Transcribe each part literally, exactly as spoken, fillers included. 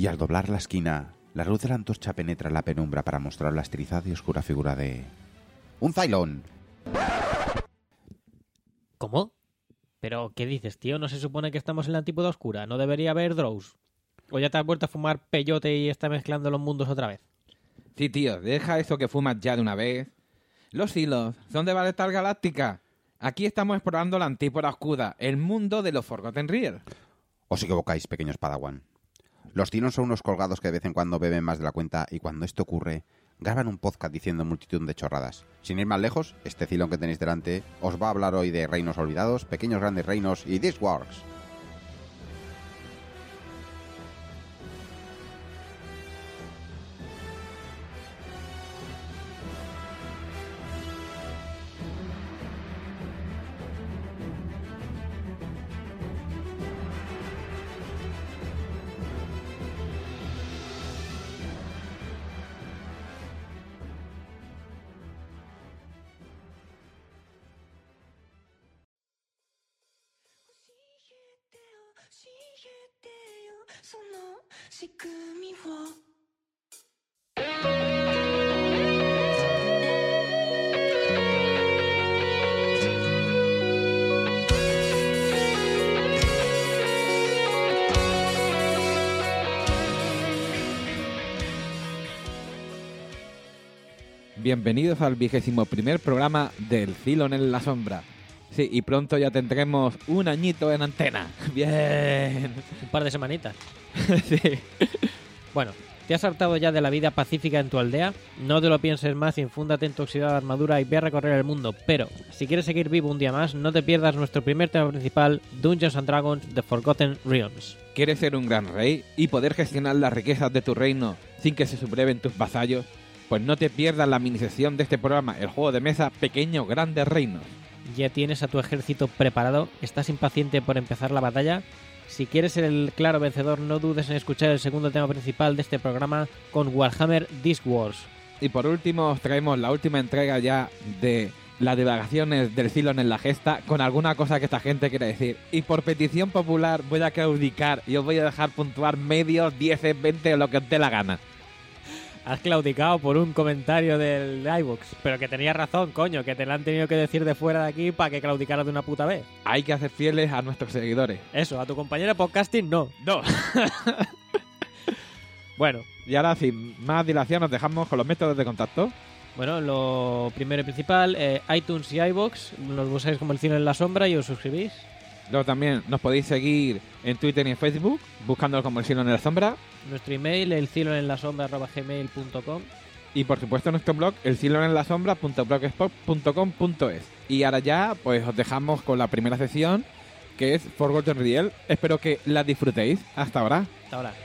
y al doblar la esquina, la luz de la antorcha penetra en la penumbra para mostrar la estilizada y oscura figura de... ¡un Cylon! ¿Cómo? ¿Pero qué dices, tío? ¿No se supone que estamos en la antípoda oscura? ¿No debería haber Drows? ¿O ya te has vuelto a fumar peyote y estás mezclando los mundos otra vez? Sí, tío, deja eso que fumas ya de una vez. Los Cylons son de Battlestar Galáctica. Aquí estamos explorando la antípoda oscura, el mundo de los Forgotten Realms. Os equivocáis, pequeños Padawan. Los Cylons son unos colgados que de vez en cuando beben más de la cuenta y cuando esto ocurre, graban un podcast diciendo multitud de chorradas. Sin ir más lejos, este Cylon que tenéis delante os va a hablar hoy de reinos olvidados, pequeños grandes reinos y This Works. Bienvenidos al vigésimo primer programa del Cylon en la sombra. Sí, y pronto ya tendremos un añito en antena. Bien. Un par de semanitas. Sí. Bueno, ¿te has hartado ya de la vida pacífica en tu aldea? No te lo pienses más y enfúndate en tu oxidada armadura y ve a recorrer el mundo. Pero, si quieres seguir vivo un día más, no te pierdas nuestro primer tema principal, Dungeons and Dragons The Forgotten Realms. ¿Quieres ser un gran rey y poder gestionar las riquezas de tu reino sin que se subleven tus vasallos? Pues no te pierdas la minisección de este programa, el juego de mesa Pequeños Grandes Reinos. ¿Ya tienes a tu ejército preparado? ¿Estás impaciente por empezar la batalla? Si quieres ser el claro vencedor, no dudes en escuchar el segundo tema principal de este programa con Warhammer This Wars. Y por último os traemos la última entrega ya de las divagaciones del Cylon en la gesta con alguna cosa que esta gente quiere decir. Y por petición popular voy a claudicar y os voy a dejar puntuar medios, dieces, veinte o lo que os dé la gana. Has claudicado por un comentario del iVoox, pero que tenías razón, coño, que te lo han tenido que decir de fuera de aquí para que claudicaras de una puta vez. Hay que hacer fieles a nuestros seguidores. Eso, a tu compañero de podcasting no. No. Bueno. Y ahora, sin más dilación, nos dejamos con los métodos de contacto. Bueno, lo primero y principal, eh, iTunes y iVoox, nos buscáis como el Cylon en la sombra y os suscribís. Luego también nos podéis seguir en Twitter y en Facebook, buscándolo como el Cylon en la sombra. Nuestro email, el cylon en la sombra arroba gmail punto com. Y por supuesto nuestro blog, el cylon en la sombra punto blogspot punto com punto es. Y ahora ya, pues os dejamos con la primera sección, que es Forgotten Realms. Espero que la disfrutéis. Hasta ahora. Hasta ahora.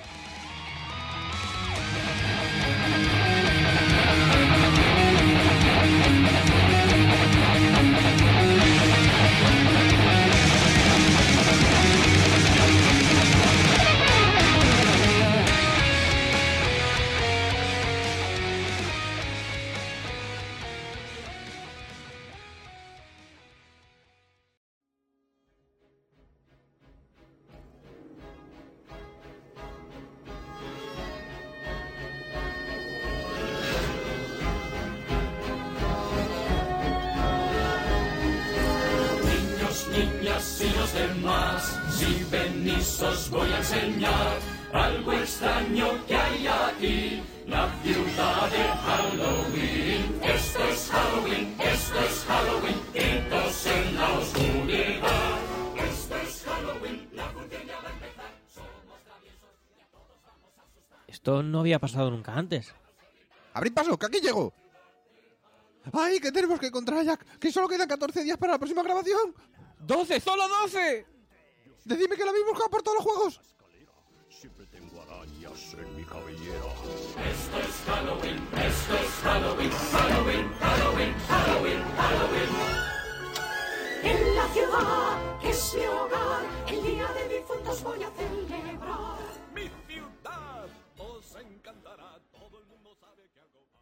niñas y los demás, si venís os voy a enseñar algo extraño que hay aquí, la ciudad de Halloween. Esto es Halloween, esto es Halloween, gritos en la oscuridad. Esto es Halloween, la función ya va a empezar, somos traviesos y a todos vamos a asustar. Esto no había pasado nunca antes. ¡Abrid paso, que aquí llego! ¡Ay, que tenemos que encontrar a Jack! ¡Que solo quedan catorce días para la próxima grabación! ¡doce! ¡Solo doce! ¡Decidme que la habéis buscado por todos los juegos! Siempre tengo arañas en mi cabellera. Esto es Halloween, esto es Halloween, Halloween, Halloween, Halloween, Halloween. En la ciudad que es mi hogar, el día de difuntos voy a celebrar. ¡Mi ciudad! Os encantará, todo el mundo sabe que algo va.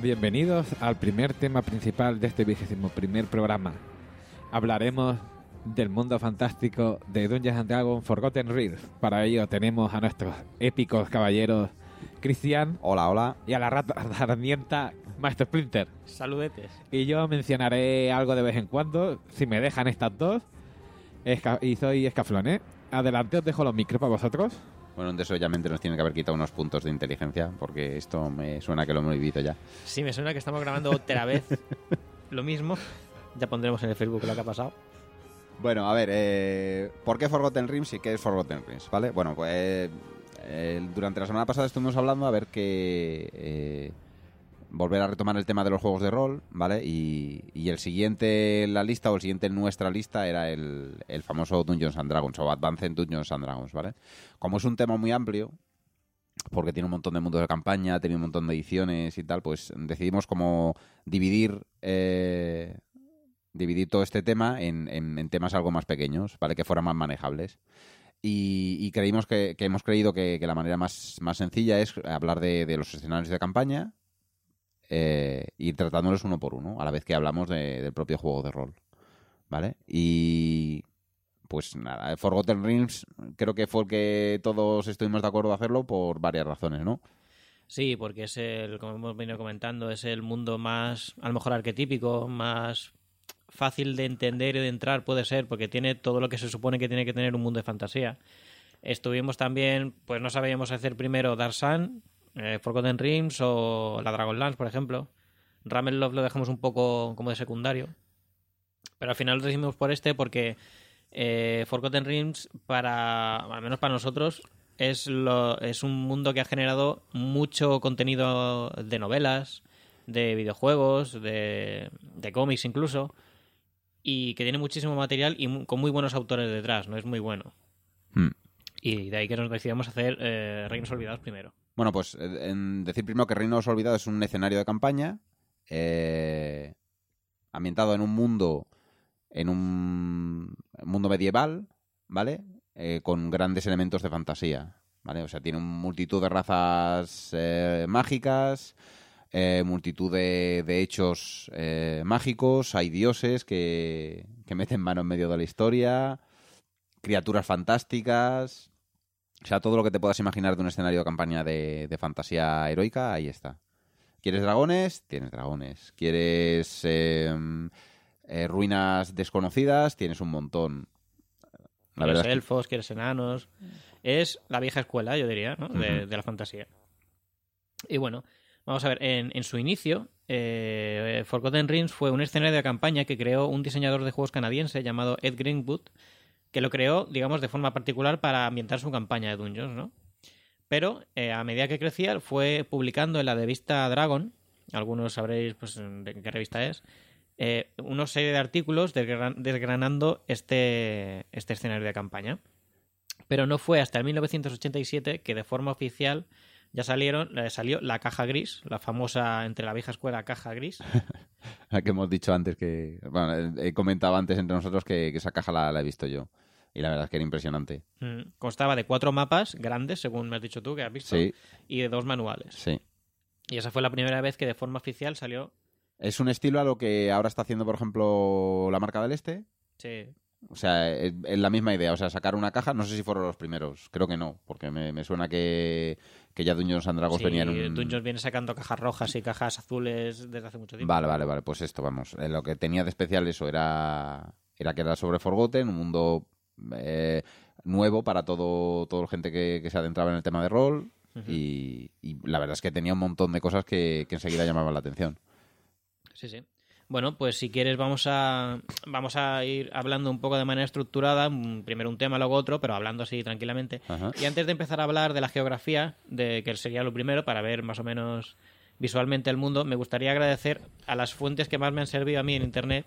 Bienvenidos al primer tema principal de este vigésimo primer programa. Hablaremos del mundo fantástico de Dungeons and Dragons Forgotten Realms. Para ello tenemos a nuestros épicos caballeros Cristian Hola, hola. y a la rata herramienta Maestro Splinter. Saludetes. Y yo mencionaré algo de vez en cuando, si me dejan estas dos. Esca- y soy Escaflón, ¿eh? Adelante, os dejo los micros para vosotros. Bueno, desollamente nos tienen que haber quitado unos puntos de inteligencia, porque esto me suena que lo hemos vivido ya. Sí, me suena que estamos grabando otra vez lo mismo. Ya pondremos en el Facebook lo que ha pasado. Bueno, a ver, eh, ¿por qué Forgotten Realms y qué es Forgotten Realms? ¿Vale? Bueno, pues eh, eh, durante la semana pasada estuvimos hablando a ver que... Eh, volver a retomar el tema de los juegos de rol, ¿vale? Y, y el siguiente en la lista, o el siguiente en nuestra lista, era el, el famoso Dungeons and Dragons, o Advanced Dungeons and Dragons, ¿vale? Como es un tema muy amplio, porque tiene un montón de mundos de campaña, tiene un montón de ediciones y tal, pues decidimos como dividir... Eh, dividir todo este tema en, en, en temas algo más pequeños, ¿vale? Que fueran más manejables. Y, y creímos que, que hemos creído que, que la manera más, más sencilla es hablar de, de los escenarios de campaña, eh, ir tratándolos uno por uno, a la vez que hablamos de, del propio juego de rol, ¿vale? Y pues nada, Forgotten Realms creo que fue el que todos estuvimos de acuerdo de hacerlo por varias razones, ¿no? Sí, porque es el, como hemos venido comentando, es el mundo más, a lo mejor arquetípico, más fácil de entender y de entrar puede ser, porque tiene todo lo que se supone que tiene que tener un mundo de fantasía. Estuvimos también, pues no sabíamos hacer primero Dark Sun, eh, Forgotten Realms o la Dragonlance, por ejemplo. Ravenloft lo dejamos un poco como de secundario, pero al final lo decidimos por este porque eh, Forgotten Realms, para, al menos para nosotros, es, lo, es un mundo que ha generado mucho contenido de novelas, de videojuegos, de, de cómics incluso, y que tiene muchísimo material y mu- con muy buenos autores detrás, ¿no? Es muy bueno. Hmm. Y de ahí que nos decidimos hacer eh, Reinos Olvidados primero. Bueno, pues eh, en decir primero que Reinos Olvidados es un escenario de campaña eh, ambientado en un mundo en un mundo medieval, ¿vale? Eh, con grandes elementos de fantasía, ¿vale? O sea, tiene una multitud de razas eh, mágicas, eh, multitud de, de hechos eh, mágicos, hay dioses que, que meten mano en medio de la historia, criaturas fantásticas... O sea, todo lo que te puedas imaginar de un escenario de campaña de, de fantasía heroica, ahí está. ¿Quieres dragones? Tienes dragones. ¿Quieres eh, eh, ruinas desconocidas? Tienes un montón. La ¿Quieres verdad es que- elfos? ¿Quieres enanos? Es la vieja escuela, yo diría, ¿no? de, Ujú. de la fantasía. Y bueno, vamos a ver, en, en su inicio, eh, Forgotten Realms fue un escenario de campaña que creó un diseñador de juegos canadiense llamado Ed Greenwood, que lo creó, digamos, de forma particular para ambientar su campaña de Dungeons, ¿no? Pero eh, a medida que crecía, fue publicando en la revista Dragon, algunos sabréis pues, de qué revista es, eh, una serie de artículos desgran- desgranando este, este escenario de campaña. Pero no fue hasta el mil novecientos ochenta y siete que de forma oficial ya salieron, eh, salió la caja gris, la famosa entre la vieja escuela caja gris. La que hemos dicho antes que... Bueno, he comentado antes entre nosotros que, que esa caja la, la he visto yo. Y la verdad es que era impresionante. Mm, Constaba de cuatro mapas grandes, según me has dicho tú, que has visto, Sí, y de dos manuales. sí. Y esa fue la primera vez que de forma oficial salió. Es un estilo a lo que ahora está haciendo, por ejemplo, la marca del Este. Sí, O sea, es, es la misma idea. O sea, sacar una caja, no sé si fueron los primeros. Creo que no, porque me, me suena que, que ya Dungeons and Dragons sí, venían un... Dungeons viene sacando cajas rojas y cajas azules desde hace mucho tiempo. Vale, vale, vale. Pues esto, vamos. Eh, Lo que tenía de especial eso era, era que era sobre Forgotten, un mundo eh, nuevo para todo, toda la gente que, que se adentraba en el tema de rol. Ujú. y, y la verdad es que tenía un montón de cosas que, que enseguida llamaban la atención. Sí, sí. Bueno, pues si quieres vamos a vamos a ir hablando un poco de manera estructurada, mm, primero un tema, luego otro, pero hablando así tranquilamente. Ajá. Y antes de empezar a hablar de la geografía, de que sería lo primero para ver más o menos visualmente el mundo, me gustaría agradecer a las fuentes que más me han servido a mí en internet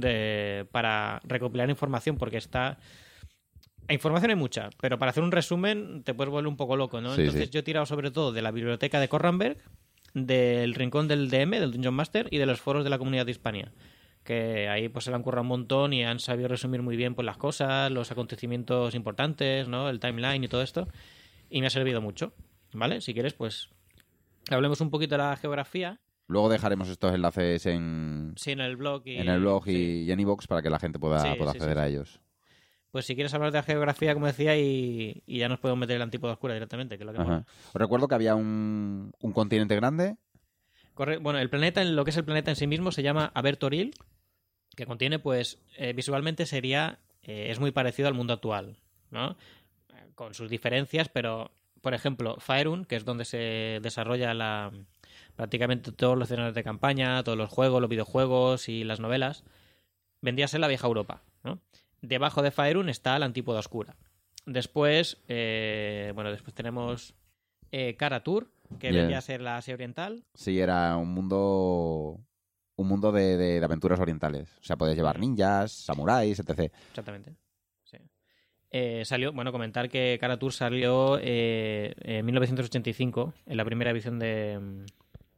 de, para recopilar información, porque está... Información hay mucha, pero para hacer un resumen te puedes volver un poco loco, ¿no? Sí, Entonces sí. yo he tirado sobre todo de la biblioteca de Corranberg, del rincón del D M, del Dungeon Master, y de los foros de la comunidad de Hispania, que ahí pues se le han currado un montón y han sabido resumir muy bien pues las cosas, los acontecimientos importantes, ¿no? El timeline y todo esto, y me ha servido mucho, ¿vale? Si quieres, pues hablemos un poquito de la geografía. Luego dejaremos estos enlaces en, Sí, en el blog y... en el blog y, sí. y en iVoox para que la gente pueda, Sí, pueda sí, acceder sí, a sí. ellos. Pues si quieres hablar de la geografía, como decía, y, y ya nos podemos meter en la Antípoda Oscura directamente, que es lo que Ajá. mola. Os recuerdo que había un, un continente grande. Corre- Bueno, el planeta, en lo que es el planeta en sí mismo, se llama Abertoril, que contiene, pues, eh, visualmente sería, eh, es muy parecido al mundo actual, ¿no? Eh, Con sus diferencias, pero, por ejemplo, Faerun, que es donde se desarrolla la, prácticamente todos los escenarios de campaña, todos los juegos, los videojuegos y las novelas, vendría a ser la vieja Europa, ¿no? Debajo de Faerun está la Antípoda Oscura. Después, eh, bueno, después tenemos eh, Kara-Tur, que Bien. vendría a ser la Asia Oriental. Sí, era un mundo un mundo de, de- de aventuras orientales. O sea, podías llevar ninjas, samuráis, etcétera. Exactamente. Sí. Eh, salió, bueno, comentar que Kara-Tur salió eh, en mil novecientos ochenta y cinco, en la primera edición de... mm,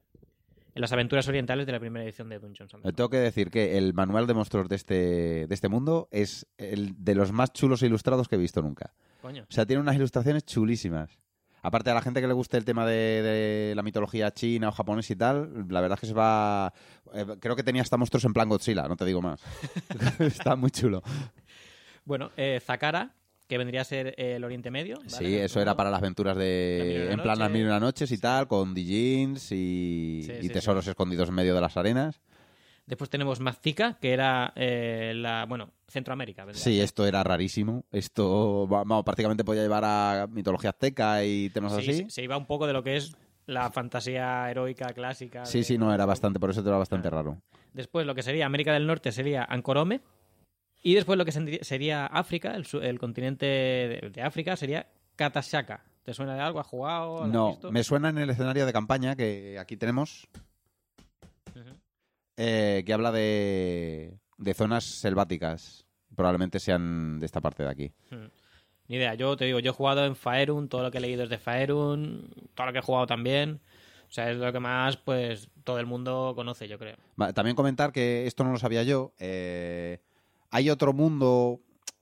En las aventuras orientales de la primera edición de Dungeons and Eh, Dragons. Tengo que decir que el manual de monstruos de este, de este mundo es el de los más chulos e ilustrados que he visto nunca. Coño. O sea, tiene unas ilustraciones chulísimas. Aparte, a la gente que le guste el tema de, de la mitología china o japonés y tal, la verdad es que se va... eh, creo que tenía hasta monstruos en plan Godzilla, no te digo más. Está muy chulo. Bueno, eh, Zakara, que vendría a ser eh, el Oriente Medio. ¿vale? Sí, eso era para las aventuras Las mil y de... una En plan las noches. mil y una noches y tal, con Dijins y, Sí, y sí, tesoros escondidos en medio de las arenas. Después tenemos Maztica, que era eh, la... Bueno, Centroamérica. vendría Sí, a ser. esto era rarísimo. Esto, va- vamos, prácticamente podía llevar a mitología azteca y temas Sí, así. se, se iba un poco de lo que es la fantasía heroica clásica. Sí, de- sí, no, era bastante, por eso te era bastante raro. Después lo que sería América del Norte sería Ancorome. Y después lo que sen- sería África, el, su- el continente de, de África, sería Katashaka. ¿Te suena de algo? ¿Has jugado? ¿Lo has No, visto? me suena en el escenario de campaña que aquí tenemos, Ujú. eh, que habla de, de zonas selváticas. Probablemente sean de esta parte de aquí. Hmm. Ni idea, yo te digo, yo he jugado en Faerun, todo lo que he leído es de Faerun, todo lo que he jugado también. O sea, es lo que más, pues, todo el mundo conoce, yo creo. Va, también comentar que esto no lo sabía yo. eh, hay otro mundo,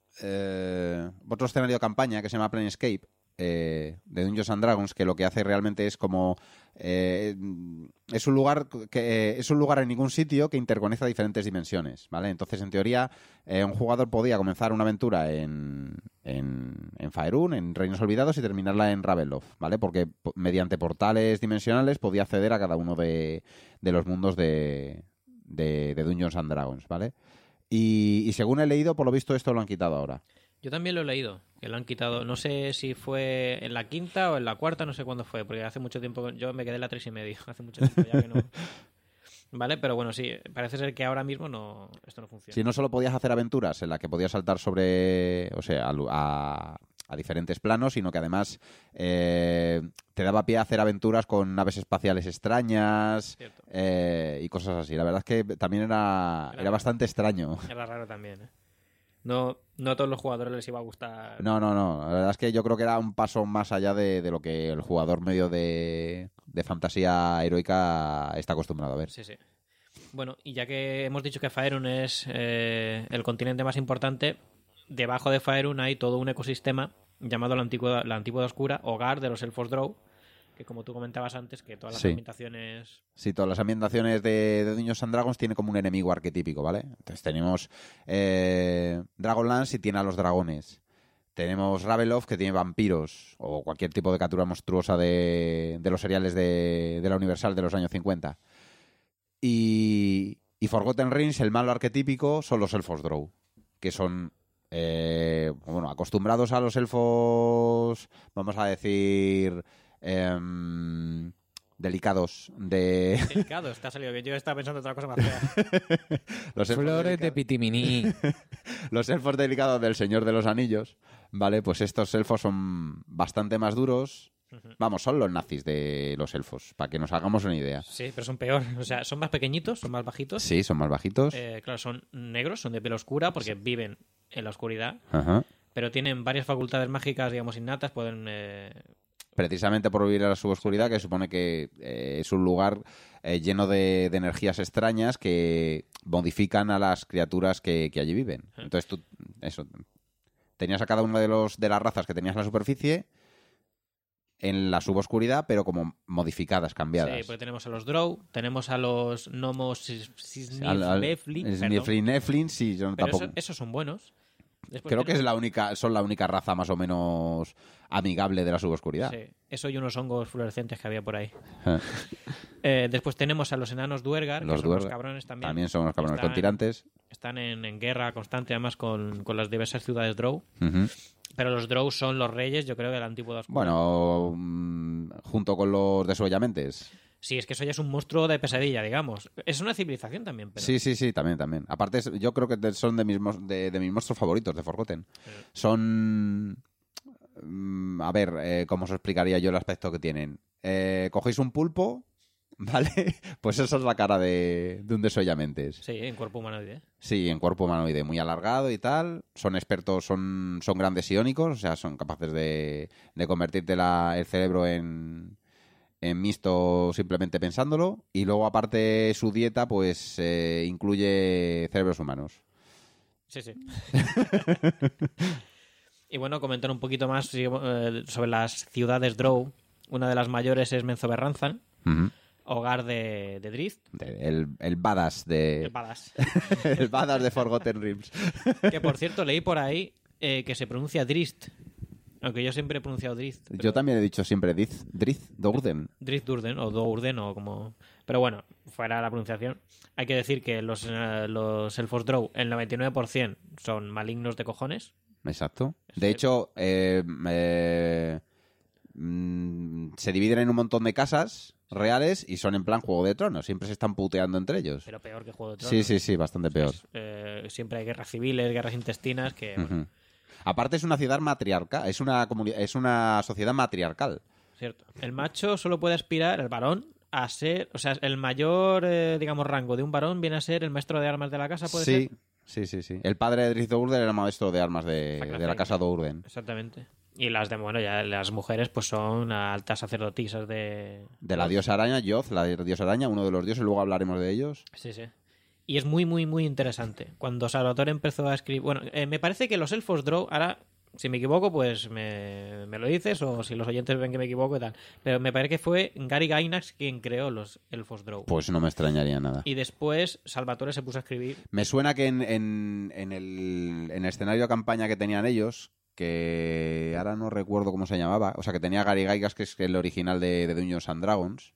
eh, otro escenario de campaña que se llama Planescape, eh, de Dungeons and Dragons, que lo que hace realmente es como eh, es un lugar que es un lugar en ningún sitio que interconecta diferentes dimensiones, ¿vale? Entonces, en teoría, eh, un jugador podía comenzar una aventura en, en, en Faerun, en Reinos Olvidados, y terminarla en Ravenloft, ¿vale? Porque po- mediante portales dimensionales podía acceder a cada uno de, de los mundos de, de, de Dungeons and Dragons, ¿vale? Y, y según he leído, por lo visto, esto lo han quitado ahora. Yo también lo he leído, que lo han quitado. No sé si fue en la quinta o en la cuarta, no sé cuándo fue, porque hace mucho tiempo, yo me quedé en la tres y medio, hace mucho tiempo ya que no. Vale, pero bueno, sí, parece ser que ahora mismo no, esto no funciona. Si no solo podías hacer aventuras en las que podías saltar sobre, o sea, a, lu- a- a diferentes planos, sino que además eh, te daba pie a hacer aventuras con naves espaciales extrañas Cierto. eh, y cosas así. La verdad es que también era, Era era bastante extraño. Era raro también, ¿eh? No, no a todos los jugadores les iba a gustar. No, no, no. La verdad es que yo creo que era un paso más allá de, de lo que el jugador medio de, de fantasía heroica está acostumbrado a ver. Sí, sí. Bueno, y ya que hemos dicho que Faerun es eh, el continente más importante, debajo de Faerun hay todo un ecosistema llamado la Antigua, la Antípoda Oscura, hogar de los elfos Drow, que como tú comentabas antes, que todas las Sí. ambientaciones... Sí, todas las ambientaciones de, de Dungeons and Dragons tienen como un enemigo arquetípico, ¿vale? Entonces tenemos eh, Dragonlance y tiene a los dragones. Tenemos Ravenloft, que tiene vampiros o cualquier tipo de criatura monstruosa de, de los seriales de, de la Universal de los años cincuenta. Y, y Forgotten Realms, el malo arquetípico, son los elfos Drow, que son eh, bueno, acostumbrados a los elfos, vamos a decir, em, delicados de... Delicado, está salido bien. Yo estaba pensando otra cosa más fea. los elfos Flores de delicados- Pitiminí. los elfos delicados del Señor de los Anillos, ¿vale? Pues estos elfos son bastante más duros. Vamos, son los nazis de los elfos, para que nos hagamos una idea. Sí, pero son peor. O sea, son más pequeñitos, son más bajitos. Sí, son más bajitos. Eh, claro, son negros, son de piel oscura porque viven en la oscuridad, Ajá. pero tienen varias facultades mágicas, digamos, innatas. Pueden... eh, Precisamente por vivir a la suboscuridad, que supone que eh, es un lugar eh, lleno de, de energías extrañas que modifican a las criaturas que, que allí viven. Entonces tú, eso, tenías a cada una de los de las razas que tenías en la superficie en la suboscuridad, pero como modificadas, cambiadas. Sí, pues tenemos a los Drow, tenemos a los gnomos Al- al- Sniflefli, es perdón. Niflin, Neflin, sí, yo no- Pero tampoco. eso- esos son buenos. Después Creo que es tenemos- la única, son la única raza más o menos amigable de la suboscuridad. Sí, eso y unos hongos fluorescentes que había por ahí. Eh, Eh, después tenemos a los enanos Duergar, que Los son los Duergar. cabrones también. También son los cabrones Están- con tirantes. Están en, en guerra constante, además, con, con las diversas ciudades Drow. Ujú. Pero los Drow son los reyes, yo creo, de la antigüedad oscura. Bueno, mm, junto con los desollamentes. Sí, es que eso ya es un monstruo de pesadilla, digamos. Es una civilización también, pero... Sí, sí, sí, también, también. Aparte, es- yo creo que de- son de mis, mos- de, de mis monstruos favoritos de Forgotten. Son... mm, A ver, eh, ¿cómo os explicaría yo el aspecto que tienen? Eh, cogéis un pulpo, ¿vale? Pues eso es la cara de, de un desollamentes. Sí, en cuerpo humanoide. Sí, en cuerpo humanoide, muy alargado y tal. Son expertos, son, son grandes iónicos, o sea, son capaces de, de convertirte la- el cerebro en, en mixto simplemente pensándolo. Y luego, aparte, su dieta, pues, eh, incluye cerebros humanos. Sí, sí. Y bueno, comentar un poquito más eh, sobre las ciudades Drow. Una de las mayores es Menzoberranzan, Ujú. hogar de, de Drizzt, De- El, el badass de... el badass. el badass de Forgotten Realms. Que por cierto, leí por ahí eh, que se pronuncia Drizzt. Aunque yo siempre he pronunciado Drizzt. pero- Yo también he dicho siempre Drizzt, Drizzt Dourden. Drizzt Do'Urden o Do'Urden o como... Pero bueno, fuera la pronunciación. Hay que decir que los, eh, los elfos Drow, el noventa y nueve por ciento son malignos de cojones. Exacto. De hecho, eh, eh, mm, se dividen en un montón de casas reales y son en plan Juego de Tronos. Siempre se están puteando entre ellos. Pero peor que Juego de Tronos. Sí, sí, sí, bastante peor. Es, eh, siempre hay guerras civiles, guerras intestinas que... bueno, Ujú. Aparte es una ciudad matriarcal, es una comunidad, es una sociedad matriarcal. cierto. El macho solo puede aspirar, el varón, a ser... O sea, el mayor, eh, digamos, rango de un varón viene a ser el maestro de armas de la casa, ¿puede Sí, ser? sí, sí, sí. El padre de Drizzt Do'Urden era maestro de armas de, Esa clase de la de- casa Do'Urden. Exactamente. Y las de, bueno, ya las mujeres pues son altas sacerdotisas de... De la diosa araña, Yoth, la diosa araña, uno de los dioses, luego hablaremos de ellos. Sí, sí. Y es muy, muy, muy interesante. Cuando Salvatore empezó a escribir... Bueno, eh, me parece que los elfos Drow, ahora, si me equivoco, pues me, me lo dices, o si los oyentes ven que me equivoco y tal. Pero me parece que fue Gary Gygax quien creó los elfos Drow. Pues no me extrañaría nada. Y después Salvatore se puso a escribir... Me suena que en, en- en el, en el escenario de campaña que tenían ellos, que ahora no recuerdo cómo se llamaba, o sea, que tenía Gary Gygax, que es el original de, de Dungeons and Dragons,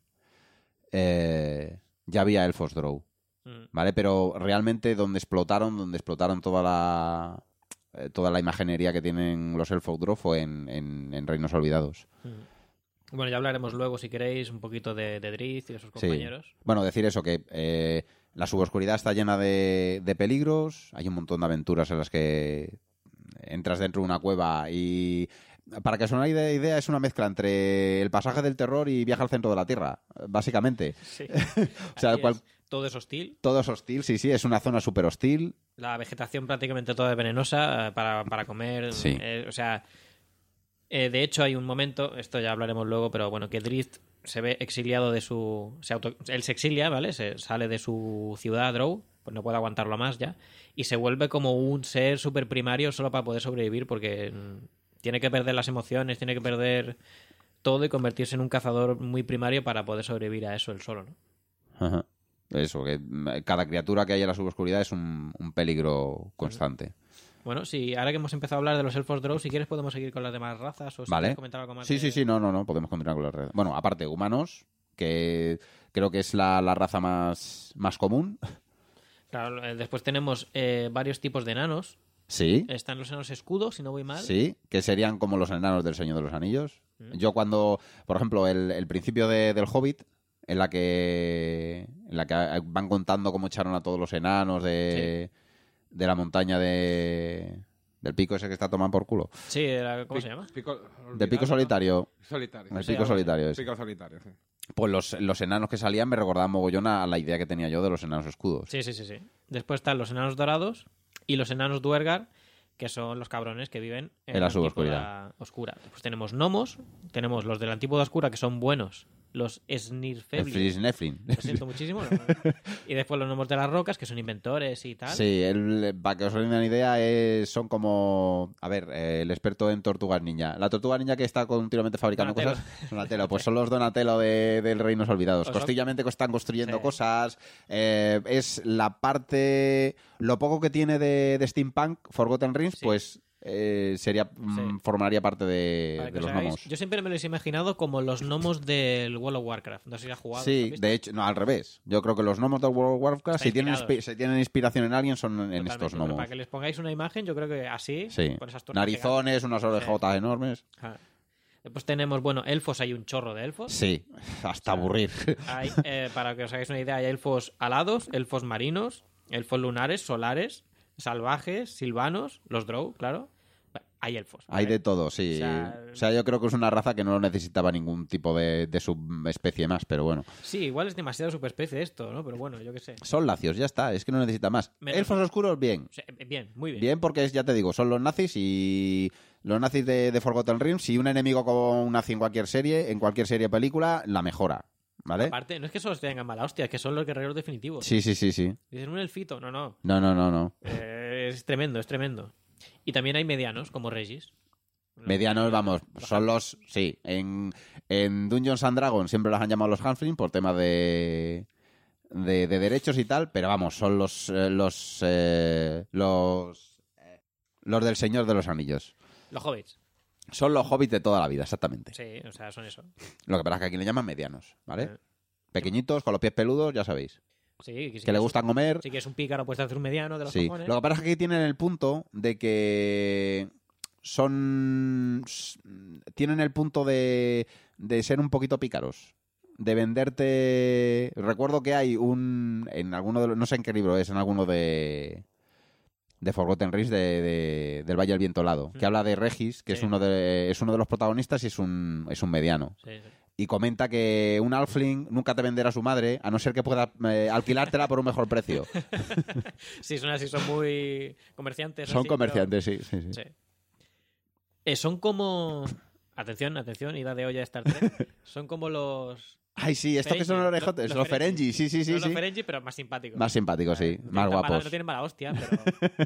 eh, ya había elfos Drow, mm, ¿vale? Pero realmente donde explotaron, donde explotaron toda la eh, toda la imaginería que tienen los elfos Drow fue en, en- en Reinos Olvidados. mm. Bueno, ya hablaremos luego, si queréis, un poquito de, de Drizzt y de sus Sí. compañeros. Bueno, decir eso, que eh, la suboscuridad está llena de, de peligros, hay un montón de aventuras en las que entras dentro de una cueva y... Para que os hagáis una idea, es una mezcla entre el pasaje del terror y viaje al centro de la Tierra, básicamente. Sí. O sea, Así cual- es. Todo es hostil. todo es hostil, sí, sí, es una zona súper hostil. La vegetación prácticamente toda es venenosa eh, para, para comer. Sí. eh, o sea, eh, de hecho hay un momento, esto ya hablaremos luego, pero bueno, que Drizzt se ve exiliado de su... Se auto, él se exilia, ¿vale? Se sale de su ciudad, Drow, pues no puede aguantarlo más ya, y se vuelve como un ser súper primario solo para poder sobrevivir porque mm, tiene que perder las emociones, tiene que perder todo y convertirse en un cazador muy primario para poder sobrevivir a eso él solo, ¿no? Ajá. Eso, que mm, cada criatura que hay en la suboscuridad es un, un peligro constante. Bueno, sí, ahora que hemos empezado a hablar de los elfos Drow, si quieres podemos seguir con las demás razas o si Vale. quieres comentar algo más. Sí, de- sí, sí, no, no, no, podemos continuar con las redes. Bueno, aparte, humanos, que creo que es la, la raza más, más común. Claro, eh, después tenemos eh, varios tipos de enanos. Sí, Están los enanos escudos, si no voy mal. sí, que serían como los enanos del Señor de los Anillos. Yo cuando, por ejemplo, el, el principio de- del Hobbit, en la que en la que van contando cómo echaron a todos los enanos de, de la montaña de del pico ese que está tomando por culo. Sí, era- ¿cómo se llama? Pico, Del pico solitario. Solitario. El sí. pico solitario ese. Pico solitario, sí. Pues los, los enanos que salían me recordaban mogollón a la idea que tenía yo de los enanos escudos. Sí, sí, sí, sí. Después están los enanos dorados y los enanos Duergar, que son los cabrones que viven en, En la antigüedad suboscuridad. oscura. Después tenemos gnomos, tenemos los de la antigüedad oscura, que son buenos, los Snirfeblis. Fris Neflin. Lo siento muchísimo. ¿no? Y después los gnomos de las rocas, que son inventores y tal. Sí, el, para que os den una idea, es, son como... A ver, eh, el experto en tortugas ninja. La tortuga ninja que está continuamente fabricando Donatello. cosas... Donatello. Pues son los Donatello de, del Reinos Olvidados. Pues son- Constantemente están construyendo Sí. cosas. Eh, es la parte... Lo poco que tiene de, de Steampunk, Forgotten Realms, Sí. pues... Eh, sería mm, Sí. formaría parte de, Para que de os los hagáis- gnomos. Yo siempre me los he imaginado como los gnomos del World of Warcraft. No sé si has jugado. ¿lo has Sí, visto? de hecho, no, al revés. Yo creo que los gnomos del World of Warcraft, Están si tienen, inspirados. inspi- si tienen inspiración en alguien, son en Totalmente, estos pero gnomos. para que les pongáis una imagen, yo creo que así, Sí. con esas tuercas Narizones, unas orejotas enormes. gigantes. Ajá. Después tenemos, bueno, elfos, hay un chorro de elfos. Sí, hasta aburrir. Hay, eh, para que os hagáis una idea, hay elfos alados, elfos marinos, elfos lunares, solares, salvajes, silvanos, los drow, claro. Hay elfos. Hay ¿vale? de todo, sí. O sea, O sea, yo creo que es una raza que no necesitaba ningún tipo de, de subespecie más, pero bueno. Sí, igual es demasiado subespecie esto, ¿no? Pero bueno, yo qué sé. Son lacios, ya está, es que no necesita más. Me- Elfos oscuros, bien. O sea, bien, muy bien. Bien, porque es, ya te digo, son los nazis y los nazis de, de Forgotten Realms. Si un enemigo como un nazi en cualquier serie, en cualquier serie o película, la mejora, ¿vale? Aparte, no es que solo tengan mala hostia, es que son los guerreros definitivos. Sí, sí, sí, sí. Dicen un elfito, no, no. No, no, no, no. Eh, es tremendo, es tremendo. Y también hay medianos, como Regis. Medianos, vamos, son los... Sí, en, en Dungeons and Dragons siempre los han llamado los Halfling por temas de, de, de derechos y tal, pero vamos, son los eh, los eh, los, eh, los del Señor de los Anillos. Los hobbits. Son los hobbits de toda la vida, exactamente. Sí, o sea, son eso. Lo que pasa es que aquí le llaman medianos, ¿vale? Eh. Pequeñitos, con los pies peludos, ya sabéis. Sí, que, si Que le quieres- gustan comer. Si quieres un pícaro, puedes hacer un mediano de los Sí. cojones. Lo que pasa es que aquí tienen el punto de que son... Tienen el punto de, de ser un poquito pícaros. De venderte... Recuerdo que hay un... En alguno de los... No sé en qué libro es, en alguno de... De Forgotten Realms de, de- del Valle del Viento Helado, que Mm. habla de Regis, que Sí. es uno de es uno de los protagonistas y es un es un mediano. Sí, sí. Y comenta que un halfling nunca te venderá a su madre, a no ser que pueda eh, alquilártela por un mejor precio. Sí, son así, son muy comerciantes. Son así, pero- comerciantes, sí, sí, sí. Sí. Eh, son como... Atención, atención, ida de olla de Star Trek. Son como los... Ay, sí, estos que son Ferengi, orejotes, los- los, los Ferengi, sí, sí, sí. no sí. los Ferengi, pero más simpáticos. Más simpáticos, sí, No más tienen mala- guapos. no tienen mala hostia, pero...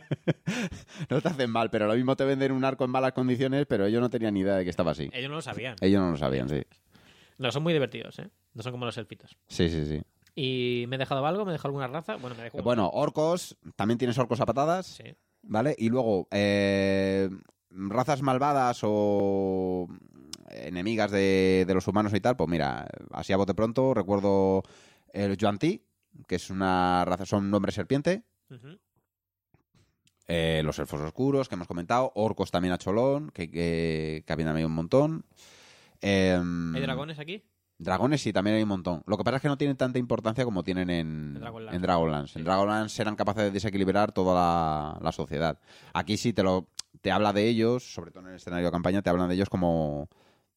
No te hacen mal, pero lo mismo te venden un arco en malas condiciones, pero ellos no tenían ni idea de que estaba así. Ellos no lo sabían. Ellos no lo sabían, sí. No, son muy divertidos, ¿eh? No son como los elfitos. Sí, sí, sí. ¿Y me he dejado algo? ¿Me he dejado alguna raza? Bueno, me dejo... Bueno, orcos, también tienes orcos a patadas, Sí. ¿vale? Y luego, eh, razas malvadas o enemigas de, de los humanos y tal, pues mira, así a bote pronto recuerdo el Yuan-Ti, que es una raza, son un hombre serpiente. Ujú. Eh, los elfos oscuros, que hemos comentado. Orcos también a cholón, que, que, que habían habido un montón. Eh, ¿Hay dragones aquí? Dragones sí, también hay un montón. Lo que pasa es que no tienen tanta importancia como tienen en, En Dragonlance. en Dragonlance. Sí. En Dragonlance eran capaces de desequilibrar toda la, la sociedad. Aquí sí te lo te habla de ellos, sobre todo en el escenario de campaña, te hablan de ellos como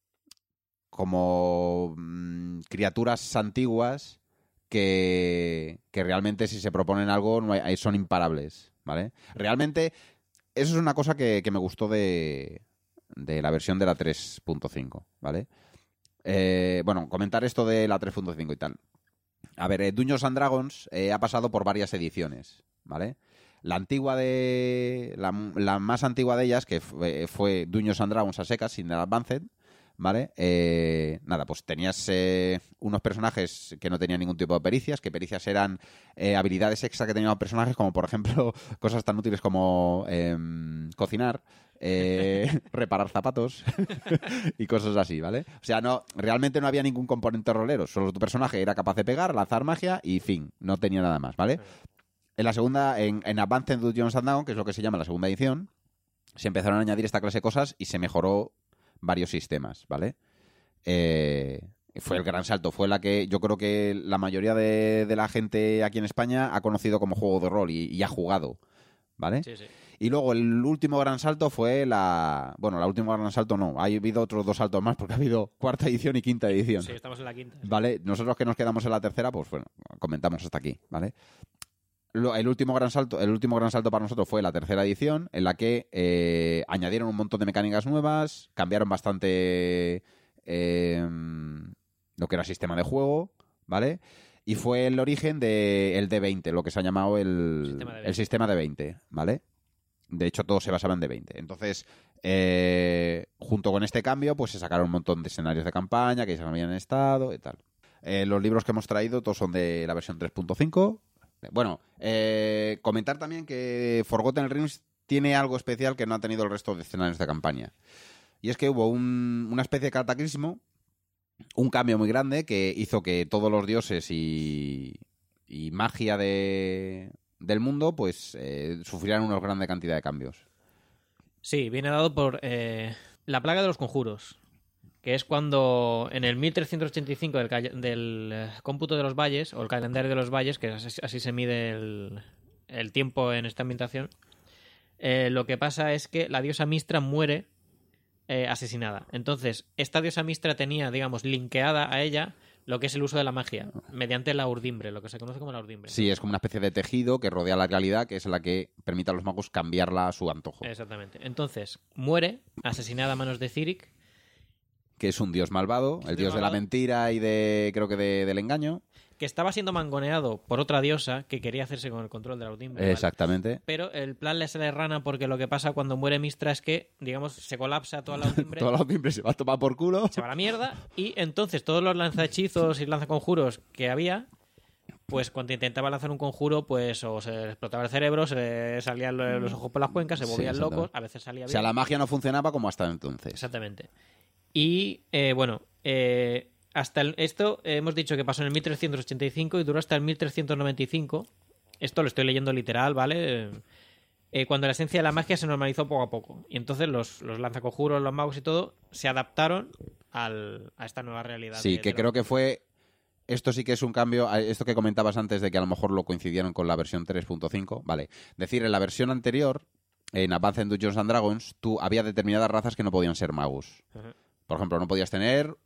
como mm, criaturas antiguas que, que realmente si se proponen algo no hay- son imparables, ¿vale? Realmente eso es una cosa que, que me gustó de, de la versión de la tres punto cinco, ¿vale? Eh, bueno, comentar esto de la tres punto cinco y tal. A ver, eh, Dungeons and Dragons eh, ha pasado por varias ediciones, ¿vale? La antigua de... La, la más antigua de ellas, que fue, fue Dungeons and Dragons a secas, sin el Advanced, ¿vale? Eh, nada, pues tenías eh, unos personajes que no tenían ningún tipo de pericias, que pericias eran eh, habilidades extra que tenían los personajes, como por ejemplo cosas tan útiles como eh, cocinar, eh, reparar zapatos y cosas así, ¿vale? O sea, no, realmente no había ningún componente rolero, solo tu personaje era capaz de pegar, lanzar magia y fin, no tenía nada más, ¿vale? En la segunda, en, en Advanced Dungeons and Dragons, que es lo que se llama la segunda edición, se empezaron a añadir esta clase de cosas y se mejoró varios sistemas, ¿vale? Eh, fue el gran salto, fue la que yo creo que la mayoría de, de la gente aquí en España ha conocido como juego de rol y, y ha jugado, ¿vale? Sí, sí. Y luego el último gran salto fue la... Bueno, la última gran salto no, ha habido otros dos saltos más porque ha habido cuarta edición y quinta edición. Sí, estamos en la quinta. ¿Vale? Nosotros que nos quedamos en la tercera, pues bueno, comentamos hasta aquí, ¿vale? Lo- el último gran salto, el último gran salto para nosotros fue la tercera edición, en la que eh, añadieron un montón de mecánicas nuevas, cambiaron bastante eh, lo que era sistema de juego, ¿vale? Y fue el origen del D veinte, lo que se ha llamado el sistema de veinte, el sistema de veinte, ¿vale? De hecho, todo se basaba en D veinte. Entonces, eh, junto con este cambio, pues se sacaron un montón de escenarios de campaña que ya se habían estado y tal. Eh, los libros que hemos traído todos son de la versión tres punto cinco. Bueno, eh, comentar también que Forgotten Realms tiene algo especial que no ha tenido el resto de escenarios de campaña. Y es que hubo un, una especie de cataclismo, un cambio muy grande que hizo que todos los dioses y, y magia de, del mundo pues eh, sufrieran una grande cantidad de cambios. Sí, viene dado por eh, la plaga de los conjuros, que es cuando en el mil trescientos ochenta y cinco del, del eh, cómputo de los valles, o el calendario de los valles, que así, así se mide el, el tiempo en esta ambientación, eh, lo que pasa es que la diosa Mistra muere eh, asesinada. Entonces, esta diosa Mistra tenía, digamos, linkeada a ella lo que es el uso de la magia, mediante la urdimbre, lo que se conoce como la urdimbre. Sí, es como una especie de tejido que rodea la realidad, que es la que permite a los magos cambiarla a su antojo. Exactamente. Entonces, muere, asesinada a manos de Cyric, que es un dios malvado, el dios malvado, de la mentira y de, creo que de, del engaño. Que estaba siendo mangoneado por otra diosa que quería hacerse con el control de la urdimbre. Exactamente. ¿Vale? Pero el plan le sale rana porque lo que pasa cuando muere Mistra es que, digamos, se colapsa toda la urdimbre. Toda la urdimbre se va a tomar por culo. Se va a la mierda y entonces todos los lanzahechizos y lanzaconjuros que había, pues cuando intentaba lanzar un conjuro, pues o se les explotaba el cerebro, se les salían los ojos por las cuencas, se volvían sí, locos, a veces salía bien. O sea, la magia no funcionaba como hasta entonces. Exactamente. Y, eh, bueno, eh, hasta el, esto eh, hemos dicho que pasó en el mil trescientos ochenta y cinco y duró hasta el mil trescientos noventa y cinco. Esto lo estoy leyendo literal, ¿vale? Eh, cuando la esencia de la magia se normalizó poco a poco. Y entonces los, los lanzaconjuros, los magos y todo se adaptaron al, a esta nueva realidad. Sí, de, que de creo lo... que fue... Esto sí que es un cambio, esto que comentabas antes de que a lo mejor lo coincidieron con la versión tres punto cinco, vale. Decir, en la versión anterior, en Advanced Dungeons and Dragons, tú había determinadas razas que no podían ser magos. Uh-huh. Por ejemplo, no podías tener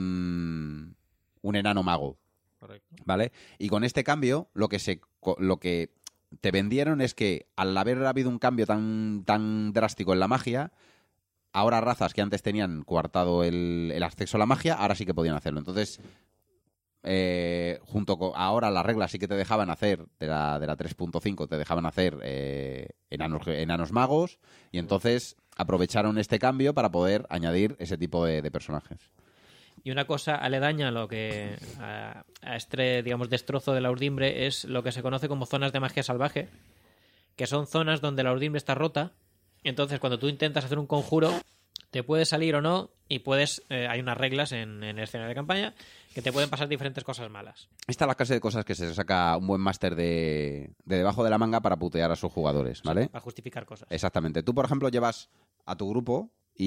un, un enano mago. Correcto. ¿Vale? Y con este cambio, lo que se lo que te vendieron es que al haber habido un cambio tan, tan drástico en la magia, ahora razas que antes tenían coartado el, el acceso a la magia, ahora sí que podían hacerlo. Entonces, eh, junto con ahora las reglas sí que te dejaban hacer, de la, de la tres punto cinco, te dejaban hacer eh, enanos, enanos magos, y entonces aprovecharon este cambio para poder añadir ese tipo de, de personajes. Y una cosa aledaña a lo que a, a este, digamos, destrozo de la urdimbre es lo que se conoce como zonas de magia salvaje, que son zonas donde la urdimbre está rota. Entonces, cuando tú intentas hacer un conjuro, te puede salir o no, y puedes eh, hay unas reglas en, en el escenario de campaña que te pueden pasar diferentes cosas malas. Esta es la clase de cosas que se saca un buen máster de, de debajo de la manga para putear a sus jugadores, ¿vale? Sí, para justificar cosas. Exactamente. Tú, por ejemplo, llevas a tu grupo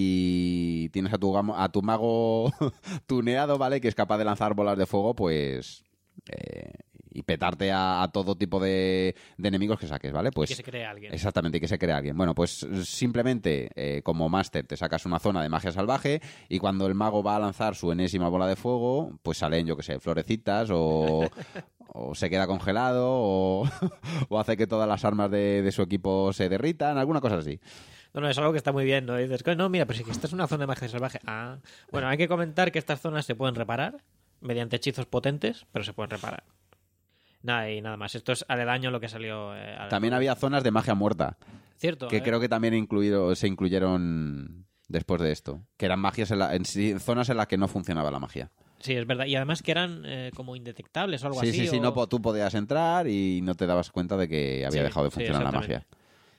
y tienes a tu, a tu mago tuneado, ¿vale? Que es capaz de lanzar bolas de fuego, pues... Eh, y petarte a, a todo tipo de, de enemigos que saques, ¿vale? Pues, y que se cree alguien. Exactamente, y que se cree alguien. Bueno, pues simplemente eh, como máster te sacas una zona de magia salvaje y cuando el mago va a lanzar su enésima bola de fuego, pues salen, yo qué sé, florecitas o... o se queda congelado o, o hace que todas las armas de, de su equipo se derritan, alguna cosa así. No, no, es algo que está muy bien, ¿no? Y dices, no, mira, pero si esta es una zona de magia salvaje. Ah, bueno, hay que comentar que estas zonas se pueden reparar mediante hechizos potentes, pero se pueden reparar. Nada, y nada más. Esto es aledaño lo que salió. Eh, también había zonas de magia muerta. Cierto. Que eh. creo que también incluido, se incluyeron después de esto. Que eran magias en, la, en zonas en las que no funcionaba la magia. Sí, es verdad. Y además que eran eh, como indetectables o algo sí, así. Sí, sí, o... no, tú podías entrar y no te dabas cuenta de que había sí, dejado de funcionar sí, la magia.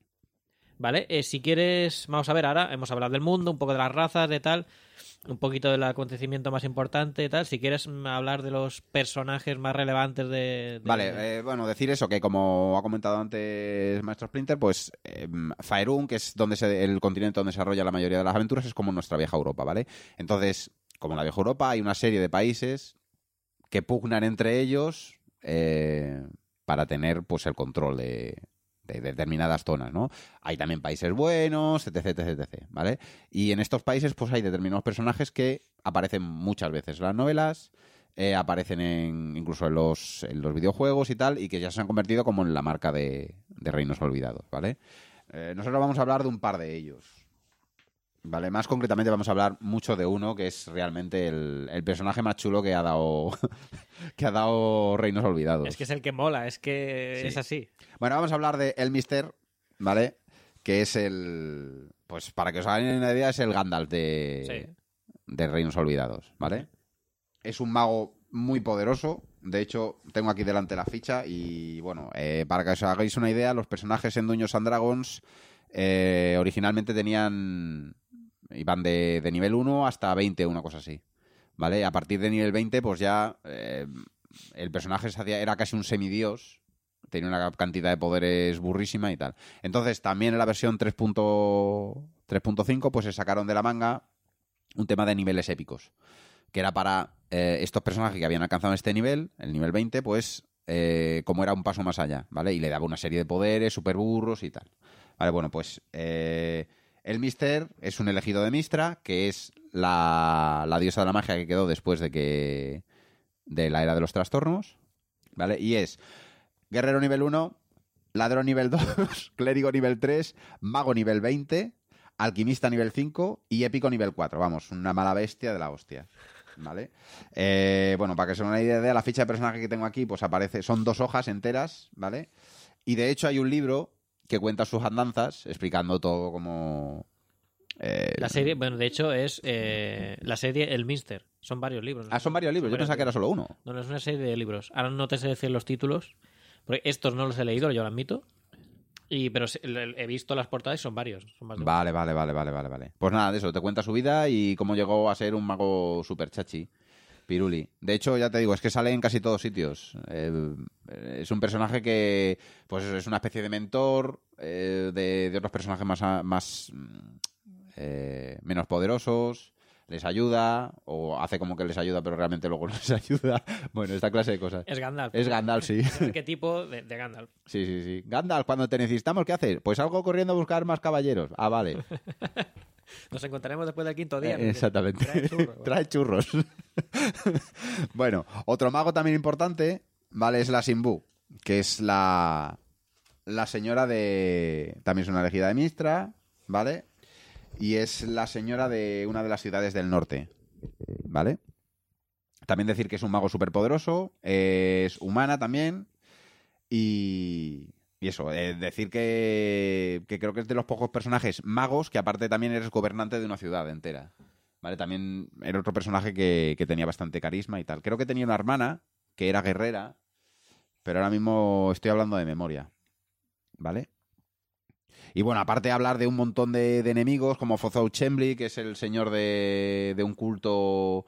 Vale, eh, si quieres, vamos a ver ahora, hemos hablado del mundo, un poco de las razas, de tal, un poquito del acontecimiento más importante y tal. Si quieres hablar de los personajes más relevantes de... de... Vale, eh, bueno, decir eso, que como ha comentado antes Maestro Splinter, pues eh, Faerun, que es donde se, el continente donde se desarrolla la mayoría de las aventuras, es como nuestra vieja Europa, ¿vale? Entonces, como en la vieja Europa, hay una serie de países que pugnan entre ellos eh, para tener pues el control de... de determinadas zonas, ¿no? Hay también países buenos, etc, etc, etc, ¿vale? Y en estos países pues hay determinados personajes que aparecen muchas veces en las novelas, eh, aparecen en, incluso en los, en los videojuegos y tal, y que ya se han convertido como en la marca de, de Reinos Olvidados, ¿vale? Eh, nosotros vamos a hablar de un par de ellos. Vale, más concretamente vamos a hablar mucho de uno que es realmente el, el personaje más chulo que ha dado que ha dado Reinos Olvidados. Es que es el que mola, es que Sí. es así. Bueno, vamos a hablar de El Mister, ¿vale? Que es el... Pues para que os hagáis una idea, es el Gandalf de, Sí. de Reinos Olvidados, ¿vale? Es un mago muy poderoso. De hecho, tengo aquí delante la ficha y, bueno, eh, para que os hagáis una idea, los personajes en Dungeons and Dragons eh, originalmente tenían... Iban de, de nivel uno hasta veinte, una cosa así, ¿vale? A partir de nivel veinte, pues ya eh, el personaje se hacía, era casi un semidios, tenía una cantidad de poderes burrísima y tal. Entonces, también en la versión tres punto cinco, pues se sacaron de la manga un tema de niveles épicos, que era para eh, estos personajes que habían alcanzado este nivel, el nivel veinte, pues eh, como era un paso más allá, ¿vale? Y le daba una serie de poderes, super burros y tal. Vale, bueno, pues... Eh, El Mister es un elegido de Mistra, que es la, la diosa de la magia que quedó después de que de la era de los trastornos, ¿vale? Y es guerrero nivel uno, ladrón nivel dos, clérigo nivel tres, mago nivel veinte, alquimista nivel cinco y épico nivel cuatro. Vamos, una mala bestia de la hostia, ¿vale? Eh, bueno, para que se den una idea de la ficha de personaje que tengo aquí, pues aparece, son dos hojas enteras, ¿vale? Y de hecho hay un libro que cuenta sus andanzas, explicando todo como... Eh... La serie, bueno, de hecho es eh, la serie El Mister. Son varios libros. Ah, son varios libros. Yo varios pensaba que era solo uno. No, no, es una serie de libros. Ahora no te sé decir los títulos, porque estos no los he leído, yo lo admito. Y, pero se- le- he visto las portadas y son varios. Son más de uno. Vale, vale, vale, vale, vale, vale. Pues nada, de eso. Te cuenta su vida y cómo llegó a ser un mago super chachi. Piruli. De hecho, ya te digo, es que sale en casi todos sitios. Eh, es un personaje que, pues es una especie de mentor eh, de, de otros personajes más, a- más eh, menos poderosos. Les ayuda, o hace como que les ayuda, pero realmente luego no les ayuda. Bueno, esta clase de cosas. Es Gandalf. Es Gandalf, sí. Es el arquetipo de, de Gandalf. Sí, sí, sí. Gandalf, cuando te necesitamos, ¿qué haces? Pues salgo corriendo a buscar más caballeros. Ah, vale. Nos encontraremos después del quinto día. Eh, Exactamente. Trae churro. Trae churros. Bueno, otro mago también importante, ¿vale? Es la Simbu, que es la, la señora de... También es una elegida de Mistra, ¿vale? Y es la señora de una de las ciudades del norte, ¿vale? También decir que es un mago superpoderoso, es humana también, y... Y eso, eh, decir que, que creo que es de los pocos personajes magos que aparte también eres gobernante de una ciudad entera. ¿Vale? También era otro personaje que, que tenía bastante carisma y tal. Creo que tenía una hermana que era guerrera, pero ahora mismo estoy hablando de memoria. ¿Vale? Y bueno, aparte de hablar de un montón de, de enemigos, como Fozou Chembli, que es el señor de, de un culto...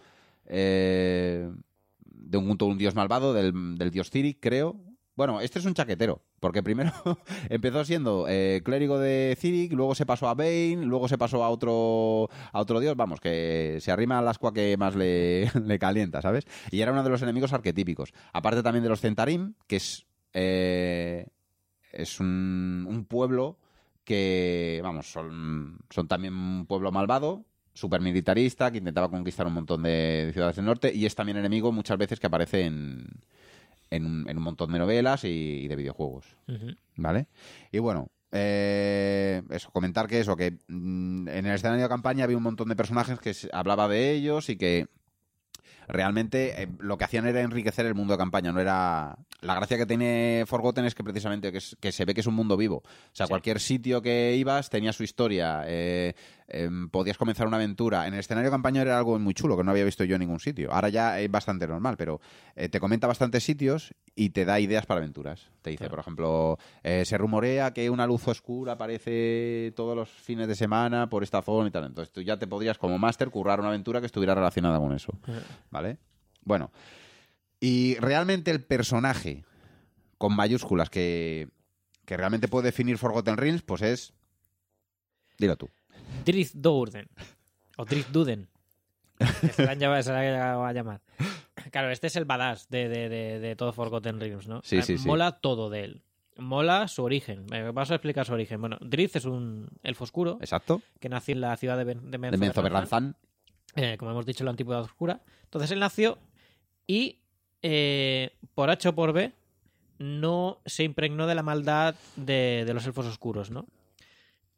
Eh, de un culto de un dios malvado, del, del dios Ciri, creo. Bueno, este es un chaquetero, porque primero empezó siendo eh, clérigo de Ciri, luego se pasó a Bane, luego se pasó a otro a otro dios, vamos, que se arrima al ascua que más le, le calienta, ¿sabes? Y era uno de los enemigos arquetípicos. Aparte también de los Centarim, que es, eh, es un, un pueblo que, vamos, son, son también un pueblo malvado, súper militarista, que intentaba conquistar un montón de ciudades del norte, y es también enemigo muchas veces que aparece en... En un, en un montón de novelas y, y de videojuegos, Ujú. ¿vale? Y bueno, eh, eso, comentar que eso, que mm, en el escenario de campaña había un montón de personajes que se hablaba de ellos y que realmente eh, lo que hacían era enriquecer el mundo de campaña, no era... La gracia que tiene Forgotten es que precisamente que, es- que se ve que es un mundo vivo. O sea, Sí. cualquier sitio que ibas tenía su historia, eh, em, podías comenzar una aventura. En el escenario de campaña era algo muy chulo, que no había visto yo en ningún sitio. Ahora ya es bastante normal, pero eh, te comenta bastantes sitios y te da ideas para aventuras. Te dice, Claro. por ejemplo, eh, se rumorea que una luz oscura aparece todos los fines de semana por esta zona y tal. Entonces tú ya te podrías, como máster, currar una aventura que estuviera relacionada con eso. Ujú. ¿Vale? Bueno, y realmente el personaje con mayúsculas que, que realmente puede definir Forgotten Realms, pues es... Dilo tú. Drift Dourden. O Drift Duden. Que se la han llamado- se la han llegado a llamar. Claro, este es el badass de, de, de, de todo Forgotten Realms, ¿no? Sí, Eh, sí, sí. Mola todo de él. Mola su origen. Eh, Vamos a explicar su origen. Bueno, Drift es un elfo oscuro Exacto. que nació en la ciudad de, Ben- de De Menzo Menzo Berranzán, Berranzán. eh, como hemos dicho, en la antigüedad oscura. Entonces él nació y eh, por H o por B no se impregnó de la maldad de, de los elfos oscuros, ¿no?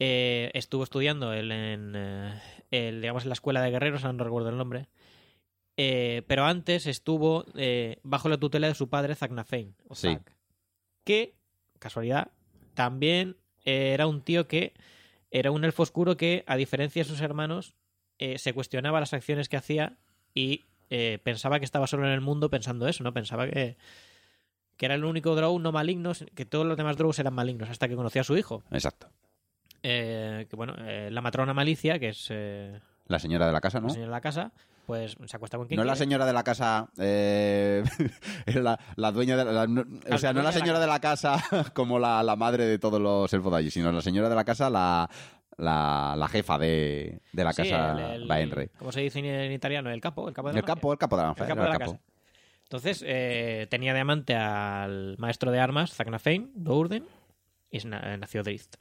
Eh, estuvo estudiando el, en, eh, el, digamos, en la escuela de guerreros, ahora no recuerdo el nombre. Eh, pero antes estuvo eh, bajo la tutela de su padre, Zack Nafane, o Sí. Zack, que, casualidad, también eh, era un tío que era un elfo oscuro que, a diferencia de sus hermanos, eh, se cuestionaba las acciones que hacía y eh, pensaba que estaba solo en el mundo pensando eso, ¿no? Pensaba que, que era el único drow no maligno, que todos los demás drows eran malignos, hasta que conoció a su hijo. Exacto. Eh, que bueno, eh, la matrona Malicia, que es eh, La señora de la casa, ¿no? la señora de la casa, pues se acuesta con quien No es la quiere. señora de la casa, eh, es la, la dueña de la, no- o sea, no es la señora de la casa como la, la madre de todos los elfos de allí, sino la señora de la casa, la, la, la jefa de, de la Sí, casa el- el- Baenre. ¿Cómo se dice en, en italiano? El capo, el capo de la El capo, el capo de la El capo de la casa. Entonces, eh, tenía de amante al maestro de armas, Zack Nafane, Dourden, y es na- nació Drizzt.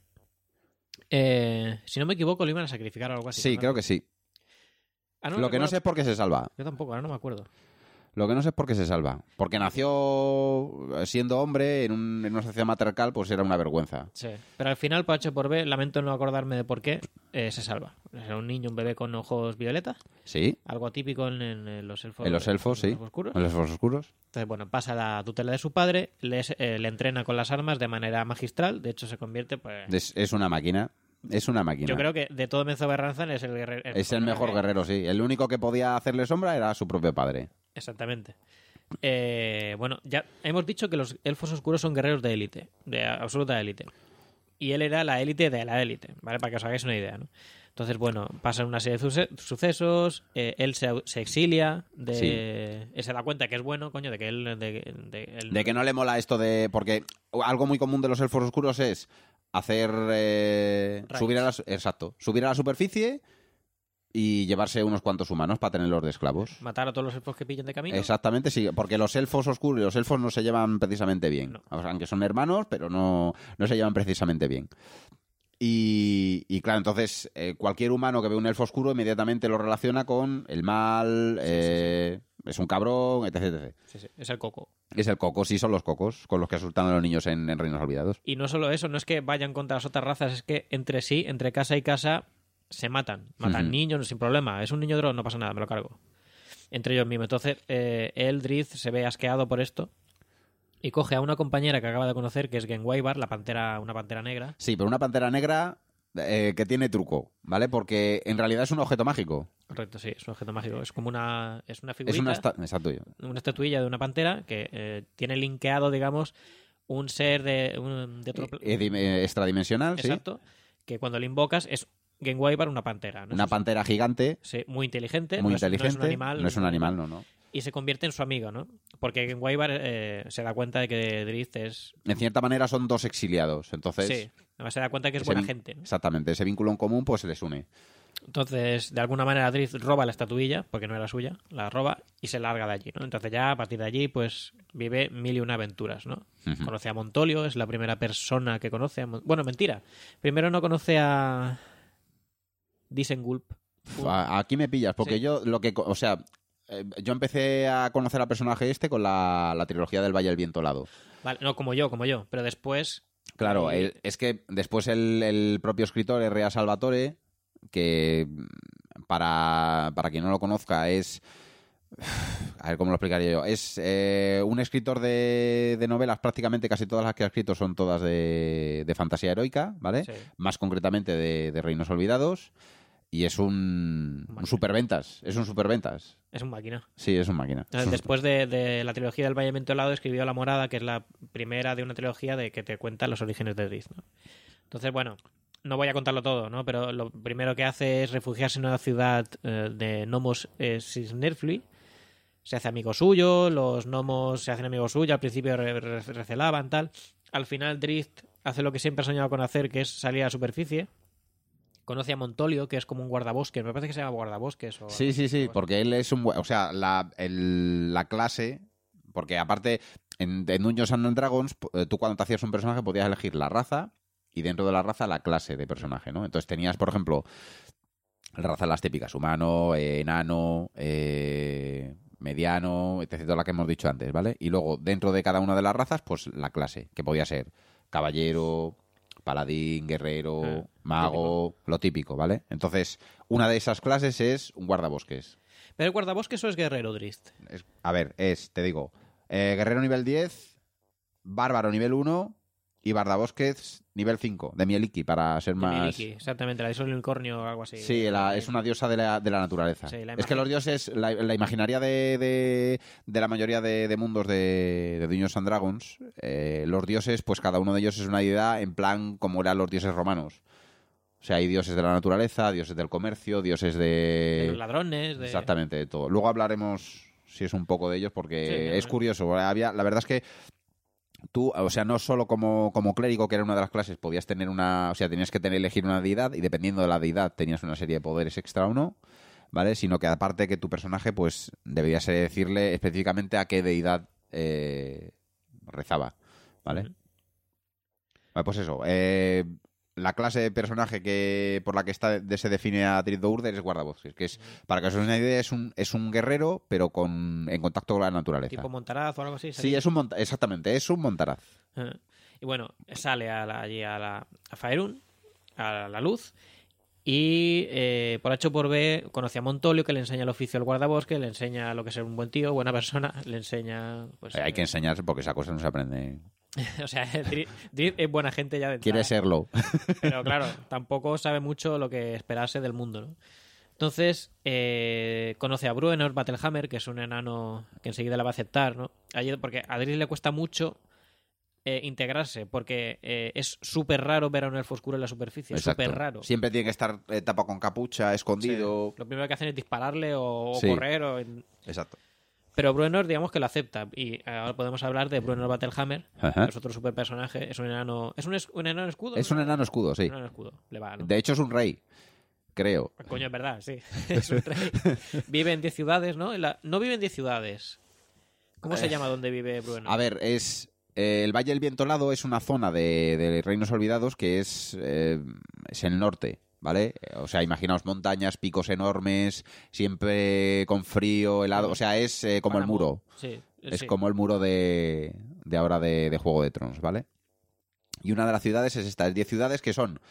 Eh, si no me equivoco, lo iban a sacrificar o algo así. Sí, creo que sí. Ah, Lo que no recuerdo- sé es por qué se salva. Yo tampoco, ahora no me acuerdo. Lo que no sé es por qué se salva. Porque nació siendo hombre en, un- en una sociedad matriarcal, pues era una vergüenza. Sí. Pero al final, por H por B, lamento no acordarme de por qué, eh, se salva. Era un niño, un bebé con ojos violetas, Sí, algo atípico en, en los elfos. en los elfos, en sí. los oscuros. En los elfos oscuros. Entonces, bueno, pasa la tutela de su padre, le, eh, le entrena con las armas de manera magistral, de hecho se convierte, pues... Es, es una máquina. Es una máquina. Yo creo que de todo Menzo Berranzan es el guerrero. Es el mejor guerrero, sí. El único que podía hacerle sombra era su propio padre. Exactamente. Eh, bueno, ya hemos dicho que los elfos oscuros son guerreros de élite, de absoluta élite. Y él era la élite de la élite, ¿vale? Para que os hagáis una idea, ¿no? Entonces, bueno, pasan una serie de suce- sucesos, eh, él se, au- se exilia, de, él se da cuenta que es bueno, coño, de que él... De, de- él- De que no le mola esto de... Porque algo muy común de los elfos oscuros es hacer... eh, Raids. subir a la, su- exacto. Subir a la superficie y llevarse unos cuantos humanos para tenerlos de esclavos. matar a todos los elfos que pillen de camino. Exactamente, sí. Porque los elfos oscuros y los elfos no se llevan precisamente bien. No. O sea, aunque son hermanos, pero no, no se llevan precisamente bien. Y, y claro, entonces eh, cualquier humano que ve un elfo oscuro inmediatamente lo relaciona con el mal, eh, es un cabrón, etc, etcétera. Sí, sí, es el coco. Es el coco, sí, son los cocos con los que asustan a los niños en, en Reinos Olvidados. Y no solo eso, no es que vayan contra las otras razas, es que entre sí, entre casa y casa, se matan. Matan Ujú. niños sin problema. Es un niño drone, no pasa nada, me lo cargo. Entre ellos mismos. Entonces, eh, él, Drizzt, se ve asqueado por esto y coge a una compañera que acaba de conocer, que es Genwaybar, la pantera, una pantera negra. Sí, pero una pantera negra eh, que tiene truco, ¿vale? Porque en realidad es un objeto mágico. Correcto, sí, es un objeto mágico. Es como una, es una figurita, Es una... esta- Exacto. una estatuilla de una pantera que eh, tiene linkeado, digamos, un ser de, un- de otro pla- Eh, dime- extradimensional, sí. Exacto, que cuando lo invocas es Genwaybar, una pantera. ¿no? Una Es- pantera gigante, Sí, muy inteligente. muy no es- no es inteligente. un animal. No es un animal, no, no. Y se convierte en su amigo, ¿no? Porque Genwaybar eh, se da cuenta de que Drizzt es... En cierta manera son dos exiliados, entonces... sí, además se da cuenta que es ese buena vin- gente, ¿no? Exactamente, ese vínculo en común pues se les une. Entonces, de alguna manera Drizzt roba la estatuilla, porque no era suya, la roba y se larga de allí, ¿no? Entonces ya a partir de allí, pues vive mil y una aventuras, ¿no? Ujú. Conoce a Montolio, es la primera persona que conoce a... Mon- Bueno, mentira. Primero no conoce a... Disengulp. Uf, a- Aquí me pillas, porque Sí. yo lo que... co- O sea, eh, yo empecé a conocer al personaje este con la, la trilogía del Valle del Viento Helado. Vale, no, como yo, como yo. Pero después... Claro, Y- el- es que después el, el propio escritor R A Salvatore, que mm, para, para quien no lo conozca es... A ver cómo lo explicaría yo. Es eh, un escritor de, de novelas, prácticamente casi todas las que ha escrito son todas de, de fantasía heroica, ¿vale? Sí. Más concretamente de, de Reinos Olvidados. Y es un, un superventas, es un superventas. Es un máquina. Sí, es un máquina. Es un- Después de, de la trilogía del Valle del Viento Helado escribió La Morada, que es la primera de una trilogía de que te cuenta los orígenes de Drizzt, ¿no? Entonces, bueno, no voy a contarlo todo, ¿no? Pero lo primero que hace es refugiarse en una ciudad eh, de gnomos eh, Sisnerfli. Se hace amigo suyo, los gnomos se hacen amigos suyos, al principio re- re- recelaban, tal. Al final Drizzt hace lo que siempre ha soñado con hacer, que es salir a la superficie. Conoce a Montolio, que es como un guardabosques. Me parece que se llama guardabosques. O Sí, sí, sí, porque él es un... buen- O sea, la, el- la clase... Porque aparte, en, en Dungeons and Dragons, eh, tú cuando te hacías un personaje podías elegir la raza y dentro de la raza la clase de personaje, ¿no? Entonces tenías, por ejemplo, razas las típicas, humano, eh, enano, eh, mediano, etcétera, todas las que hemos dicho antes, ¿vale? Y luego, dentro de cada una de las razas, pues la clase, que podía ser caballero, paladín, guerrero, Eh, mago, lo típico, ¿vale? Entonces, una de esas clases es un guardabosques. Pero el guardabosques o es guerrero, Drist. Es- a ver, es, te digo, eh, guerrero nivel diez, bárbaro nivel uno y guardabosques nivel cinco, de Mieliki, para ser De más... Miliki, exactamente, la de Sol Unicornio o algo así. Sí, la- es una diosa de la, de la naturaleza. Sí, la es que imagi- los dioses, la, la imaginaria de, de, de la mayoría de, de mundos de, de Dungeons and Dragons, eh, los dioses, pues cada uno de ellos es una deidad en plan como eran los dioses romanos. O sea, hay dioses de la naturaleza, dioses del comercio, dioses De de... los ladrones, de... Exactamente, de todo. Luego hablaremos, si es un poco de ellos, porque Sí, es bueno. curioso. Había, la verdad es que tú, o sea, no solo como, como clérigo, que era una de las clases, podías tener una... O sea, tenías que tener, elegir una deidad y dependiendo de la deidad tenías una serie de poderes extra o no, ¿vale? Sino que aparte que tu personaje, pues, deberías decirle específicamente a qué deidad eh, rezaba, ¿vale? Ujú. Vale, pues eso. Eh, la clase de personaje que por la que está de- se define a Drizzt Do'Urden es guardabosques, que es, para que os hagáis una idea, es un, es un guerrero, pero con en contacto con la naturaleza. Tipo Montaraz o algo así. Sí, es un monta- exactamente, es un montaraz. Ah. Y bueno, sale a la- allí a, la, a Faerun, a la luz, y eh, por H o por B conoce a Montolio, que le enseña el oficio al guardabosque, le enseña lo que es ser un buen tío, buena persona, le enseña... Pues, Eh, Hay que enseñarse porque esa cosa no se aprende. O sea, Drizzt Drizzt es buena gente ya de entrada. Quiere serlo. Pero claro, tampoco sabe mucho lo que esperarse del mundo, ¿no? Entonces, eh, conoce a Bruenor Battlehammer, que es un enano que enseguida la va a aceptar, ¿no? Allí- porque a Drizzt le cuesta mucho eh, integrarse, porque eh, es súper raro ver a un elfo oscuro en la superficie, es Exacto. súper raro. Siempre tiene que estar eh, tapado con capucha, escondido. Sí. Lo primero que hacen es dispararle o, o Sí. correr. O... Exacto. Pero Bruenor, digamos que lo acepta. Y ahora podemos hablar de Bruenor Battlehammer, Ajá. que es otro super personaje. Es un enano. ¿Es un, es- un enano escudo? Es un enano escudo, sí. Un enano escudo. Le va, ¿no? De hecho, es un rey, creo. Coño, es verdad, sí. Es un rey. Vive en diez ciudades, ¿no? En la- No vive en diez ciudades. ¿Cómo se Eh, llama donde vive Bruenor? A ver, es eh, el Valle del Viento Helado es una zona de, de Reinos Olvidados que es, eh, es el norte, ¿vale? O sea, imaginaos montañas, picos enormes, siempre con frío, helado. O sea, es eh, como el Paramount. muro. Sí. Es sí. como el muro de, de ahora de, de Juego de Tronos, ¿vale? Y una de las ciudades es esta, es diez ciudades que son...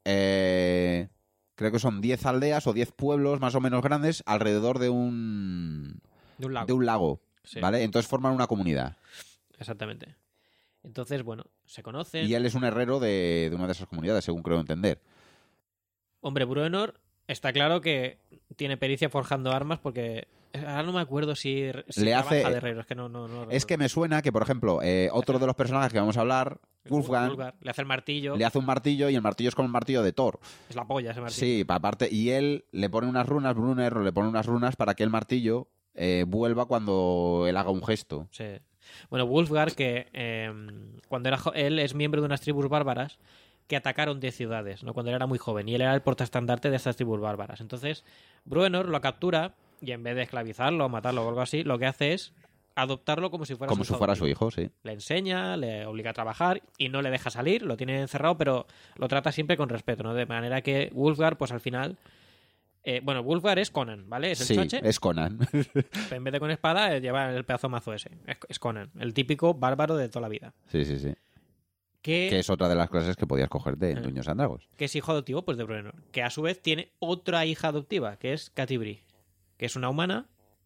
eh, creo que son diez aldeas o diez pueblos más o menos grandes alrededor de un... De un lago. De un lago, Sí. ¿vale? Entonces forman una comunidad. Exactamente. Entonces, bueno, se conocen. Y él es un herrero de, de una de esas comunidades, según creo entender. Hombre, Bruenor está claro que tiene pericia forjando armas porque... Ahora no me acuerdo si, si Le hace- trabaja de herrero. Es que no, no, no Es que me suena que, por ejemplo, eh, otro de los personajes que vamos a hablar, Wolfgang, Vulgar. Le hace el martillo. le hace un martillo y el martillo es como el martillo de Thor. Es la polla ese martillo. Sí, aparte, y él le pone unas runas, Brunner le pone unas runas para que el martillo eh, vuelva cuando él haga un gesto. Sí. Bueno, Wolfgar, que eh, cuando era jo- él es miembro de unas tribus bárbaras que atacaron diez ciudades, ¿no? Cuando él era muy joven, y él era el portaestandarte de estas tribus bárbaras. Entonces, Bruenor lo captura y en vez de esclavizarlo o matarlo o algo así, lo que hace es adoptarlo como si fuera Como su si fuera su hijo. hijo, sí. Le enseña, le obliga a trabajar y no le deja salir, lo tiene encerrado, pero lo trata siempre con respeto, ¿no? De manera que Wolfgar, pues al final... eh, bueno, Wolfgar es Conan, ¿vale? Es el Sí, choche. es Conan. En vez de con espada, eh, lleva el pedazo mazo ese. Es, es Conan, el típico bárbaro de toda la vida. sí, sí, sí. Que, Que es otra de las clases que podías cogerte en Eh. Dungeons and Dragons. que es hijo adoptivo pues de Bruenor. Que a su vez tiene otra hija adoptiva, que es Catibri, que es una humana.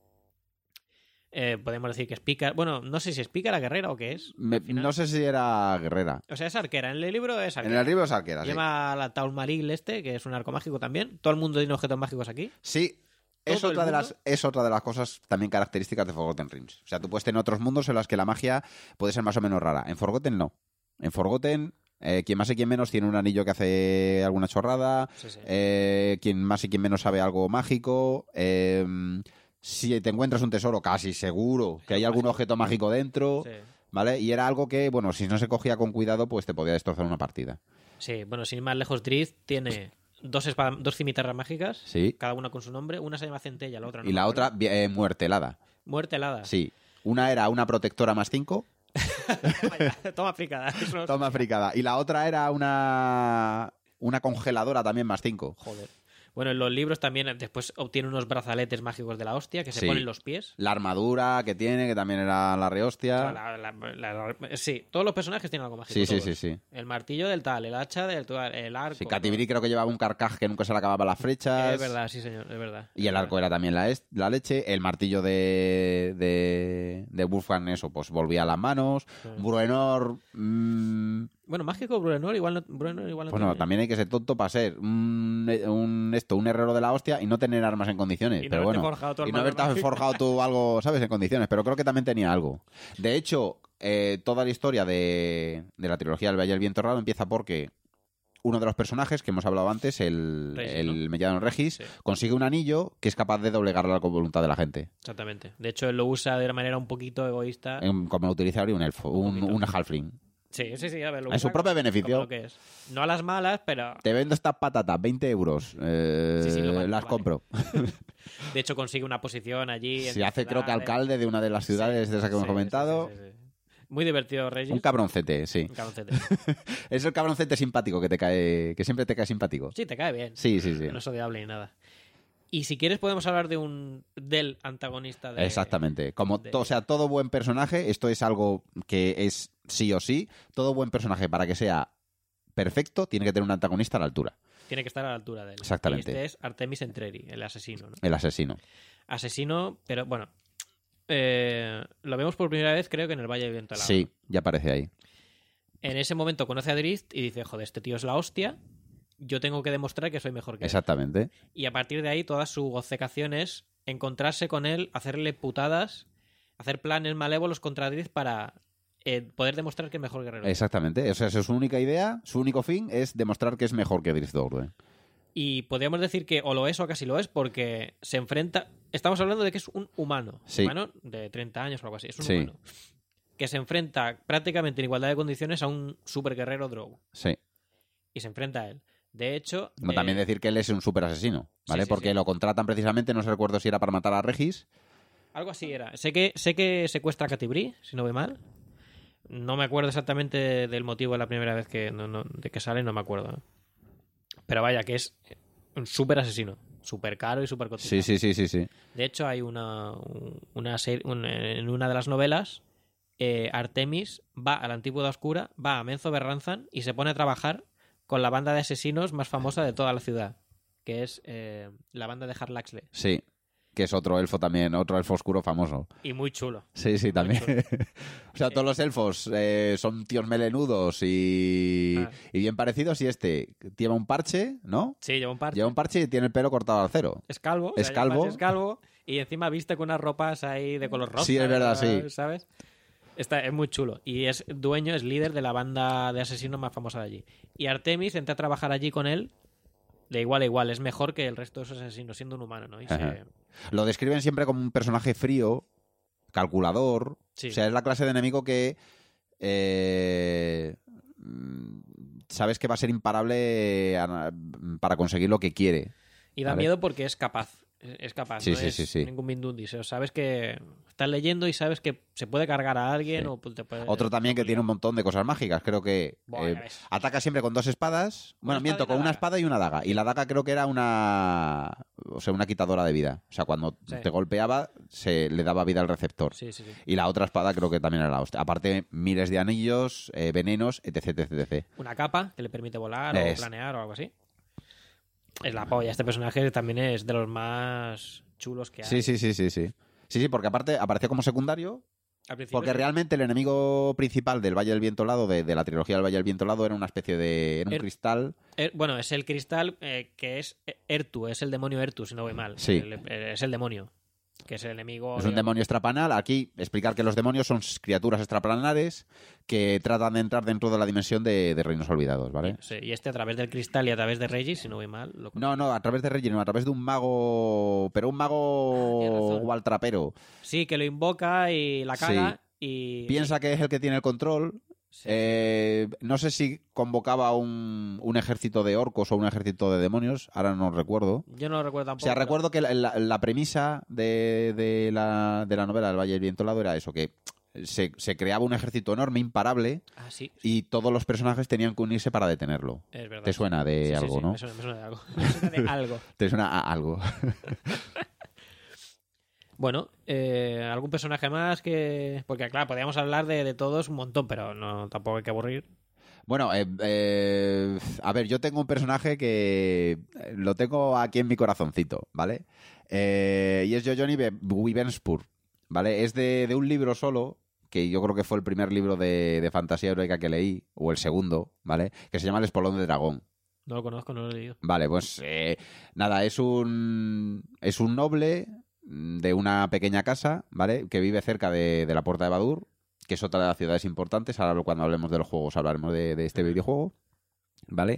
Eh, podemos decir que es pícara. Bueno, no sé si es pícara, guerrera o qué es. Me- al final. no sé si era guerrera. O sea, es arquera. En el libro es En arquera. el libro es arquera, sí. Lleva la Taulmaril este, que es un arco mágico también. Todo el mundo tiene objetos mágicos aquí. Sí, es Todo el otra, de mundo. las, es otra de las cosas también características de Forgotten Realms. O sea, tú puedes tener otros mundos en los que la magia puede ser más o menos rara. En Forgotten no. En Forgotten, eh, quien más y quien menos tiene un anillo que hace alguna chorrada. Sí, sí. Eh, quien más y quien menos sabe algo mágico. Eh, si te encuentras un tesoro, casi seguro que hay algún objeto mágico dentro. Sí. ¿Vale? Y era algo que, bueno, si no se cogía con cuidado, pues te podía destrozar una partida. Sí, bueno, sin ir más lejos, Drizzt tiene dos, espada- dos cimitarras mágicas, Sí. cada una con su nombre. Una se llama Centella, la otra no. Y me la acuerdo. otra, vi- eh, muerte helada. Muerte helada. Sí. Una era una protectora más cinco. Toma fricada. Eso- Toma fricada. Y la otra era una una congeladora también más cinco. Joder. Bueno, en los libros también después obtiene unos brazaletes mágicos de la hostia que se Sí. ponen los pies. La armadura que tiene, que también era la O rehostia. sea, la- la- la- la- sí, todos los personajes tienen algo mágico. Sí, sí, todos. sí, sí. El martillo del tal, el hacha del tal, el arco. Sí, Catibiri creo que llevaba un carcaj que nunca se le acababan las flechas. Es verdad, sí, señor, es verdad. Y el arco era también la, es- la leche. El martillo de, de, de Wolfgang, eso, pues volvía a las manos. Sí. Bruenor. mm, Bueno, mágico Bruenor igual no, Bruenor igual no pues no, tiene. también hay que ser tonto para ser un, un esto, un herrero de la hostia y no tener armas en condiciones. Y no pero haberte bueno, forjado tu y no armadura haberte mágica. forjado tú algo, ¿sabes? En condiciones. Pero creo que también tenía algo. De hecho, eh, toda la historia de, de la trilogía del Valle del Viento Raro empieza porque uno de los personajes que hemos hablado antes, el, Regis, el ¿no? Mellano Regis, Sí. consigue un anillo que es capaz de doblegar la voluntad de la gente. Exactamente. De hecho, él lo usa de una manera un poquito egoísta. En- como lo utilizaría un elfo, un, poquito. un halfling. Sí, sí, sí, a ver, lo En su usa propio como- beneficio. como lo que es. No a las malas, pero Te vendo estas patatas, veinte euros. eh, Sí, sí, lo vale, las lo vale. compro. de hecho consigue una posición allí. en Se la hace, creo que ciudad, alcalde de una de las ciudades de esas que hemos Sí, comentado. sí, sí, sí, sí. Muy divertido, Regis. Un cabroncete, sí. Un cabroncete. Es el cabroncete simpático que te cae, que siempre te cae simpático. Sí, te cae bien. Sí, sí, sí. No es odiable ni nada. Y si quieres podemos hablar de un del antagonista de... Exactamente. Como de- to- o sea, todo buen personaje, esto es algo que es sí o sí, todo buen personaje para que sea perfecto tiene que tener un antagonista a la altura. Tiene que estar a la altura de él. Exactamente. Y este es Artemis Entreri, el asesino, ¿no? El asesino. Asesino, pero bueno... eh, lo vemos por primera vez creo que en el Valle del Viento Helado. Sí, ya aparece ahí. En ese momento conoce a Drizzt y dice, joder, este tío es la hostia, yo tengo que demostrar que soy mejor que él. Exactamente. Y a partir de ahí toda su obcecación es encontrarse con él, hacerle putadas, hacer planes malévolos contra Drizzt para eh, poder demostrar que es mejor guerrero. Exactamente. O sea, esa es su única idea, su único fin es demostrar que es mejor que Drizzt Do'Urden. Y podríamos decir que o lo es o casi lo es porque se enfrenta... Estamos hablando de que es un humano. Sí. Humano de treinta años o algo así. Es un Sí. humano. Que se enfrenta prácticamente en igualdad de condiciones a un super guerrero Drow. Sí. Y se enfrenta a él. De hecho... Como eh, también decir que él es un super asesino, ¿vale? sí, sí, Porque sí. lo contratan precisamente, no se recuerdo si era para matar a Regis. Algo así era. Sé que, sé que secuestra a Catibri, si no voy mal. No me acuerdo exactamente del motivo de la primera vez que, no, no, de que sale, no me acuerdo. Pero vaya, que es un súper asesino. Súper caro y súper cotizado. Sí, sí, sí, sí, sí. De hecho, hay una, una serie, un- en una de las novelas, eh, Artemis va a la Antigüedad Oscura, va a Menzo Berranzan y se pone a trabajar con la banda de asesinos más famosa de toda la ciudad, que es eh, la banda de Harlaxle. Sí. Que es otro elfo también, otro elfo oscuro famoso. Y muy chulo. Sí, sí, también. o sea, Sí. todos los elfos eh, son tíos melenudos y, Ah. y bien parecidos. Y este lleva un parche, ¿no? Sí, lleva un par. Lleva un parche y tiene el pelo cortado al cero. Es calvo. Es o sea, calvo. Es calvo. Y encima viste con unas ropas ahí de color rosa. Sí, es verdad, sí. ¿Sabes? Está, es muy chulo. Y es dueño, es líder de la banda de asesinos más famosa de allí. Y Artemis entra a trabajar allí con él de igual a igual. Es mejor que el resto de esos asesinos, siendo un humano, ¿no? Y se- Ajá. Lo describen siempre como un personaje frío, calculador. Sí. O sea, es la clase de enemigo que eh, mm, sabes que va a ser imparable a- para conseguir lo que quiere. Y da Vale. miedo porque es capaz. Es es capaz. Sí, no sí, es sí, sí. ningún Mindundis. O sea, sabes que estás leyendo y sabes que se puede cargar a alguien Sí. o te puede... Otro también que tiene un montón de cosas mágicas. Creo que Buah, eh, ya ves. ataca siempre con dos espadas. Bueno, espada miento, y con una una daga. espada y una daga. Y la daga creo que era una. O sea, una quitadora de vida. O sea, cuando Sí. te golpeaba, se le daba vida al receptor. Sí, sí, sí. Y la otra espada creo que también era la hostia. Aparte, miles de anillos, eh, venenos, etc, etc, etcétera. Una capa que le permite volar Es- o planear o algo así. Es la polla. Este personaje también es de los más chulos que hay. Sí, sí, sí, sí, sí. Sí, sí, porque aparte apareció como secundario. Al principio Porque sí. realmente el enemigo principal del Valle del Viento Helado, de, de la trilogía del Valle del Viento Helado, era una especie de. Era un Er- cristal. Er- bueno, es el cristal eh, que es Ertu, es el demonio Ertu, si no voy mal. Sí. El- el- es el demonio, que es el enemigo. Es un digamos. demonio extrapanal. Aquí explicar que los demonios son criaturas extraplanares que tratan de entrar dentro de la dimensión de, de Reinos Olvidados, ¿vale? Sí, y este a través del cristal y a través de Regis, si no voy mal. Lo... No, no, a través de Reggie, no, a través de un mago. Pero un Ah, tienes mago razón. gualtrapero. Sí, que lo invoca y la caga y... Piensa que es el que tiene el control. Sí. Eh, no sé si convocaba un, un ejército de orcos o un ejército de demonios, ahora no recuerdo. Yo no lo recuerdo O tampoco. sea, pero- recuerdo que la, la- la premisa de, de la, de la novela del Valle del Viento Helado era eso, que se, se creaba un ejército enorme, imparable, Ah, sí. y todos los personajes tenían que unirse para detenerlo. Es verdad. Te suena de Sí, sí, algo, sí, ¿no? Me suena, me suena de algo. Me suena de algo. Te suena a algo. Bueno, eh, ¿algún personaje más que...? Porque, claro, podríamos hablar de, de todos un montón, pero no tampoco hay que aburrir. Bueno, eh, eh, a ver, yo tengo un personaje que lo tengo aquí en mi corazoncito, ¿vale? Eh, y es Johnny Wivenspur, ¿vale? Es de, de un libro solo, que yo creo que fue el primer libro de, de fantasía heroica que leí, o el segundo, ¿vale? Que se llama El Espolón de Dragón. No lo conozco, no lo he leído. Vale, pues eh, nada, es un, es un noble de una pequeña casa, ¿vale? Que vive cerca de, de la Puerta de Badur, que es otra de las ciudades importantes. Ahora cuando hablemos de los juegos hablaremos de, de este videojuego, ¿vale?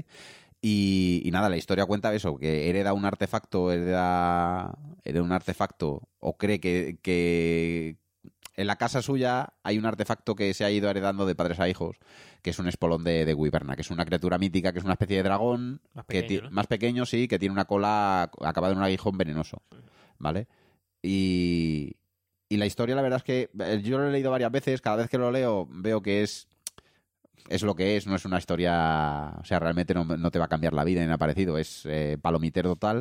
Y, y nada, la historia cuenta eso, que hereda un artefacto, hereda, hereda un artefacto, o cree que, que en la casa suya hay un artefacto que se ha ido heredando de padres a hijos, que es un espolón de, de Wyverna, que es una criatura mítica, que es una especie de dragón, Más que pequeño, ti- ¿no? más pequeño, sí, que tiene una cola acabada en un aguijón venenoso, ¿vale? Y, y la historia, la verdad es que eh, yo lo he leído varias veces, cada vez que lo leo veo que es es lo que es, no es una historia, o sea, realmente no, no te va a cambiar la vida ni nada parecido, es eh, palomitero total,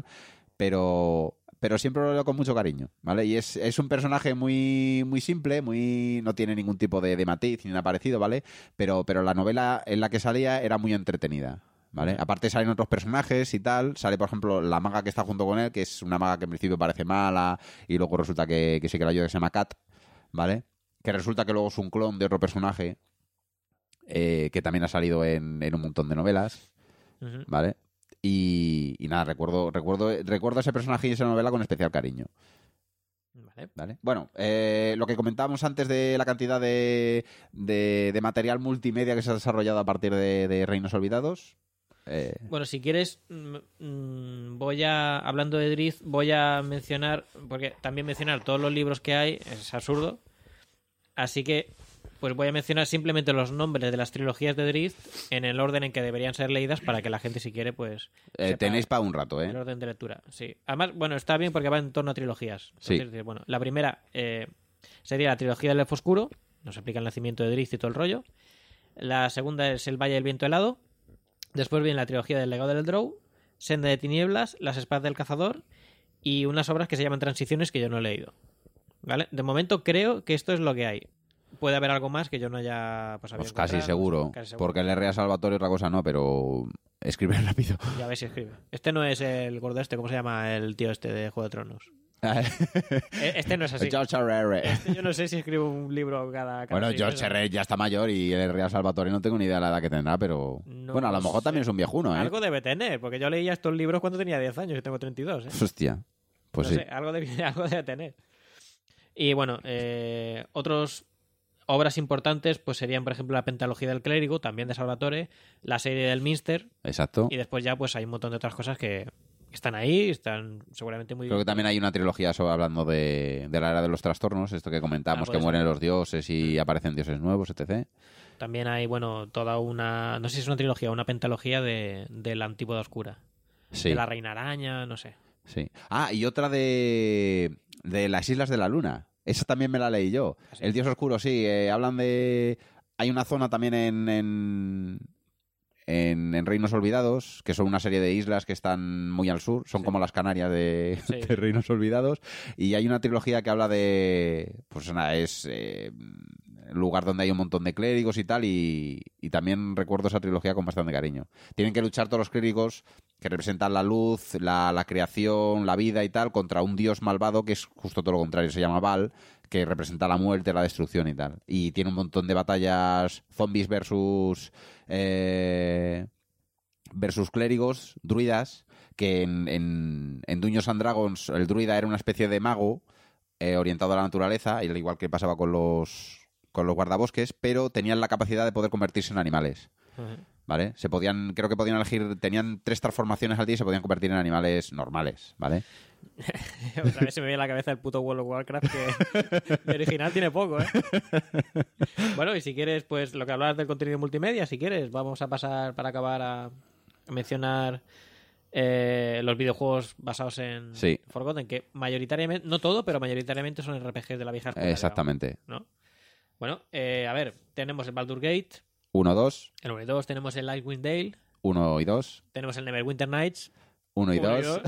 pero pero siempre lo leo con mucho cariño, ¿vale? Y es, es un personaje muy muy simple, muy no tiene ningún tipo de, de matiz ni nada parecido, ¿vale? Pero, pero la novela en la que salía era muy entretenida, ¿vale? Aparte salen otros personajes y tal, sale por ejemplo la maga que está junto con él, que es una maga que en principio parece mala y luego resulta que, que sí que la ayuda, que se llama Kat, ¿vale? Que resulta que luego es un clon de otro personaje eh, que también ha salido en, en un montón de novelas, Ujú. ¿vale? Y, y nada, recuerdo, recuerdo, recuerdo a ese personaje y esa novela con especial cariño. Vale. ¿Vale? Bueno, eh, lo que comentábamos antes de la cantidad de, de, de material multimedia que se ha desarrollado a partir de, de Reinos Olvidados. Eh, Bueno, si quieres, mm, mm, voy a, hablando de Drizzt, voy a mencionar, porque también mencionar todos los libros que hay es absurdo, así que pues voy a mencionar simplemente los nombres de las trilogías de Drizzt en el orden en que deberían ser leídas para que la gente, si quiere, pues eh, sepa tenéis para un rato, el ¿eh? orden de lectura. Sí. Además, bueno, está bien porque va en torno a trilogías. Sí. Entonces, bueno, la primera eh, sería la trilogía del Elfo Oscuro, nos explica el nacimiento de Drizzt y todo el rollo. La segunda es El Valle del Viento Helado. Después viene la trilogía del Legado del Drow, Senda de Tinieblas, Las Espadas del Cazador y unas obras que se llaman Transiciones que yo no he leído. ¿Vale? De momento creo que esto es lo que hay. Puede haber algo más que yo no haya pues, Pues había casi encontrado, seguro, casi seguro. porque el R A Salvatore otra cosa no, pero escribe rápido. Ya ves si escribe. Este no es el gordo este, ¿cómo se llama el tío este de Juego de Tronos? Eh, Este no es así. George R R. Este yo no sé si escribe un libro cada... cada Bueno, seis George meses. R R ya está mayor y el R A Salvatore no tengo ni idea de la edad que tendrá, pero... No bueno, a lo lo mejor sé. también es un viejuno, ¿eh? Algo debe tener, porque yo leía estos libros cuando tenía diez años y tengo treinta y dos, ¿eh? Hostia, pues no sí. sé, algo debe, algo debe tener. Y bueno, eh, otros obras importantes pues serían, por ejemplo, la Pentalogía del Clérigo, también de Salvatore, la serie del Minster, Exacto. y después ya pues hay un montón de otras cosas que están ahí, están seguramente muy Creo que bien. también hay una trilogía sobre, hablando de, de la era de los trastornos, esto que comentamos, Ah, puede que mueren ser. los dioses y aparecen dioses nuevos, etcétera. También hay, bueno, toda una... No sé si es una trilogía o una pentalogía de, de la Antípoda Oscura. Sí, De la Reina Araña, no sé. sí. Ah, y otra de, de las Islas de la Luna. Esa también me la leí yo. ¿Ah, sí? El dios oscuro, sí. eh, hablan de... Hay una zona también en, en, en, en Reinos Olvidados, que son una serie de islas que están muy al sur. Son Sí. como las Canarias de, Sí. de Reinos Olvidados. Y hay una trilogía que habla de... Pues nada, es... Eh, un lugar donde hay un montón de clérigos y tal, y, y también recuerdo esa trilogía con bastante cariño. Tienen que luchar todos los clérigos que representan la luz, la, la creación, la vida y tal, contra un dios malvado que es justo todo lo contrario, se llama Val, que representa la muerte, la destrucción y tal. Y tiene un montón de batallas zombies versus... Eh, versus clérigos, druidas, que en, en, en Dungeons and Dragons el druida era una especie de mago eh, orientado a la naturaleza, y al igual que pasaba con los con los guardabosques, pero tenían la capacidad de poder convertirse en animales, Ujú. ¿vale? Se podían, creo que podían elegir, tenían tres transformaciones al día y se podían convertir en animales normales, ¿vale? Otra vez se me viene a la cabeza el puto World of Warcraft que de original tiene poco, ¿eh? Bueno, y si quieres, pues lo que hablabas del contenido multimedia, si quieres, vamos a pasar para acabar a, a mencionar eh, los videojuegos basados en Sí. Forgotten, que mayoritariamente, no todo, pero mayoritariamente son R P Gs de la vieja escuela. Exactamente. digamos, ¿no? Bueno, eh, a ver, tenemos el Baldur's Gate, uno, dos, el uno y dos, tenemos el Icewind Dale, uno y dos, tenemos el Neverwinter Nights, uno y uno y dos. dos.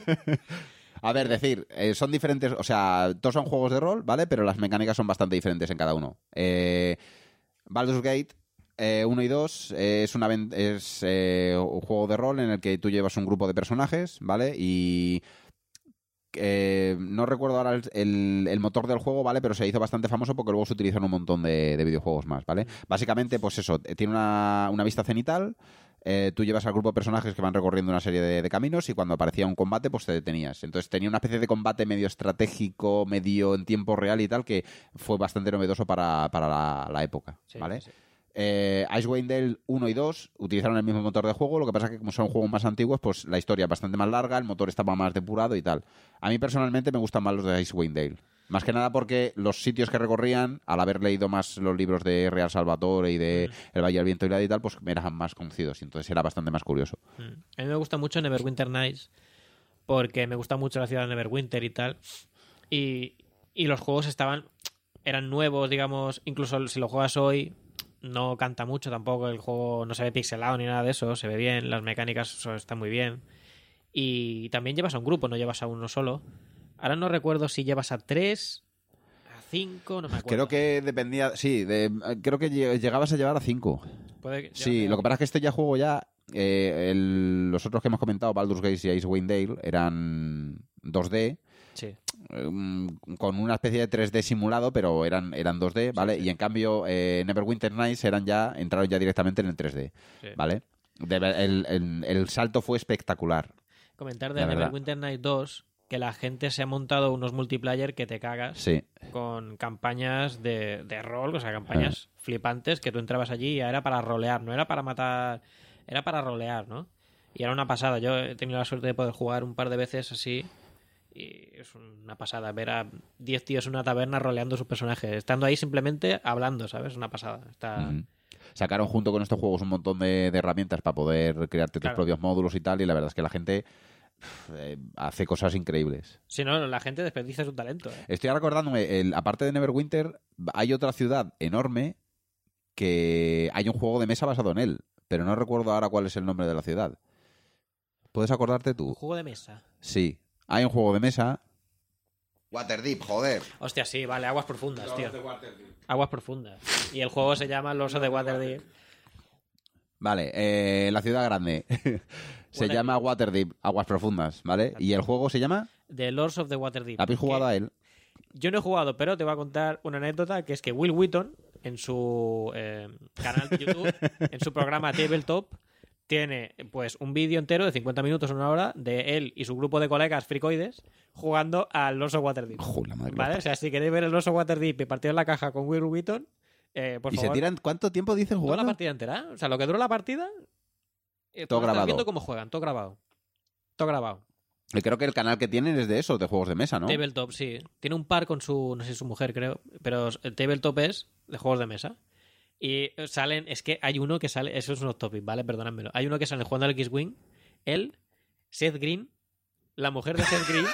A ver, decir, eh, son diferentes, o sea, todos son juegos de rol, ¿vale? Pero las mecánicas son bastante diferentes en cada uno. Eh, Baldur's Gate eh, uno y dos eh, es, una, ven- es eh, un juego de rol en el que tú llevas un grupo de personajes, ¿vale? Y eh, no recuerdo ahora el, el- el motor del juego, ¿vale? Pero se hizo bastante famoso porque luego se utilizan un montón de, de videojuegos más, ¿vale? Básicamente, pues eso, eh, tiene una, una vista cenital. Eh, tú llevas al grupo de personajes que van recorriendo una serie de, de caminos y cuando aparecía un combate, pues te detenías. Entonces tenía una especie de combate medio estratégico, medio en tiempo real y tal, que fue bastante novedoso para, para la, la época, Sí, ¿vale? sí. Eh, Icewind Dale uno y dos utilizaron el mismo motor de juego, lo que pasa es que como son juegos más antiguos, pues la historia es bastante más larga, el motor estaba más depurado y tal. A mí personalmente me gustan más los de Icewind Dale. Más que nada porque los sitios que recorrían, al haber leído más los libros de Real Salvatore y de El Valle del Viento y la y tal, pues me eran más conocidos y entonces era bastante más curioso. Mm. A mí me gusta mucho Neverwinter Nights porque me gusta mucho la ciudad de Neverwinter y tal. Y, y los juegos estaban eran nuevos, digamos, incluso si lo juegas hoy no canta mucho tampoco, el juego no se ve pixelado ni nada de eso, se ve bien, las mecánicas so- están muy bien. Y también llevas a un grupo, no llevas a uno solo. Ahora no recuerdo si llevas a tres, a cinco, no me acuerdo. Creo que dependía, sí, de, creo que lle- llegabas a llevar a cinco. Puede que- Sí, lo que pasa es que este ya juego ya, eh, el- los otros que hemos comentado, Baldur's Gate y Icewind Dale, eran dos D. Sí. eh, con una especie de tres D simulado, pero eran, eran dos D, ¿vale? Y en cambio, eh, Neverwinter Nights eran ya, entraron ya directamente en el tres D, Sí. ¿vale? De ver- el, el- el salto fue espectacular. Comentar de La verdad. Neverwinter Nights dos que la gente se ha montado unos multiplayer que te cagas Sí. con campañas de, de rol, o sea, campañas flipantes que tú entrabas allí y era para rolear, no era para matar, era para rolear, ¿no? Y era una pasada. Yo he tenido la suerte de poder jugar un par de veces así y es una pasada ver a diez tíos en una taberna roleando sus personajes, estando ahí simplemente hablando, ¿sabes? Una pasada. Está... Ujú. Sacaron junto con estos juegos un montón de, de herramientas para poder crearte tus Claro. propios módulos y tal, y la verdad es que la gente uf, eh, hace cosas increíbles. Si no, la gente desperdicia su talento, ¿eh? Estoy recordándome, el, aparte de Neverwinter, hay otra ciudad enorme que hay un juego de mesa basado en él, pero no recuerdo ahora cuál es el nombre de la ciudad. ¿Puedes acordarte Un tú? juego de mesa. Sí, hay un juego de mesa. Waterdeep, joder. Hostia, sí, vale, aguas profundas, tío. Aguas profundas. Y el juego se llama Los Osos de Waterdeep. Vale, eh, la ciudad grande. se Waterdeep. llama Waterdeep, aguas profundas, ¿vale? Y el juego se llama... The Lords of the Waterdeep. ¿Habéis jugado que a él? Yo no he jugado, pero te voy a contar una anécdota, que es que Will Wheaton, en su eh, canal de YouTube, en su programa Tabletop, tiene pues un vídeo entero de cincuenta minutos, una hora, de él y su grupo de colegas fricoides jugando al Oso Waterdeep. Joder, la madre que ¿Vale? los O sea, si queréis ver el Oso Waterdeep y partido en la caja con Will Wheaton, eh, por ¿Y se favor, tiran cuánto tiempo dicen toda la jugando? partida entera. O sea, lo que dura la partida, eh, Todo tú lo estás grabado. viendo cómo juegan, todo grabado. Todo grabado. Y creo que el canal que tienen es de eso, de juegos de mesa, ¿no? Tabletop, sí. Tiene un par con su, no sé, su mujer, creo, pero el Tabletop es de juegos de mesa. Y salen, es que hay uno que sale, eso es un off topic, ¿vale? Perdónamelo. Hay uno que sale jugando al X-Wing, él, Seth Green, la mujer de Seth Green,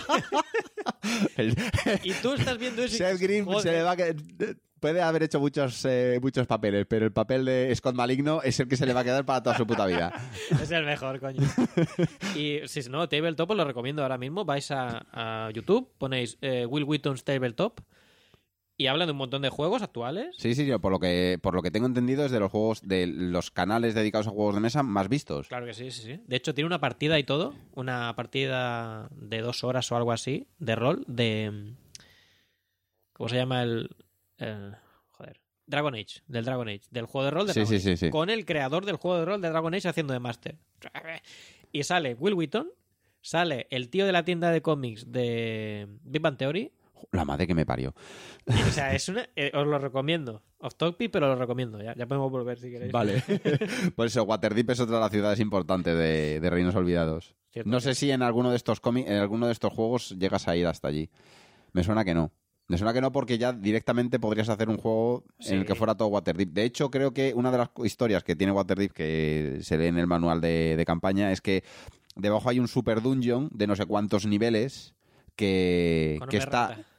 El- y tú estás viendo eso y Seth dices, Green "Joder". se le va a que- puede haber hecho muchos, eh, muchos papeles, pero el papel de Scott Maligno es el que se le va a quedar para toda su puta vida. Es el mejor, coño. Y si no, Tabletop os lo recomiendo ahora mismo. Vais a, a YouTube, ponéis eh, Will Wheaton's Tabletop y hablan de un montón de juegos actuales. Sí, sí, yo por lo que por lo que tengo entendido es de los juegos, de los canales dedicados a juegos de mesa más vistos. Claro que sí, sí, sí. De hecho, tiene una partida y todo. Una partida de dos horas o algo así, de rol, de... ¿Cómo se llama el...? el- joder. Dragon Age, del Dragon Age. Del juego de rol de Sí, Dragon sí, Age. sí, sí. Con el creador del juego de rol de Dragon Age haciendo de máster. Y sale Will Wheaton, sale el tío de la tienda de cómics de Big Bang Theory. La madre que me parió. Y, o sea, es una... eh, os lo recomiendo. Off topic, pero lo recomiendo. Ya, ya podemos volver si queréis. Vale. Por eso, Waterdeep es otra de las ciudades importantes de, de Reinos Olvidados. Cierto. No sé si en alguno de estos cómic- en alguno de estos juegos llegas a ir hasta allí. Me suena que no. Me suena que no porque ya directamente podrías hacer un juego Sí. en el que fuera todo Waterdeep. De hecho, creo que una de las historias que tiene Waterdeep que se lee en el manual de, de campaña es que debajo hay un super dungeon de no sé cuántos niveles que, Con que una está... rata.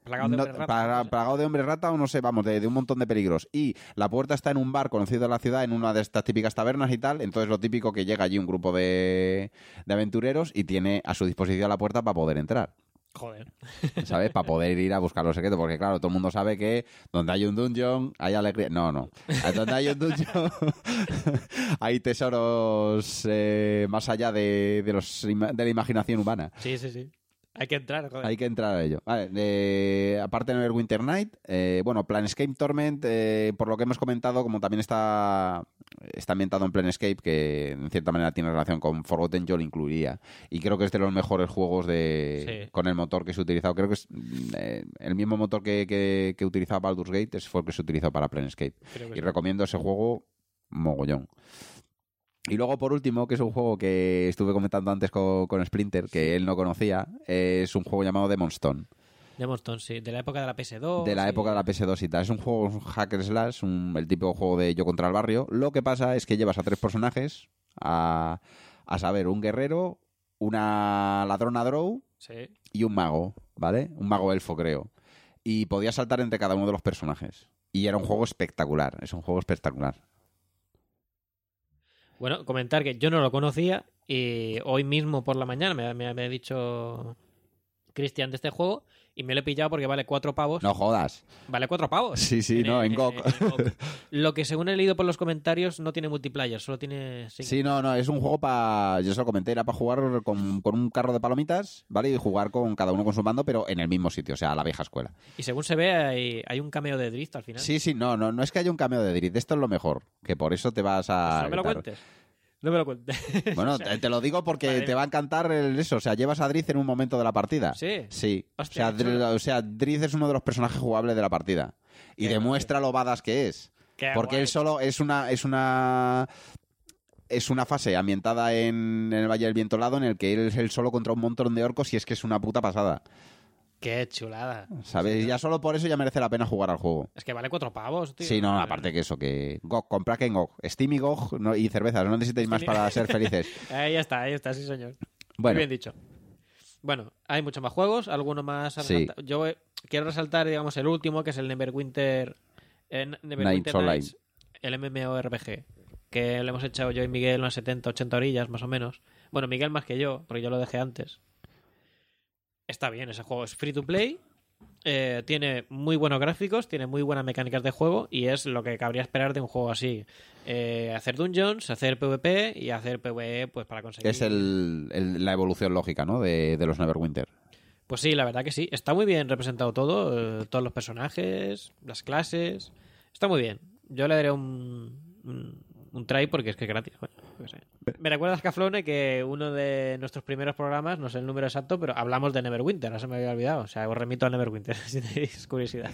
Plagado de no, hombres rata, para- no sé. plagado de hombre rata o no sé, vamos, de, de un montón de peligros. Y la puerta está en un bar conocido en la ciudad, en una de estas típicas tabernas y tal. Entonces lo típico que llega allí un grupo de, de aventureros y tiene a su disposición la puerta para poder entrar. Joder. ¿Sabes? Para poder ir a buscar los secretos. Porque claro, todo el mundo sabe que donde hay un dungeon hay alegría. No, no. Donde hay un dungeon hay tesoros eh, más allá de, de, los, de la imaginación humana. Sí, sí, sí. Hay que entrar, joder. Hay que entrar a ello. Vale, eh, aparte de Neverwinter Night, eh, bueno, Planescape Torment, eh, por lo que hemos comentado, como también está, está ambientado en Planescape, que en cierta manera tiene relación con Forgotten, yo lo incluiría. Y creo que es de los mejores juegos de Sí. con el motor que se ha utilizado. Creo que es eh, el mismo motor que, que, que utilizaba Baldur's Gate, es fue el que se utilizó para Planescape. Creo que Y sí. recomiendo ese juego mogollón. Y luego, por último, que es un juego que estuve comentando antes con, con Splinter, que él no conocía, eh, es un juego llamado Demon's Stone, Demon's Stone, sí. De la época de la P S dos. de la sí. época de la P S dos y tal. Es un juego un hack and slash, un- el típico juego de yo contra el barrio. Lo que pasa es que llevas a tres personajes, a, a saber, un guerrero, una ladrona drow Sí. y un mago, ¿vale? Un mago elfo, creo. Y podías saltar entre cada uno de los personajes. Y era un juego espectacular, es un juego espectacular. Bueno, comentar que yo no lo conocía y hoy mismo por la mañana me, me, me ha dicho Cristian de este juego y me lo he pillado porque vale cuatro pavos. No jodas. Vale cuatro pavos. Sí, sí, no, en G O G. en G O G. Lo que según he leído por los comentarios no tiene multiplayer, solo tiene single. Sí, no, no, es un juego para, yo se lo comenté, era para jugar con, con un carro de palomitas, ¿vale? Y jugar con cada uno con su mando, pero en el mismo sitio, o sea, a la vieja escuela. Y según se ve hay, hay un cameo de Drift al final. Sí, sí, no, no, no es que haya un cameo de Drift, esto es lo mejor, que por eso te vas a... Pues no me lo quitar. cuentes. No me lo cuentes. Bueno, O sea, te, te lo digo porque Vale. te va a encantar el- eso, o sea, llevas a Drift en un momento de la partida. ¿Sí? Sí. Hostia, o, sea, qué chulo. Dr- o sea, Drift es uno de los personajes jugables de la partida. Y Qué demuestra lo badass que es. Qué Porque guay. él solo es una... Es una es una fase ambientada en, en el Valle del Viento Helado en el que él es el solo contra un montón de orcos y es que es una puta pasada. Qué chulada. ¿Sabes? Ya solo por eso ya merece la pena jugar al juego. Es que vale cuatro pavos, tío. Sí, no, aparte que eso, que G O G, comprad que en G O G. Steam y G O G no- y cervezas, no necesitéis más Steam y- para ser felices. Ahí está, ahí está, sí señor. Bueno. Muy bien dicho. Bueno, hay muchos más juegos, algunos más a Sí. resaltar. Yo eh, quiero resaltar, digamos, el último, que es el Neverwinter, eh, Neverwinter Nights Online. Nights, el MMORPG, que lo hemos echado yo y Miguel unas setenta, ochenta orillas, más o menos. Bueno, Miguel más que yo, porque yo lo dejé antes. Está bien, ese juego es free to play, eh, tiene muy buenos gráficos, tiene muy buenas mecánicas de juego y es lo que cabría esperar de un juego así. Eh, hacer dungeons, hacer PvP y hacer PvE pues para conseguir... Es el, el- la evolución lógica, ¿no? De, de los Neverwinter. Pues sí, la verdad que sí. Está muy bien representado todo, eh, todos los personajes, las clases. Está muy bien. Yo le daré un, un, un try porque es que es gratis. Bueno, yo qué sé. Me recuerdas, Caflone, que uno de nuestros primeros programas, no sé el número exacto, pero hablamos de Neverwinter, no se me había olvidado. O sea, os remito a Neverwinter, si tenéis curiosidad.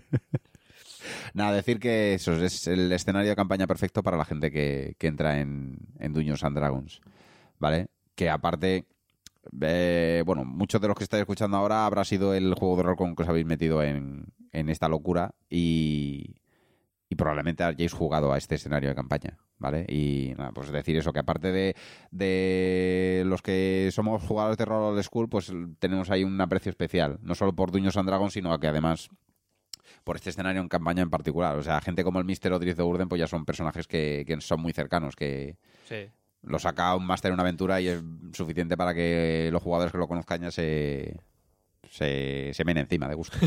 Nada, decir que eso es el escenario de campaña perfecto para la gente que, que entra en, en Dungeons and Dragons, ¿vale? Que aparte, eh, bueno, muchos de los que estáis escuchando ahora habrá sido el juego de rol con que os habéis metido en, en esta locura y, y probablemente hayáis jugado a este escenario de campaña, ¿vale? Y nada, pues decir eso, que aparte de, de los que somos jugadores de rol old school, pues tenemos ahí un aprecio especial, no solo por Dungeons and Dragons, sino que además por este escenario en campaña en particular. O sea, gente como el míster Odriz de Urden, pues ya son personajes que, que son muy cercanos, que Sí. lo saca un máster en una aventura y es suficiente para que los jugadores que lo conozcan ya se, se, se menen encima de gusto.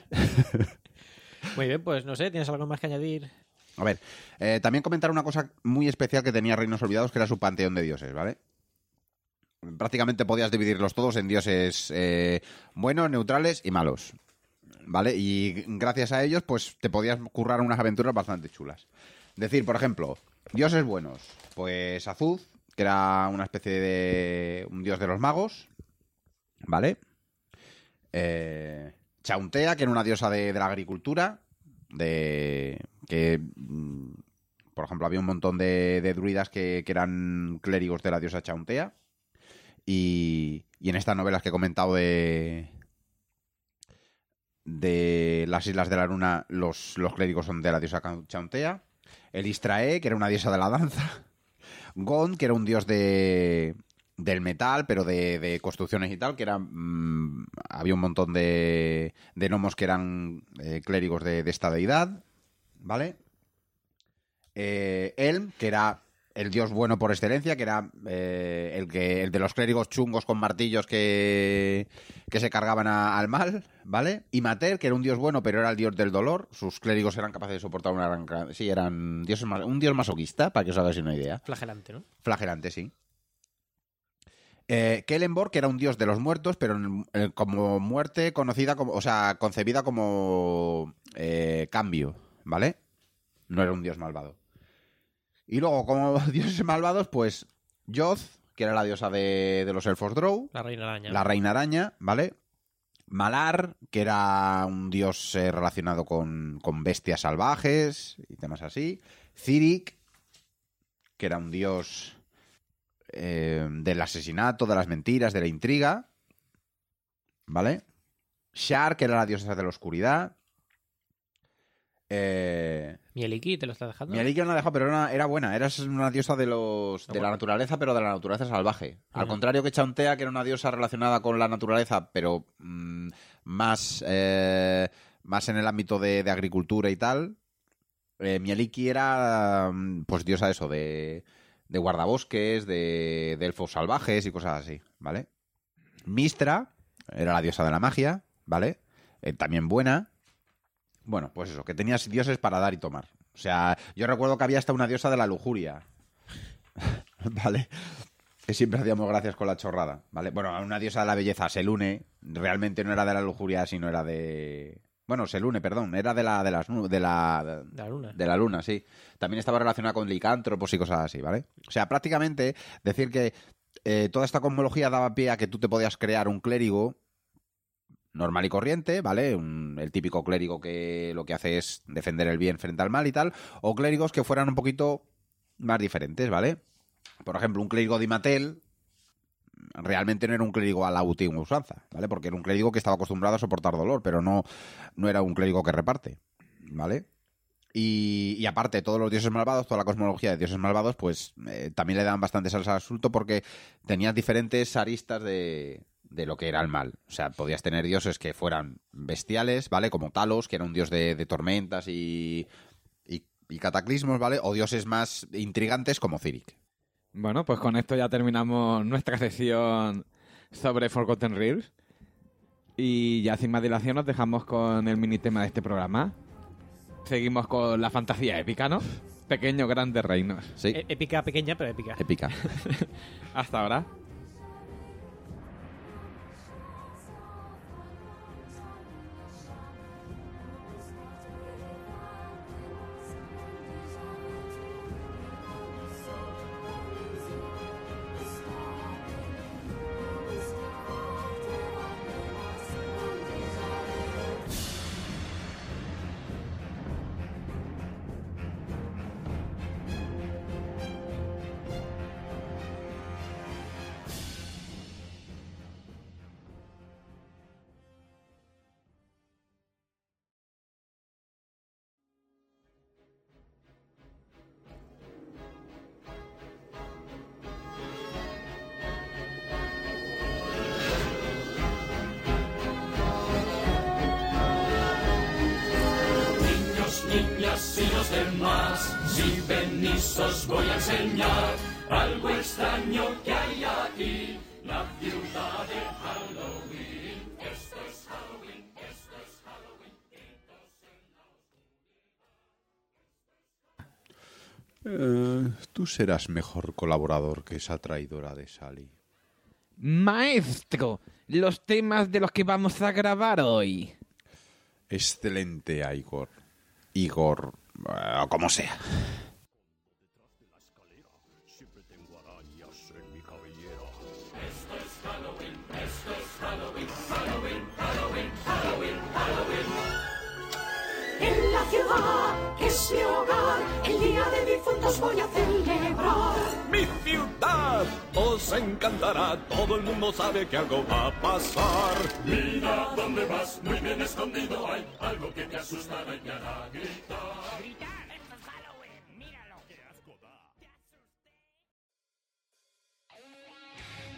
Muy bien, pues no sé, ¿tienes algo más que añadir? A ver, eh, también comentar una cosa muy especial que tenía Reinos Olvidados, que era su panteón de dioses, ¿vale? Prácticamente podías dividirlos todos en dioses eh, buenos, neutrales y malos, ¿vale? Y gracias a ellos, pues te podías currar unas aventuras bastante chulas. Decir, por ejemplo, dioses buenos, pues Azuz, que era una especie de un dios de los magos, ¿vale? Eh, Chauntea, que era una diosa de, de la agricultura, de que, mm, por ejemplo, había un montón de, de druidas que, que eran clérigos de la diosa Chauntea. Y, y en estas novelas que he comentado de de las Islas de la Luna, los, los clérigos son de la diosa Chauntea. El Istrae, que era una diosa de la danza. Gon, que era un dios de del metal, pero de, de construcciones y tal, que eran... Mmm, había un montón de, de gnomos que eran eh, clérigos de, de esta deidad, ¿vale? Eh, Elm, que era el dios bueno por excelencia, que era eh, el, que, el de los clérigos chungos con martillos que, que se cargaban a, al mal, ¿vale? Y Mater, que era un dios bueno, pero era el dios del dolor. Sus clérigos eran capaces de soportar una gran... Sí, eran dioses, un dios masoquista, para que os hagáis una idea. Flagelante, ¿no? Flagelante, sí. Eh, Kellenborg, que era un dios de los muertos, pero eh, como muerte conocida como, o sea, concebida como eh, cambio, ¿vale? No era un dios malvado. Y luego, como dioses malvados, pues Yoth, que era la diosa de, de los elfos Drow. La reina araña. La reina araña, ¿vale? Malar, que era un dios eh, relacionado con, con bestias salvajes y temas así. Zirik, que era un dios... Eh, del asesinato, de las mentiras, de la intriga, ¿vale? Shar, que era la diosa de la oscuridad. Eh... Mieliki, ¿te lo estás dejando? Mieliki no la dejado, pero era, era buena. Era una diosa de los de la naturaleza, pero de la naturaleza salvaje. Uh-huh. Al contrario que Chauntea, que era una diosa relacionada con la naturaleza, pero mmm, más, eh, más en el ámbito de, de agricultura y tal. Eh, Mieliki era, pues, diosa eso, de... de guardabosques, de, de elfos salvajes y cosas así, ¿vale? Mistra era la diosa de la magia, ¿vale? Eh, también buena. Bueno, pues eso, que tenías dioses para dar y tomar. O sea, yo recuerdo que había hasta una diosa de la lujuria, ¿vale? Que siempre hacíamos gracias con la chorrada, ¿vale? Bueno, una diosa de la belleza, Selune, realmente no era de la lujuria, sino era de... Bueno, Selune, perdón, era de la de las de la, de la luna. De la luna, sí. También estaba relacionada con licántropos y cosas así, ¿vale? O sea, prácticamente decir que eh, toda esta cosmología daba pie a que tú te podías crear un clérigo normal y corriente, ¿vale? Un, el típico clérigo que lo que hace es defender el bien frente al mal y tal, o clérigos que fueran un poquito más diferentes, ¿vale? Por ejemplo, un clérigo de Imatel realmente no era un clérigo a la antigua usanza, ¿vale? Porque era un clérigo que estaba acostumbrado a soportar dolor, pero no, no era un clérigo que reparte, ¿vale? Y, y aparte, todos los dioses malvados, toda la cosmología de dioses malvados, pues eh, también le daban bastante salsa al asunto porque tenías diferentes aristas de, de lo que era el mal. O sea, podías tener dioses que fueran bestiales, ¿vale? Como Talos, que era un dios de, de tormentas y, y, y cataclismos, ¿vale? O dioses más intrigantes como Zirik. Bueno, pues con esto ya terminamos nuestra sesión sobre Forgotten Realms. Y ya sin más dilación nos dejamos con el mini tema de este programa. Seguimos con la fantasía épica, ¿no? Pequeños grandes reinos. Sí. E- épica pequeña, pero épica. Épica. Hasta ahora. Niñas y los demás, si venís os voy a enseñar algo extraño que hay aquí, la ciudad de Halloween. Esto es Halloween, esto es Halloween, gritos en la Eh, tú serás mejor colaborador que esa traidora de Sally. Maestro, los temas de los que vamos a grabar hoy. Excelente, Igor. Igor, uh, como sea. Esto es Halloween, esto es Halloween, Halloween, Halloween, Halloween, Halloween. En la ciudad que es mi hogar, el día de difuntos voy a celebrar. ¡Mi ciudad! Os encantará, todo el mundo sabe que algo va a pasar. Mira dónde vas, muy bien escondido hay algo que te asustará y te hará gritar. Gritar, esto es Halloween, míralo. ¡Qué asco da!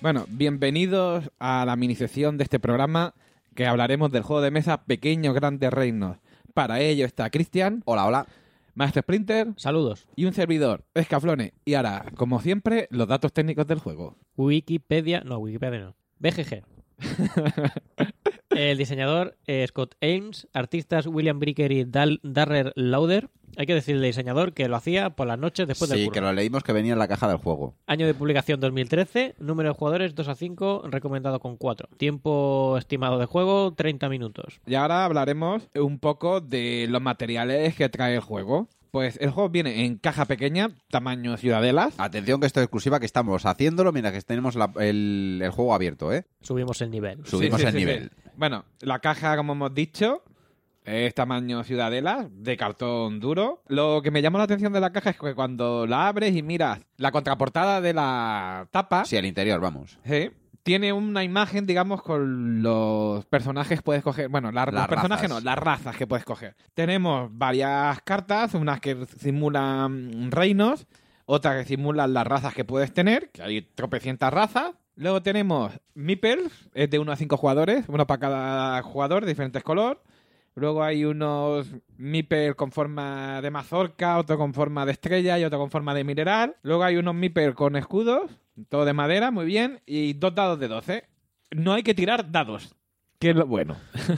Bueno, bienvenidos a la minisección de este programa que hablaremos del juego de mesa Pequeños Grandes Reinos. Para ello está Cristian, Hola, hola. Maestro Splinter Saludos. y un servidor, Escaflone. Y ahora, como siempre, los datos técnicos del juego. Wikipedia, no, Wikipedia no. B G G. El diseñador eh, Scott Ames, artistas William Bricker y Dal Darrell Lauder. Hay que decir el diseñador que lo hacía por las noches después del Sí, curro. que lo leímos que venía en la caja del juego. Año de publicación dos mil trece, número de jugadores dos a cinco, recomendado con cuatro. Tiempo estimado de juego treinta minutos. Y ahora hablaremos un poco de los materiales que trae el juego. Pues el juego viene en caja pequeña, tamaño ciudadelas. Atención que esto es exclusiva, que estamos haciéndolo mientras que tenemos la- el, el juego abierto, ¿eh? Subimos el nivel. Subimos Sí, sí, el sí, nivel. sí. Bueno, la caja, como hemos dicho, es tamaño ciudadela, de cartón duro. Lo que me llama la atención de la caja es que cuando la abres y miras la contraportada de la tapa, Sí, al interior, vamos. sí, tiene una imagen, digamos, con los personajes que puedes coger. Bueno, la- Las los personajes razas. no, las razas que puedes coger. Tenemos varias cartas, unas que simulan reinos, otras que simulan las razas que puedes tener, que hay tropecientas razas. Luego tenemos meeples, es de uno a cinco jugadores, uno para cada jugador, de diferentes color. Luego hay unos meeples con forma de mazorca, otro con forma de estrella y otro con forma de mineral. Luego hay unos meeples con escudos, todo de madera, muy bien, y dos dados de doce. No hay que tirar dados, que es lo bueno.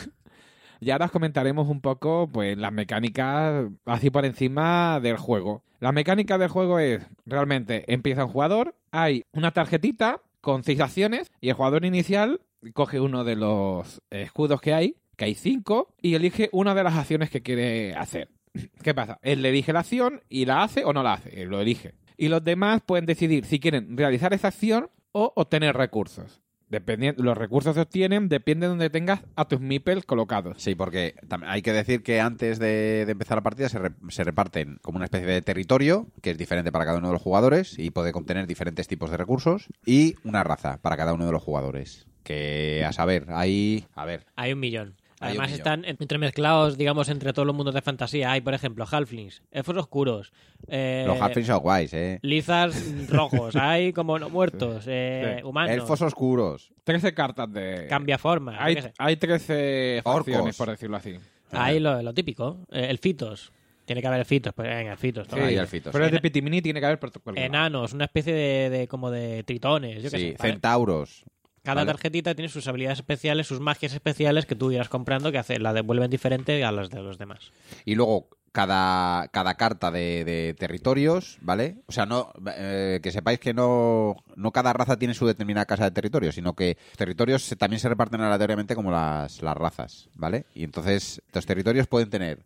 Y ahora os comentaremos un poco pues las mecánicas así por encima del juego. La mecánica del juego es, realmente, empieza un jugador, hay una tarjetita con seis acciones y el jugador inicial coge uno de los escudos que hay, que hay cinco, y elige una de las acciones que quiere hacer. ¿Qué pasa? Él le elige la acción y la hace o no la hace, él lo elige. Y los demás pueden decidir si quieren realizar esa acción o obtener recursos. Dependiendo, los recursos se obtienen depende de donde tengas a tus meeples colocados. Sí, porque tam- hay que decir que antes de, de empezar la partida se, re- se reparten como una especie de territorio, que es diferente para cada uno de los jugadores y puede contener diferentes tipos de recursos, y una raza para cada uno de los jugadores. Que, a saber, hay... A ver, Hay un millón. Hay Además un millón. están entremezclados, digamos, entre todos los mundos de fantasía. Hay, por ejemplo, halflings, elfos oscuros, eh, los halflings son guays, ¿eh? lizards rojos, hay como no muertos, eh, Sí. humanos, Elfos oscuros. trece cartas de... cambia forma. Hay, yo qué sé. hay trece Orcos. facciones, por decirlo así. Hay lo, lo típico, eh, elfitos. Tiene que haber elfitos, pues venga, elfitos. toma. Sí, ahí. elfitos. Pero es de Ena- Pitimini, tiene que haber protocolo. Enanos, una especie de, de- como de tritones, yo qué Sí, sé. ¿vale? centauros. Cada vale. tarjetita tiene sus habilidades especiales, sus magias especiales que tú irás comprando que hace, la devuelven diferente a las de los demás. Y luego cada, cada carta de, de territorios, ¿vale? O sea, no eh, que sepáis que no, no cada raza tiene su determinada casa de territorio, sino que territorios se- también se reparten aleatoriamente como las, las razas, ¿vale? Y entonces estos territorios pueden tener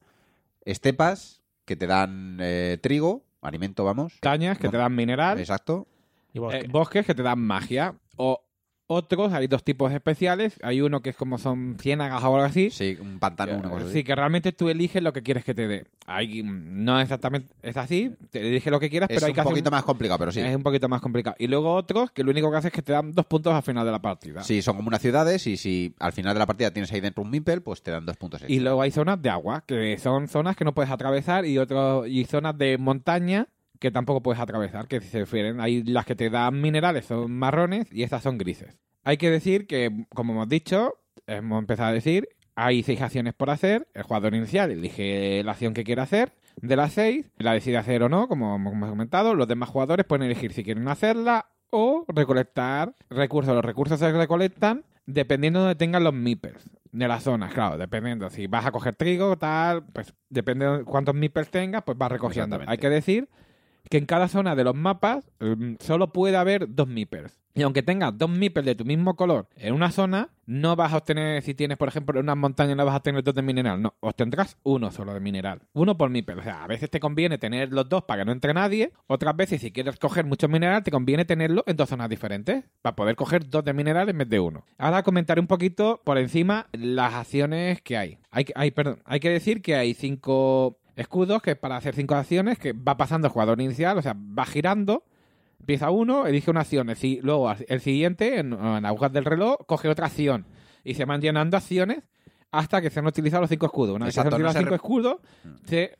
estepas que te dan eh, trigo, alimento, vamos. Montañas que te dan mineral. Exacto. Y bosque. Eh, bosques que te dan magia. O otros, hay dos tipos especiales. Hay uno que es como son ciénagas o algo así. Sí, un pantano, una cosa así. Sí, que realmente tú eliges lo que quieres que te dé. Hay, no exactamente es así, te eliges lo que quieras, Es pero hay un que hacer poquito más complicado, pero sí. Es un poquito más complicado. Y luego otros que lo único que hace es que te dan dos puntos al final de la partida. Sí, son como unas ciudades y si al final de la partida tienes ahí dentro un meeple, pues te dan dos puntos extra. Y luego hay zonas de agua, que son zonas que no puedes atravesar, y otros y zonas de montaña que tampoco puedes atravesar, que se refieren. Hay las que te dan minerales, son marrones, y estas son grises. Hay que decir que, como hemos dicho, hemos empezado a decir, hay seis acciones por hacer. El jugador inicial elige la acción que quiere hacer. De las seis, la decide hacer o no, como hemos comentado. Los demás jugadores pueden elegir si quieren hacerla o recolectar recursos. Los recursos se recolectan dependiendo de donde tengan los meeples de las zonas, claro, dependiendo. Si vas a coger trigo, tal, pues depende de cuántos meeples tengas, pues vas recogiendo. Exactamente. Hay que decir que en cada zona de los mapas um, solo puede haber dos meeples. Y aunque tengas dos meeples de tu mismo color en una zona, no vas a obtener, si tienes, por ejemplo, en unas montañas, no vas a tener dos de mineral. No, obtendrás uno solo de mineral. Uno por meeple. O sea, a veces te conviene tener los dos para que no entre nadie. Otras veces, si quieres coger mucho mineral, te conviene tenerlo en dos zonas diferentes para poder coger dos de mineral en vez de uno. Ahora comentaré un poquito por encima las acciones que hay. Hay, que- hay, perdón, hay que decir que hay cinco escudos que para hacer cinco acciones que va pasando el jugador inicial, o sea, va girando. Empieza uno, elige una acción, el si- luego el siguiente, en, en agujas del reloj, coge otra acción. Y se van llenando acciones hasta que se han utilizado los cinco escudos. Una vez que se han Exacto, no utilizado se los cinco escudos, se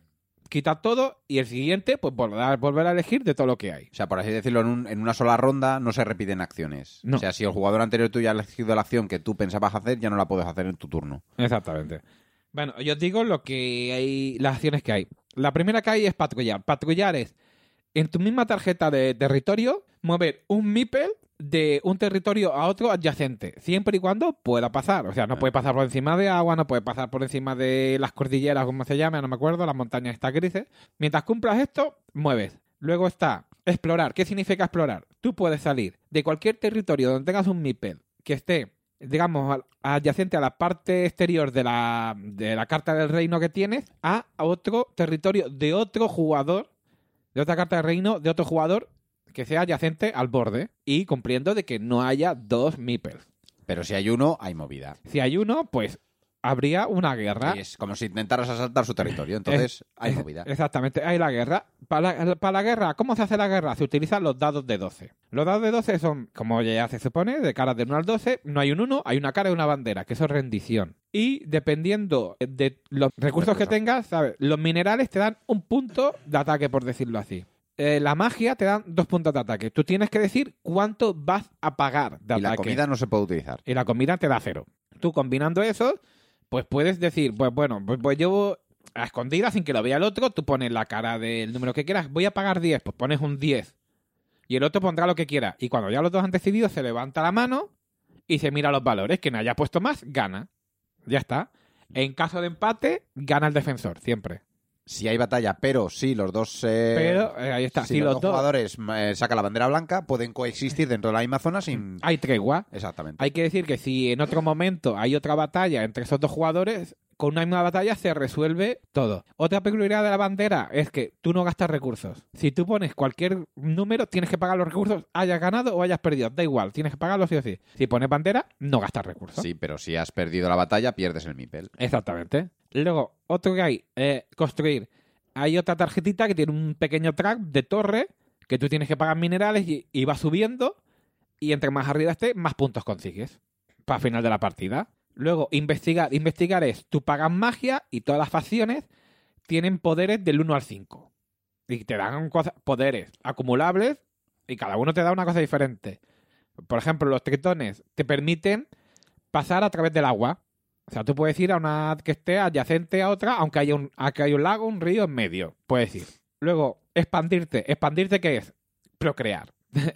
quitas todo y el siguiente, pues volver a, volver a elegir de todo lo que hay. O sea, por así decirlo, en, un- en una sola ronda no se repiten acciones. No. O sea, si el jugador anterior tuyo ha elegido la acción que tú pensabas hacer, ya no la puedes hacer en tu turno. Exactamente. Bueno, yo os digo lo que hay, las acciones que hay. La primera que hay es patrullar. Patrullar es, en tu misma tarjeta de territorio, mover un meeple de un territorio a otro adyacente, siempre y cuando pueda pasar. O sea, no puede pasar por encima de agua, no puede pasar por encima de las cordilleras, como se llama, no me acuerdo, las montañas estas grises. Mientras cumplas esto, mueves. Luego está explorar. ¿Qué significa explorar? Tú puedes salir de cualquier territorio donde tengas un meeple que esté, digamos, al- adyacente a la parte exterior de la, de la carta del reino que tienes, a otro territorio de otro jugador, de otra carta del reino, de otro jugador que sea adyacente al borde y cumpliendo de que no haya dos meeples. Pero si hay uno, hay movida. Si hay uno, pues habría una guerra. Y es como si intentaras asaltar su territorio. Entonces, hay movida. Exactamente, hay la guerra. Para la, para la guerra, ¿cómo se hace la guerra? Se utilizan los dados de doce. Los dados de doce son, como ya se supone, de caras del uno al doce. No hay un uno, hay una cara y una bandera, que eso es rendición. Y dependiendo de los recursos que Recursos. tengas, ¿sabes? Los minerales te dan un punto de ataque, por decirlo así. Eh, la magia te dan dos puntos de ataque. Tú tienes que decir cuánto vas a pagar de Y la ataque. comida no se puede utilizar. Y la comida te da cero. Tú combinando eso, pues puedes decir, pues bueno, pues, pues yo a escondidas sin que lo vea el otro, tú pones la cara del número que quieras, voy a pagar diez, pues pones un diez. Y el otro pondrá lo que quiera. Y cuando ya los dos han decidido, se levanta la mano y se mira los valores. Quien haya puesto más, gana. Ya está. En caso de empate, gana el defensor, siempre. Si hay batalla, pero si los dos... eh, Pero eh, ahí está. si, Si los, los dos dos jugadores eh, sacan la bandera blanca, pueden coexistir dentro de la misma zona sin... hay tregua. Exactamente. Hay que decir que si en otro momento hay otra batalla entre esos dos jugadores, con una misma batalla se resuelve todo. Otra peculiaridad de la bandera es que tú no gastas recursos. Si tú pones cualquier número, tienes que pagar los recursos, hayas ganado o hayas perdido. Da igual, tienes que pagarlos sí o sí. Si pones bandera, no gastas recursos. Sí, pero si has perdido la batalla, pierdes el mipel. Exactamente. Luego, otro que hay, eh, construir. Hay otra tarjetita que tiene un pequeño track de torre que tú tienes que pagar minerales y, y va subiendo y entre más arriba esté, más puntos consigues para final de la partida. Luego, investigar. Investigar es, tú pagas magia y todas las facciones tienen poderes del uno al cinco. Y te dan cosas, poderes acumulables y cada uno te da una cosa diferente. Por ejemplo, los tritones te permiten pasar a través del agua. O sea, tú puedes ir a una que esté adyacente a otra, aunque haya un, aunque haya un lago, un río en medio. Puedes ir. Luego, expandirte. ¿Expandirte qué es? Procrear.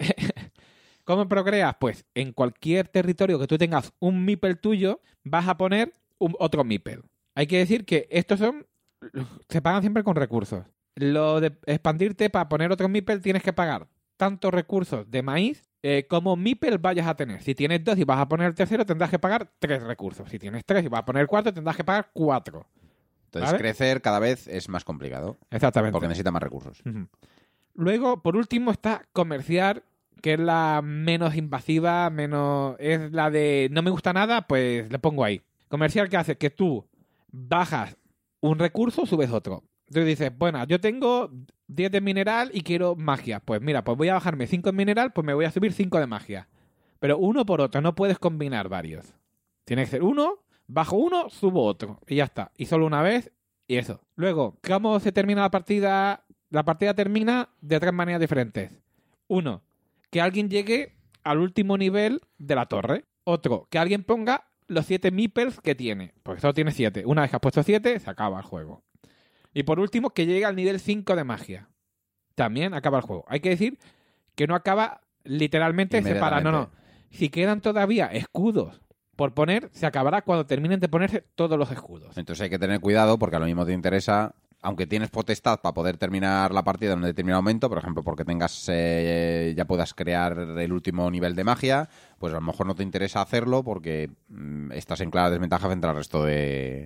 ¿Cómo procreas? Pues en cualquier territorio que tú tengas un meeple tuyo, vas a poner un, otro meeple. Hay que decir que estos son... se pagan siempre con recursos. Lo de expandirte, para poner otro meeple tienes que pagar tantos recursos de maíz eh, como meeple vayas a tener. Si tienes dos y vas a poner el tercero, tendrás que pagar tres recursos. Si tienes tres y vas a poner el cuarto, tendrás que pagar cuatro. Entonces, ¿Vale? crecer cada vez es más complicado. Exactamente. Porque necesita más recursos. Ujú. Luego, por último, está comerciar, que es la menos invasiva, menos es la de no me gusta nada, pues le pongo ahí. Comercial, que hace que tú bajas un recurso, subes otro. Tú dices, bueno, yo tengo diez de mineral y quiero magia. Pues mira, pues voy a bajarme cinco en mineral, pues me voy a subir cinco de magia. Pero uno por otro, no puedes combinar varios. Tiene que ser uno, bajo uno, subo otro. Y ya está. Y solo una vez, y eso. Luego, ¿cómo se termina la partida? La partida termina de tres maneras diferentes. Uno, que alguien llegue al último nivel de la torre. Otro, que alguien ponga los siete meeples que tiene. Porque solo tiene siete. Una vez que has puesto siete, se acaba el juego. Y por último, que llegue al nivel cinco de magia. También acaba el juego. Hay que decir que no acaba literalmente separado. No, no. Si quedan todavía escudos por poner, se acabará cuando terminen de ponerse todos los escudos. Entonces hay que tener cuidado porque a lo mismo te interesa, aunque tienes potestad para poder terminar la partida en un determinado momento, por ejemplo, porque tengas eh, ya puedas crear el último nivel de magia, pues a lo mejor no te interesa hacerlo porque mm, estás en clara desventaja frente al resto de,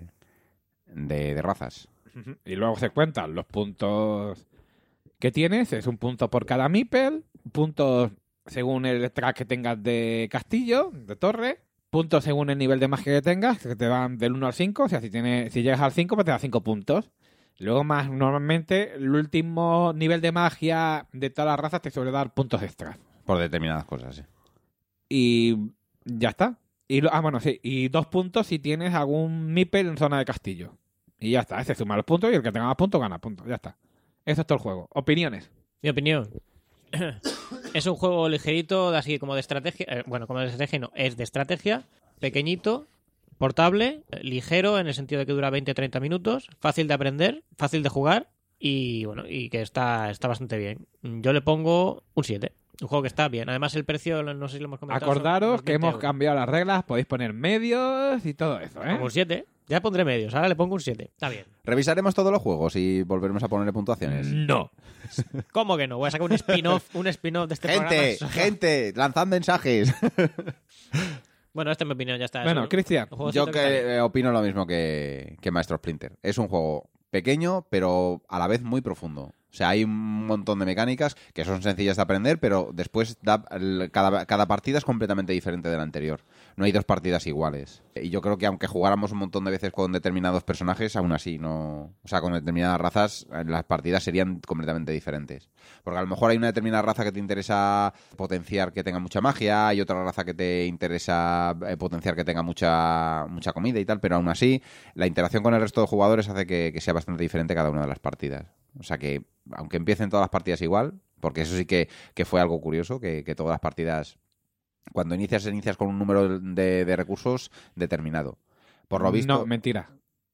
de, de razas. Y luego se cuentan los puntos que tienes. Es un punto por cada meeple, puntos según el track que tengas de castillo, de torre, puntos según el nivel de magia que tengas, que te van del uno al cinco. O sea, si, tienes, si llegas al cinco, pues te da cinco puntos. Luego, más normalmente, el último nivel de magia de todas las razas te suele dar puntos extras. Por determinadas cosas, sí. Y ya está. Y lo, ah, bueno, sí. Y dos puntos si tienes algún meeple en zona de castillo. Y ya está, se suman los puntos y el que tenga más puntos gana puntos. Ya está. Eso es todo el juego. Opiniones. Mi opinión. Es un juego ligerito, así como de estrategia. eh, bueno, como de estrategia no, es de estrategia, pequeñito, portable, eh, ligero en el sentido de que dura veinte a treinta minutos, fácil de aprender, fácil de jugar y bueno, y que está, está bastante bien. Yo le pongo un siete. Un juego que está bien. Además, el precio, no sé si lo hemos comentado. son Acordaros unos que veinte hemos euros. cambiado las reglas, podéis poner medios y todo eso, ¿eh? Como un siete. Ya pondré medios, ahora le pongo un siete. Está bien. Revisaremos todos los juegos y volveremos a ponerle puntuaciones. No. ¿Cómo que no? Voy a sacar un spin-off, un spin-off de este Gente, programa. gente, lanzad mensajes. Bueno, esta es mi opinión, ya está. Bueno, eso. Cristian, Un jueguecito Yo que está bien. que eh, opino lo mismo que, que Maestro Splinter. Es un juego pequeño, pero a la vez muy profundo. O sea, hay un montón de mecánicas que son sencillas de aprender, pero después da, el- cada, cada partida es completamente diferente de la anterior. No hay dos partidas iguales. Y yo creo que aunque jugáramos un montón de veces con determinados personajes, aún así no... O sea, con determinadas razas, eh, las partidas serían completamente diferentes. Porque a lo mejor hay una determinada raza que te interesa potenciar que tenga mucha magia, hay otra raza que te interesa eh, potenciar que tenga mucha, mucha comida y tal, pero aún así la interacción con el resto de jugadores hace que, que sea bastante diferente cada una de las partidas. O sea que, aunque empiecen todas las partidas igual, porque eso sí que, que fue algo curioso, que, que todas las partidas, cuando inicias, inicias con un número de, de recursos determinado. Por lo visto... No, mentira.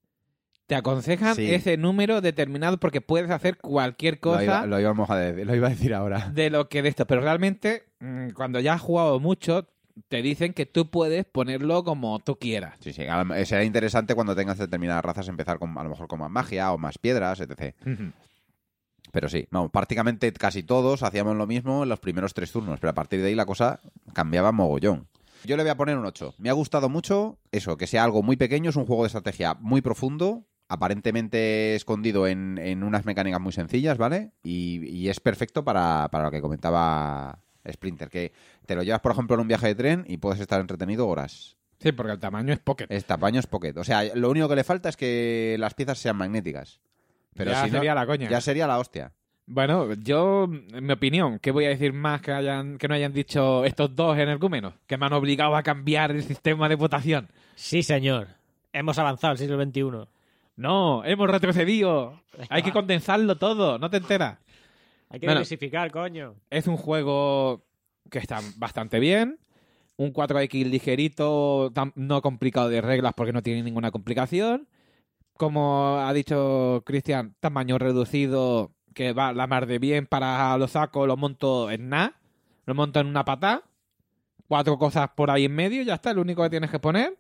Te aconsejan Sí. ese número determinado porque puedes hacer cualquier lo, cosa iba, lo íbamos a decir, lo iba a decir ahora. de lo que de esto. Pero realmente, mm, cuando ya has jugado mucho, te dicen que tú puedes ponerlo como tú quieras. Sí, sí. a lo- Será interesante cuando tengas determinadas razas empezar con, a lo mejor con más magia o más piedras, etcétera. Ujú. Pero sí, no, prácticamente casi todos hacíamos lo mismo en los primeros tres turnos, pero a partir de ahí la cosa cambiaba mogollón. Yo le voy a poner un ocho. Me ha gustado mucho eso, que sea algo muy pequeño, es un juego de estrategia muy profundo, aparentemente escondido en, en unas mecánicas muy sencillas, ¿vale? Y, y es perfecto para, para lo que comentaba Splinter, que te lo llevas, por ejemplo, en un viaje de tren y puedes estar entretenido horas. Sí, porque el tamaño es pocket. Es tamaño es pocket. O sea, lo único que le falta es que las piezas sean magnéticas. Pero ya si no, sería la coña. ya sería la hostia. Bueno, yo, en mi opinión, ¿qué voy a decir más que hayan que no hayan dicho estos dos energúmenos? Que me han obligado a cambiar el sistema de votación. Sí, señor. Hemos avanzado al siglo veintiuno. No, hemos retrocedido. Hay que condensarlo todo, ¿no te enteras? Hay que Bueno. diversificar, coño. Es un juego que está bastante bien. Un cuatro equis ligerito, tam- no complicado de reglas porque no tiene ninguna complicación. Como ha dicho Cristian, tamaño reducido que va la mar de bien para los sacos, lo monto en nada. Lo monto en una patada. Cuatro cosas por ahí en medio y ya está, lo único que tienes que poner.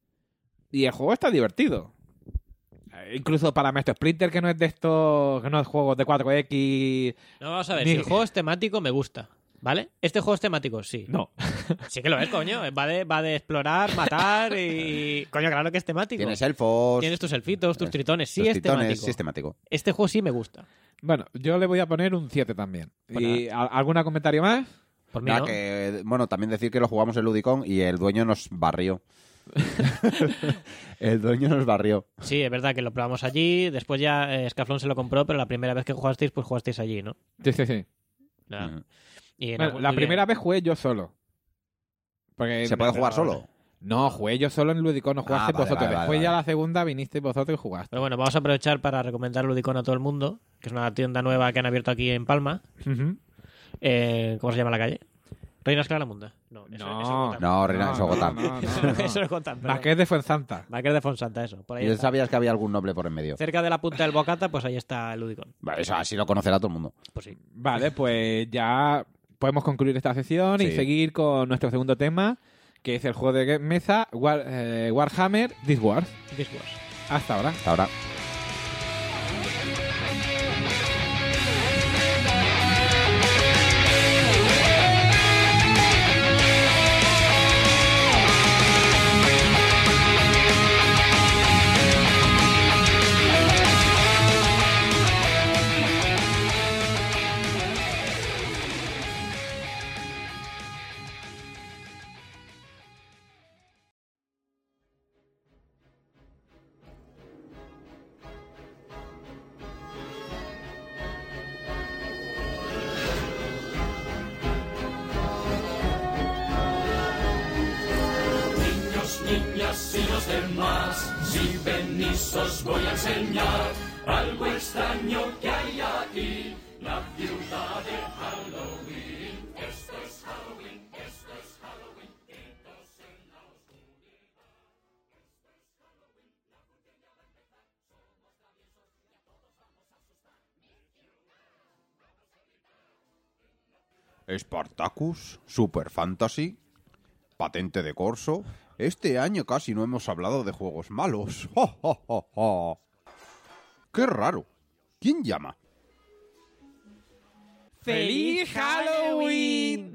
Y el juego está divertido. Eh, Incluso para Maestro Splinter, que no es de estos, que no es juegos de cuatro equis. No, vamos a ver. Ni- Si el juego es temático, me gusta. ¿Vale? Este juego es temático, sí. No. Sí que lo es, coño. Va de, va de explorar, matar y... Coño, claro que es temático. Tienes elfos, Tienes tus elfitos, tus eh, tritones. Sí tus es titones, temático. sí es temático. Este juego sí me gusta. Bueno, yo le voy a poner un siete también. Pues ¿Y a- algún comentario más? Por mí Nada, no. que, bueno, también decir que lo jugamos en Ludicon y el dueño nos barrió. El dueño nos barrió. Sí, es verdad que lo probamos allí. Después ya eh, Scaflón se lo compró, pero la primera vez que jugasteis, pues jugasteis allí, ¿no? Sí, sí, sí. Nada. Mm. Y Bueno, no, la muy primera bien. vez jugué yo solo. Porque ¿Se puede jugar solo? No, jugué yo solo en Ludicon, no jugaste Ah, vale, vosotros. vale, vale, Después ya vale. la segunda vinisteis vosotros y jugaste. Pero bueno, vamos a aprovechar para recomendar Ludicon a todo el mundo, que es una tienda nueva que han abierto aquí en Palma. Ujú. Eh, ¿Cómo se llama la calle? Reinas Claramunda. No, eso, No, eso es No, Reina, eso Gotham. no, no, no. Eso es Gotham, perdón. Marqués de Fuensanta. Marqués de Fonsanta, eso. Por ahí Y está. sabías que había algún noble por en medio. Cerca de la punta del Bocata, pues ahí está el Ludicon. Vale, eso así lo conocerá todo el mundo. Pues sí. Vale, pues ya podemos concluir esta sesión y Sí. seguir con nuestro segundo tema, que es el juego de mesa War- eh, Warhammer This Wars. This was. Hasta ahora. Hasta ahora. niñas y los demás. Si venís os voy a enseñar algo extraño que hay aquí, la ciudad de Halloween. Esto es Halloween, esto es Halloween, gritos en la oscuridad. Esto es Halloween, la cortina va a empezar. Somos traviesos y a todos vamos a asustar. Spartacus, Super Fantasy, Patente de Corso. Este año casi no hemos hablado de juegos malos. ¡Ja, ja, ja, ja! ¡Qué raro! ¿Quién llama? ¡Feliz Halloween!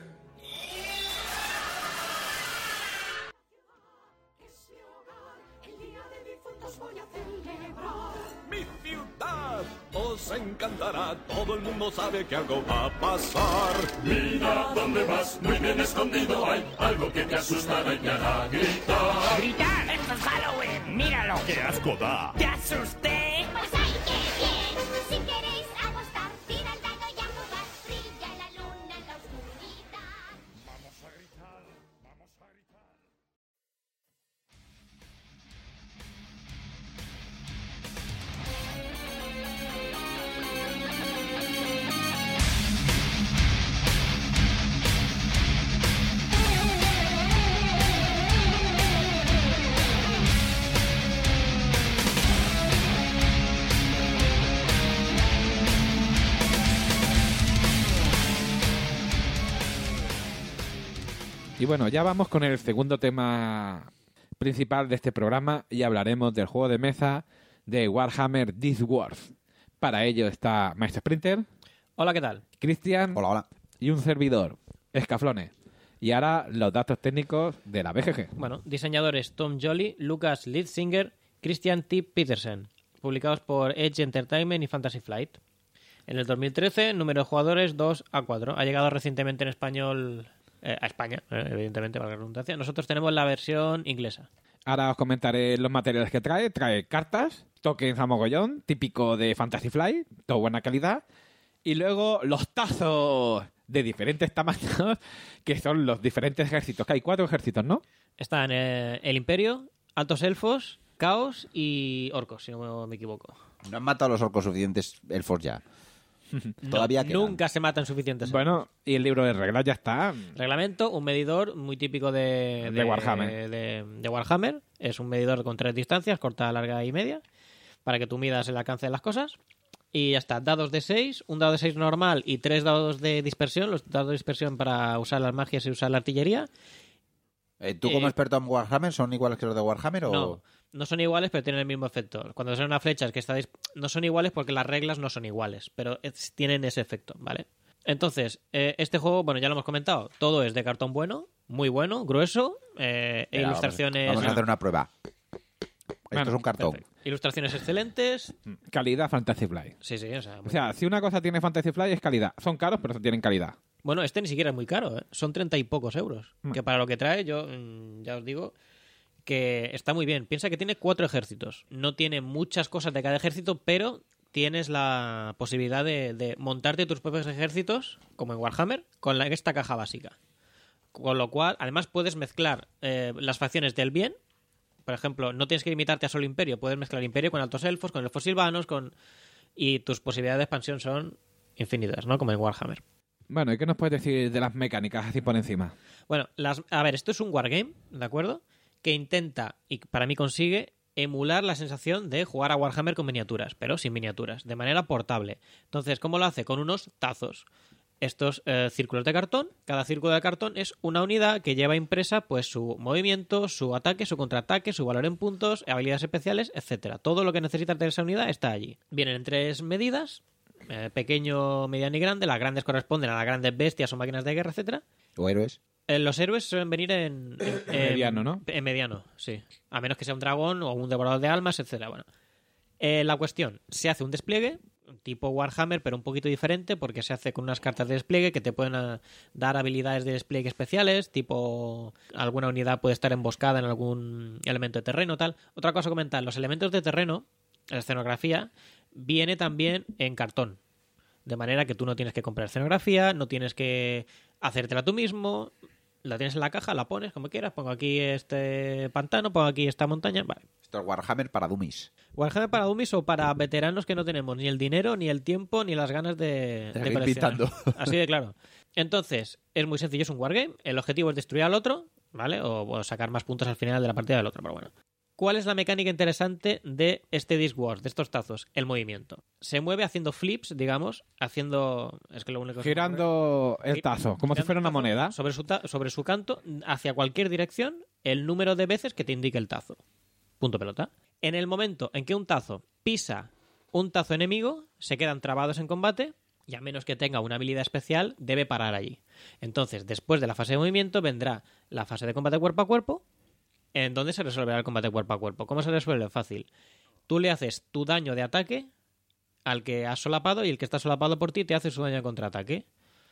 Es mi hogar, el día de difuntos voy a celebrar. Mi ciudad os encantará, todo el mundo sabe que algo va a pasar. Mira dónde vas, muy bien escondido hay algo que te asustará y te hará gritar. ¡Gritar! ¡Esto es Halloween! ¡Míralo! ¡Qué asco da! ¡Te asusté! Pues hay que bien. Si queréis apostar, tira el dado y a jugar. Brilla la luna en la oscuridad. Vamos a gritar, vamos a gritar. Y bueno, ya vamos con el segundo tema principal de este programa y hablaremos del juego de mesa de Warhammer This Wars. Para ello está Maestro Sprinter, Hola, ¿qué tal? Cristian Hola, hola. y un servidor, Escaflones. Y ahora los datos técnicos de la B G G. Bueno, diseñadores Tom Jolly, Lucas Lidsinger, Christian T. Petersen, publicados por Edge Entertainment y Fantasy Flight. En el dos mil trece, número de jugadores dos a cuatro. Ha llegado recientemente en español eh, a España, eh, evidentemente, para la redundancia. Nosotros tenemos la versión inglesa. Ahora os comentaré los materiales que trae. Trae cartas, tokens a mogollón, típico de Fantasy Flight, todo buena calidad. Y luego los tazos de diferentes tamaños, que son los diferentes ejércitos. Que hay cuatro ejércitos, ¿no? Están eh, el Imperio, Altos Elfos, Caos y Orcos, si no me equivoco. No han matado a los orcos suficientes elfos ya. Todavía No, quedan. nunca se matan suficientes. Bueno, y el libro de reglas ya está. Reglamento, un medidor muy típico de, De Warhammer. De, de Warhammer. Es un medidor con tres distancias, corta, larga y media, para que tú midas el alcance de las cosas. Y ya está, dados de seis, un dado de seis normal y tres dados de dispersión. Los dados de dispersión para usar las magias y usar la artillería. Eh, ¿Tú como Eh, experto en Warhammer son iguales que los de Warhammer o...? No, no son iguales, pero tienen el mismo efecto. Cuando son una flecha que está dis- no son iguales porque las reglas no son iguales, pero es- tienen ese efecto, ¿vale? Entonces, eh, este juego, bueno, ya lo hemos comentado, todo es de cartón bueno, muy bueno, grueso, eh, e Mira, ilustraciones... Vamos, vamos a hacer una prueba. Esto Bueno, es un cartón. Perfecto. Ilustraciones excelentes. Calidad Fantasy Flight. Sí, sí, o sea... O sea, si una cosa tiene Fantasy Flight es calidad. Son caros, pero tienen calidad. Bueno, este ni siquiera es muy caro, ¿eh? Son treinta y pocos euros. Mm. Que para lo que trae, yo mm, ya os digo que está muy bien. Piensa que tiene cuatro ejércitos. No tiene muchas cosas de cada ejército, pero tienes la posibilidad de, de montarte tus propios ejércitos, como en Warhammer, con la, esta caja básica. Con lo cual, además puedes mezclar eh, las facciones del bien. Por ejemplo, no tienes que limitarte a solo Imperio. Puedes mezclar Imperio con altos elfos, con elfos silvanos, con... y tus posibilidades de expansión son infinitas, ¿no? Como en Warhammer. Bueno, ¿y qué nos puedes decir de las mecánicas así por encima? Bueno, las, a ver, esto es un wargame, ¿de acuerdo? Que intenta, y para mí consigue, emular la sensación de jugar a Warhammer con miniaturas, pero sin miniaturas, de manera portable. Entonces, ¿cómo lo hace? Con unos tazos. Estos eh, círculos de cartón, cada círculo de cartón es una unidad que lleva impresa pues su movimiento, su ataque, su contraataque, su valor en puntos, habilidades especiales, etcétera. Todo lo que necesita tener esa unidad está allí. Vienen en tres medidas, eh, pequeño, mediano y grande. Las grandes corresponden a las grandes bestias o máquinas de guerra, etcétera. ¿O héroes? Eh, los héroes suelen venir en, en- en- Mediano, ¿no? En mediano, sí. A menos que sea un dragón o un devorador de almas, etcétera. Bueno, Eh, la cuestión, se hace un despliegue tipo Warhammer, pero un poquito diferente porque se hace con unas cartas de despliegue que te pueden eh, dar habilidades de despliegue especiales, tipo alguna unidad puede estar emboscada en algún elemento de terreno, tal. Otra cosa a comentar, los elementos de terreno, la escenografía, viene también en cartón. De manera que tú no tienes que comprar escenografía, no tienes que hacértela tú mismo. la tienes en la caja, la pones como quieras, pongo aquí este pantano, pongo aquí esta montaña, vale. Esto es Warhammer para dummies. Warhammer para dummies o para veteranos que no tenemos ni el dinero, ni el tiempo, ni las ganas de, de seguir coleccionar. pintando. Así de claro. Entonces, es muy sencillo, es un wargame. El objetivo es destruir al otro, ¿vale? O, o sacar más puntos al final de la partida del otro, pero bueno. ¿Cuál es la mecánica interesante de este Discworld, de estos tazos? El movimiento. Se mueve haciendo flips, digamos, haciendo... Es que lo único que Girando el tazo, como si fuera una moneda. Sobre su, ta- sobre su canto, hacia cualquier dirección, el número de veces que te indique el tazo. Punto pelota. En el momento en que un tazo pisa un tazo enemigo, se quedan trabados en combate y a menos que tenga una habilidad especial, debe parar allí. Entonces, después de la fase de movimiento, vendrá la fase de combate cuerpo a cuerpo, en donde se resolverá el combate cuerpo a cuerpo. ¿Cómo se resuelve? Fácil. Tú le haces tu daño de ataque al que has solapado y el que está solapado por ti te hace su daño de contraataque.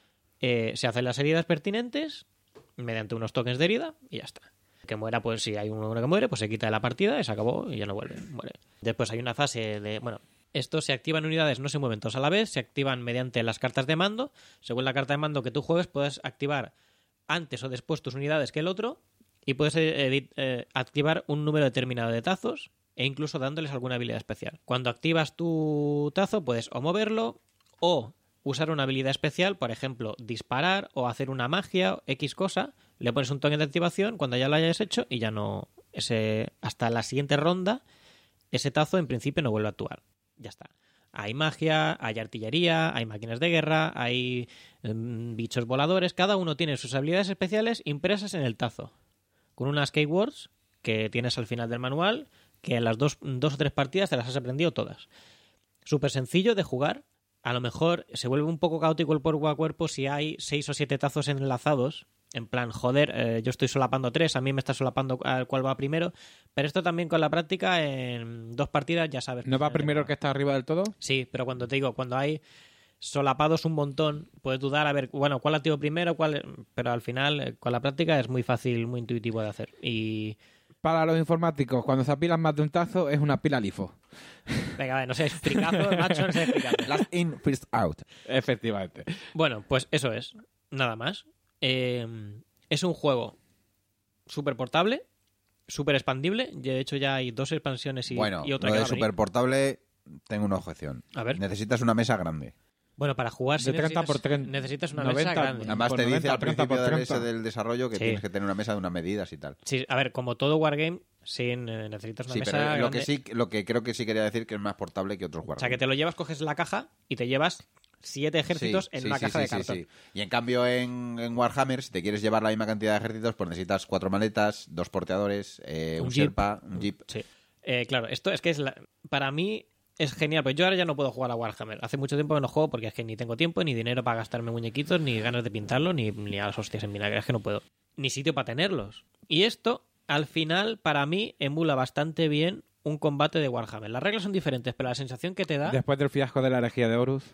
Eh, se hacen las heridas pertinentes mediante unos tokens de herida y ya está. Que muera, pues si hay uno que muere, pues se quita de la partida y se acabó y ya no vuelve. Muere. Después hay una fase de... Bueno, estos se activan unidades, no se mueven todos a la vez, se activan mediante las cartas de mando. Según la carta de mando que tú juegues, puedes activar antes o después tus unidades que el otro. Y puedes eh, eh, activar un número determinado de tazos e incluso dándoles alguna habilidad especial. Cuando activas tu tazo puedes o moverlo o usar una habilidad especial, por ejemplo, disparar o hacer una magia o X cosa, le pones un token de activación cuando ya lo hayas hecho y ya no... ese hasta la siguiente ronda ese tazo en principio no vuelve a actuar. Ya está. Hay magia, hay artillería, hay máquinas de guerra, hay um, bichos voladores, cada uno tiene sus habilidades especiales impresas en el tazo. Con unas keywords que tienes al final del manual, que en las dos, dos o tres partidas te las has aprendido todas. Súper sencillo de jugar. A lo mejor se vuelve un poco caótico el cuerpo a cuerpo si hay seis o siete tazos enlazados. En plan, joder, eh, yo estoy solapando tres, a mí me está solapando al cual va primero. Pero esto también con la práctica, en dos partidas ya sabes. ¿No va primero el que está arriba del todo? Sí, pero cuando te digo, cuando hay solapados un montón, puedes dudar a ver, bueno, cuál activo primero, cuál, pero al final con la práctica es muy fácil, muy intuitivo de hacer. Y para los informáticos, cuando se apilan más de un tazo, es una pila LIFO. Venga, a ver, no seas fricazo, macho, no seas fricazo. Last in, first out. Efectivamente. Bueno, pues eso es, nada más. Eh, es un juego súper portable, súper expandible. De hecho, ya hay dos expansiones y, bueno, y otra lo que de va a venir. super portable, tengo una objeción. A ver. Necesitas una mesa grande. Bueno, para jugar De sí treinta necesitas, por treinta, necesitas una noventa, mesa grande. Además Por te dice noventa, al treinta principio por del, treinta. ese del desarrollo que Sí. tienes que tener una mesa de unas medidas y tal. Sí, a ver, como todo wargame, sí eh, necesitas una Sí, mesa pero lo grande. que sí, lo que creo que sí quería decir que es más portable que otros O juegos. sea, que te lo llevas, coges la caja y te llevas siete ejércitos en una caja de cartón. Y en cambio en, en Warhammer, si te quieres llevar la misma cantidad de ejércitos, pues necesitas cuatro maletas, dos porteadores, eh, un, Un jeep. Sherpa, un jeep. Sí. Eh, claro, esto es que es la- para mí es genial, pues yo ahora ya no puedo jugar a Warhammer. Hace mucho tiempo que no juego porque es que ni tengo tiempo, ni dinero para gastarme muñequitos, ni ganas de pintarlos, ni, ni a las hostias en vinagre, es que no puedo. Ni sitio para tenerlos. Y esto, al final, para mí, emula bastante bien un combate de Warhammer. Las reglas son diferentes, pero la sensación que te da... Después del fiasco de la herejía de Horus.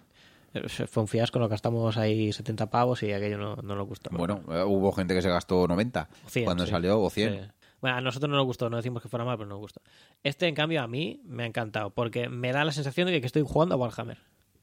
Fue un fiasco, nos gastamos ahí setenta pavos y aquello no, no nos gustó. Bueno, eh, hubo gente que se gastó noventa cien, cuando sí. salió, o cien. Sí. Bueno, a nosotros no nos gustó, no decimos que fuera mal, pero no nos gustó. Este, en cambio, a mí me ha encantado, porque me da la sensación de que estoy jugando a Warhammer.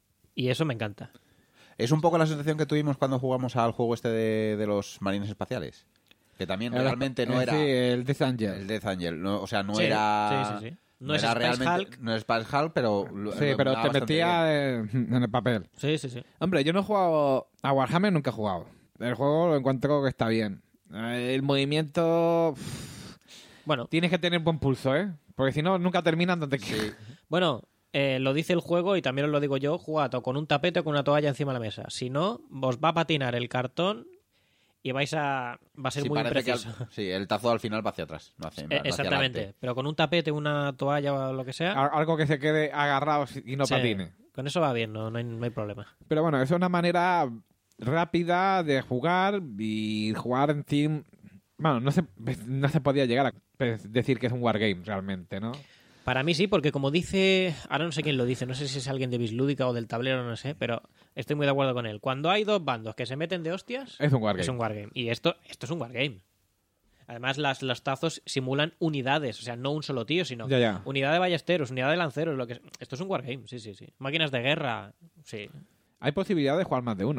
Y eso me encanta. Es un poco la sensación que tuvimos cuando jugamos al juego este de, de los marines espaciales. Que también El- realmente no eh, era Sí, el Death Angel. el Death Angel. No, o sea, no Sí, era... sí, sí, sí. No, No es era Space realmente... Hulk. No es Space Hulk, pero... lo- Sí, lo pero dominaba te bastante bien. metía en, en el papel. Sí, sí, sí. Hombre, yo no he jugado a Warhammer, nunca he jugado. El juego lo encuentro que está bien. Eh, El movimiento... pff, Bueno, tienes que tener buen pulso, ¿eh? Porque si no, nunca terminan donde quieres. bueno eh, lo dice el juego y también os lo digo yo, jugad o con un tapete o con una toalla encima de la mesa. Si no, os va a patinar el cartón y vais a... va a ser Sí, muy parece que impreciso. al- sí, el tazo al final va hacia atrás. No hace, Eh, no hacia exactamente. adelante. Pero con un tapete, una toalla o lo que sea... Al- Algo que se quede agarrado y no sí, patine. con eso va bien, no, no, hay, no hay problema. Pero bueno, es una manera rápida de jugar y jugar en team. Bueno, no se, no se podía llegar a decir que es un wargame realmente, ¿no? Para mí sí, porque como dice, ahora no sé quién lo dice, no sé si es alguien de Bislúdica o del tablero, no sé, pero estoy muy de acuerdo con él. Cuando hay dos bandos que se meten de hostias, Es un wargame. es un wargame. Y esto, esto es un wargame. Además, las, los tazos simulan unidades, o sea, no un solo tío, sino Ya, ya. unidad de ballesteros, unidad de lanceros, lo que esto es un wargame, sí, sí, sí. Máquinas de guerra, sí. Hay posibilidad de jugar más de uno, ¿no?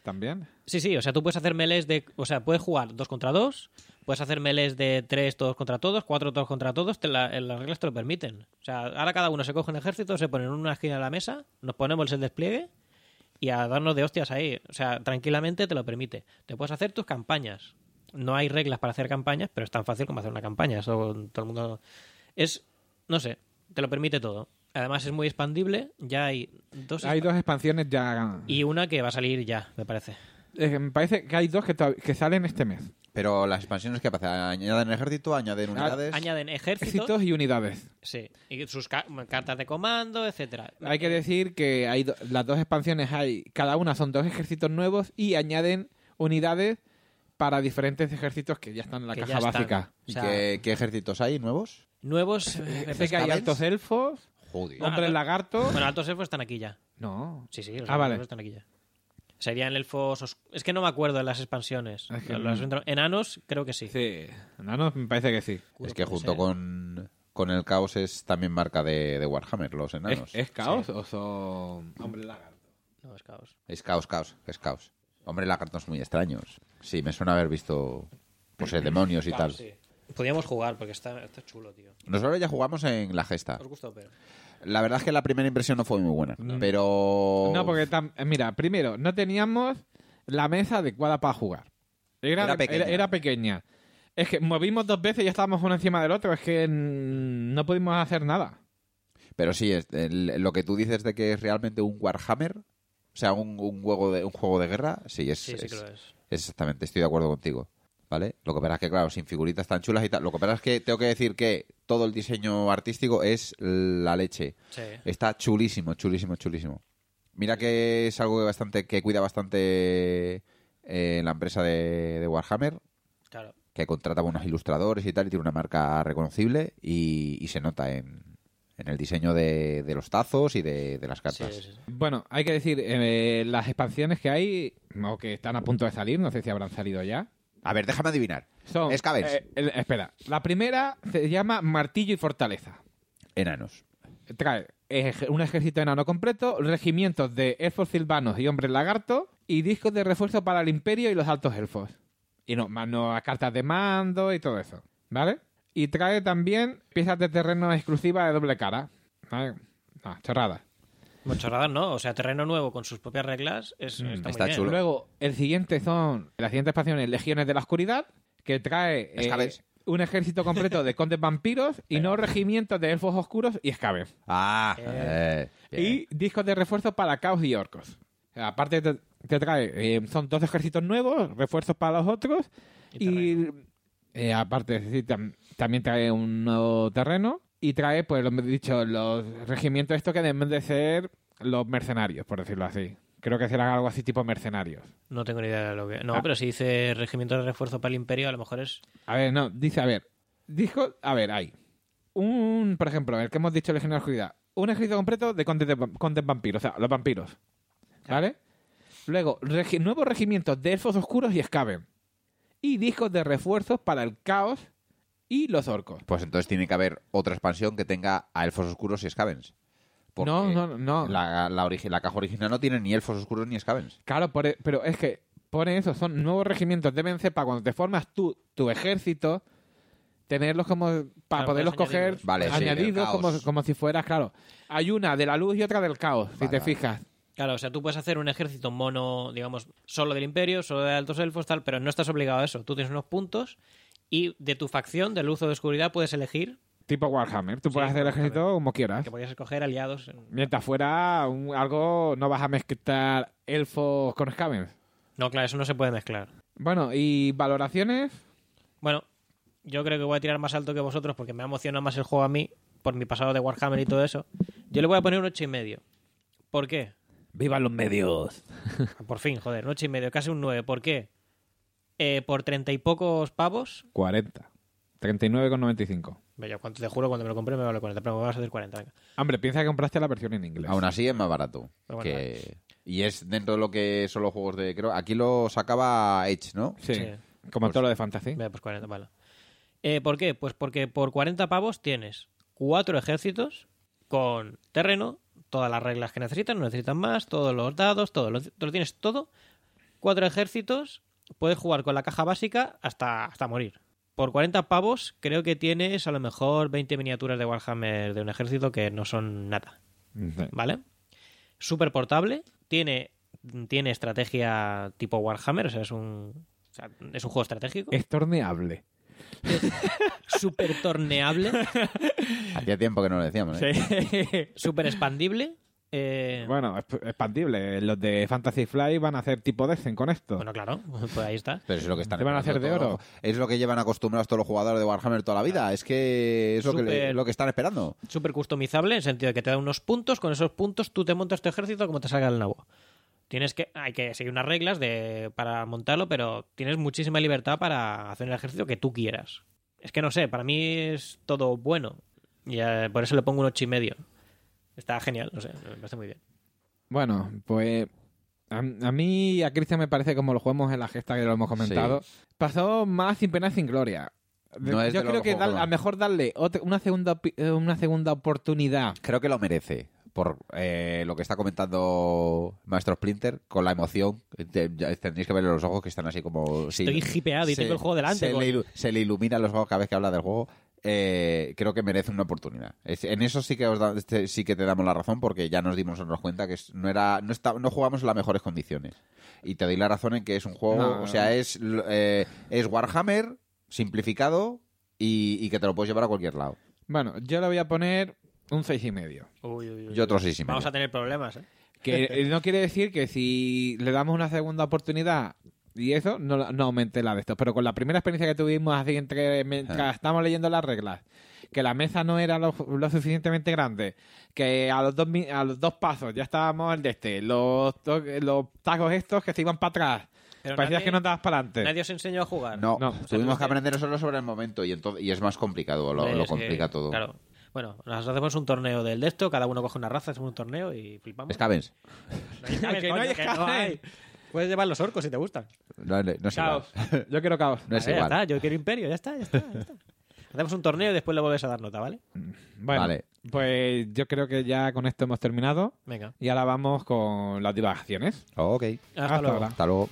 también. Sí, sí, o sea, tú puedes hacer melees de... O sea, puedes jugar dos contra dos, puedes hacer melees de tres todos contra todos, cuatro todos contra todos, te la- las reglas te lo permiten. O sea, ahora cada uno se coge un ejército, se pone en una esquina de la mesa, nos ponemos el despliegue y a darnos de hostias ahí. O sea, tranquilamente te lo permite. Te puedes hacer tus campañas. No hay reglas para hacer campañas, pero es tan fácil como hacer una campaña. Eso todo el mundo... Es... No sé, te lo permite todo. Además es muy expandible, ya hay dos... Hay expa- dos expansiones ya. Y una que va a salir ya, me parece. Eh, me parece que hay dos que, to- que salen este mes. Pero las expansiones, ¿qué pasa? ¿Añaden ejército? ¿Añaden unidades? Añaden ejércitos... Éxitos y unidades. Sí, y sus ca- cartas de comando, etcétera. Hay que decir que hay do- las dos expansiones hay, cada una son dos ejércitos nuevos y añaden unidades para diferentes ejércitos que ya están en la Que caja ya están. básica. O ¿Y sea, qué, qué ejércitos hay nuevos? Nuevos... eh, Sé que hay ¿Scavens? altos elfos, Joder. Bueno, hombres alto- lagartos. Bueno, altos elfos están aquí ya. No. Sí, sí, los Ah, altos vale. elfos están aquí ya. Serían elfos... os- Es que no me acuerdo de las expansiones. Es que Los- no. Enanos, creo que sí. Sí, enanos me parece que sí. Es que puede junto ser. con, con el caos es también marca de, de Warhammer, los ¿Es, enanos. es caos o son hombres lagartos? No, es caos. Es caos, caos, es caos. Hombre, lagartos muy extraños. Sí, me suena haber visto pues eh, demonios y tal. Sí. Podríamos jugar porque está, está chulo, tío. Nosotros ya jugamos en la gesta. ¿Os gustó, pero? La verdad es que la primera impresión no fue muy buena. Pero... No, porque tam- eh, mira, primero, no teníamos la mesa adecuada para jugar. Era, Era pequeña. Era, era pequeña. Es que movimos dos veces y ya estábamos uno encima del otro. Es que mm, no pudimos hacer nada. Pero sí, es, el- lo que tú dices de que es realmente un Warhammer, o sea, un, un juego, de, un juego de guerra, sí, es, Sí, sí es- que lo es. exactamente, estoy de acuerdo contigo. ¿Vale? Lo que pasa es que, claro, sin figuritas tan chulas y tal. Lo que pasa es que tengo que decir que todo el diseño artístico es la leche. Sí. Está chulísimo, chulísimo, chulísimo. Mira que es algo que bastante que cuida bastante eh, la empresa de, de Warhammer, Claro. que contrata buenos ilustradores y tal, y tiene una marca reconocible y, y se nota en, en el diseño de, de los tazos y de, de las Sí, cartas. sí, sí. Bueno, hay que decir, eh, las expansiones que hay, o que están a punto de salir, no sé si habrán salido ya. A ver, déjame adivinar. Son. Scavens. eh, el- espera, la primera se llama Martillo y Fortaleza. Enanos. Trae ej- un ejército enano completo, regimientos de elfos silvanos y hombres lagarto, y discos de refuerzo para el imperio y los altos elfos. Y no, más no cartas de mando y todo eso, ¿vale? Y trae también piezas de terreno exclusivas de doble cara. ¿Vale? Ah, chorradas. Mochorradas no, o sea, terreno nuevo con sus propias reglas es, Mm, está, está muy bien. chulo. Luego, el siguiente son las siguientes expansiones, Legiones de la Oscuridad, que trae eh, Scavens. un ejército completo de condes vampiros y no regimientos de elfos oscuros y Scavens. Ah, eh, bien. Y discos de refuerzo para caos y orcos. Aparte te, te trae, eh, son dos ejércitos nuevos, refuerzos para los otros Y y, eh, aparte sí, tam- también trae un nuevo terreno y trae, pues lo hemos dicho, los regimientos estos que deben de ser los mercenarios, por decirlo así. Creo que serán algo así tipo mercenarios. No tengo ni idea de lo que... No, Ah. pero si dice regimiento de refuerzo para el imperio, a lo mejor es... A ver, no, dice, a ver, dijo, a ver, hay un, por ejemplo, el que hemos dicho Legión de la Oscuridad, un ejército completo de condes, de, condes vampiros, o sea, los vampiros, ¿vale? Luego, regi- nuevos regimientos de elfos oscuros y Skaven. Y discos de refuerzos para el caos y los orcos. Pues entonces tiene que haber otra expansión que tenga a elfos oscuros y Scavens. Porque No, no, no. La, la, origi- la caja original no tiene ni elfos oscuros ni Scavens. Claro, por e- pero es que pone eso, son nuevos regimientos, deben ser para cuando te formas tú, tu ejército, tenerlos como para Claro, poderlos puedes coger añadirlos. Vale, sí, del añadidos caos. como, como si fueras, claro. Hay una de la luz y otra del caos, si Vale, te vale. fijas. Claro, o sea, tú puedes hacer un ejército mono, digamos, solo del imperio, solo de altos elfos, tal, pero no estás obligado a eso. Tú tienes unos puntos y de tu facción, de luz o de oscuridad, puedes elegir Tipo Warhammer, tú Sí, puedes hacer el Warhammer. ejército como quieras. que podías escoger aliados. en- Mientras fuera un- algo, no vas a mezclar elfos con Scavens. No, claro, eso no se puede mezclar. Bueno, y valoraciones. Bueno, yo creo que voy a tirar más alto que vosotros porque me ha emocionado más el juego a mí, por mi pasado de Warhammer y todo eso. Yo le voy a poner un ocho y medio. ¿Por qué? ¡Vivan los medios! Por fin, joder, un ocho y medio, casi un nueve. ¿Por qué? Eh, por treinta y pocos pavos. cuarenta. treinta y nueve con noventa y cinco. Yo cuando, te juro, cuando me lo compré me vale cuarenta, pero me vas a hacer cuarenta. Venga. Hombre, piensa que compraste la versión en inglés. Aún así es más barato. Pero bueno, que... Y es dentro de lo que son los juegos de... Creo, aquí lo sacaba Edge, ¿no? Sí, Sí. como Pues- todo lo de Fantasy. Venga, pues cuarenta, vale. Eh, ¿Por qué? Pues porque por cuarenta pavos tienes cuatro ejércitos con terreno, todas las reglas que necesitas, no necesitan más, todos los dados, todo lo, lo tienes todo. cuatro ejércitos, puedes jugar con la caja básica hasta, hasta morir. Por cuarenta pavos creo que tienes a lo mejor veinte miniaturas de Warhammer de un ejército que no son nada. Sí. ¿Vale? Súper portable. Tiene, tiene estrategia tipo Warhammer, o sea, es un, o sea, es un juego estratégico. Es torneable. Súper torneable. Hacía tiempo que no lo decíamos, ¿eh? Sí. Súper expandible. Eh, Bueno, es expandible. Los de Fantasy Flight van a hacer tipo Descent con esto. bueno, claro, pues ahí está. Pero es lo que están ¿Te van a hacer de esperando oro? todo. Es lo que llevan acostumbrados todos los jugadores de Warhammer toda la vida. Es que es lo que, Súper- lo que están esperando. Súper customizable en el sentido de que te da unos puntos. Con esos puntos tú te montas tu ejército como te salga el nabo. Tienes que, hay que seguir unas reglas de, para montarlo, pero tienes muchísima libertad para hacer el ejército que tú quieras. Es que no sé, para mí es todo bueno. Y eh, por eso le pongo un ocho y medio. Está genial, no sé, me parece muy bien. Bueno, pues a, a mí y a Cristian me parece como lo jugamos en la gesta que lo hemos comentado. Pasó más sin pena y sin gloria. No es Yo de lo creo que que dar- juego. a lo mejor darle otra- una segunda opi- eh, una segunda oportunidad. Creo que lo merece. Por eh, lo que está comentando Maestro Splinter, con la emoción. Te- ya tendréis que verle los ojos que están así como... sí, Estoy hipeado y se- tengo el juego delante. Se le, coño. ilu- se le iluminan los ojos cada vez que habla del juego. Eh, creo que merece una oportunidad. Es- en eso sí que os da- este- sí que te damos la razón, porque ya nos dimos nosotros cuenta que es- no era no está, no jugamos en las mejores condiciones. Y te doy la razón en que es un juego, No. o sea, es eh, es Warhammer simplificado y, y que te lo puedes llevar a cualquier lado. Bueno, yo le voy a poner un seis y medio. Uy, uy, uy. Yo otro seis y Vamos medio. a tener problemas, ¿eh? Que eh, no quiere decir que si le damos una segunda oportunidad y eso, no, no aumente la de esto. Pero con la primera experiencia que tuvimos así entre, mientras Ah. estábamos leyendo las reglas, que la mesa no era lo, lo suficientemente grande, que a los dos mi- a los dos pasos ya estábamos el de este, los, to- los tacos estos que se iban para atrás. Pero Parecía nadie- que no dabas para adelante. Nadie os enseñó a jugar. No, No. tuvimos que aprender solo sobre el momento y entonces y es más complicado, lo, Hombre, lo es que, complica todo. Claro. Bueno, nos hacemos un torneo del de esto, cada uno coge una raza, hacemos un torneo y flipamos. Scavens. No hay Scavens, Que no coño, hay que no Scavens. hay. Puedes llevar los orcos si te gustan. No, no es igual. Caos. Yo quiero caos. No es A ver, ya igual. está, yo quiero imperio, ya está, ya está, ya está. Hacemos un torneo y después le vuelves a dar nota, ¿vale? Bueno, Vale. pues yo creo que ya con esto hemos terminado. Venga. Y ahora vamos con las divagaciones. Ok. Hasta, Hasta luego. ahora. Hasta luego.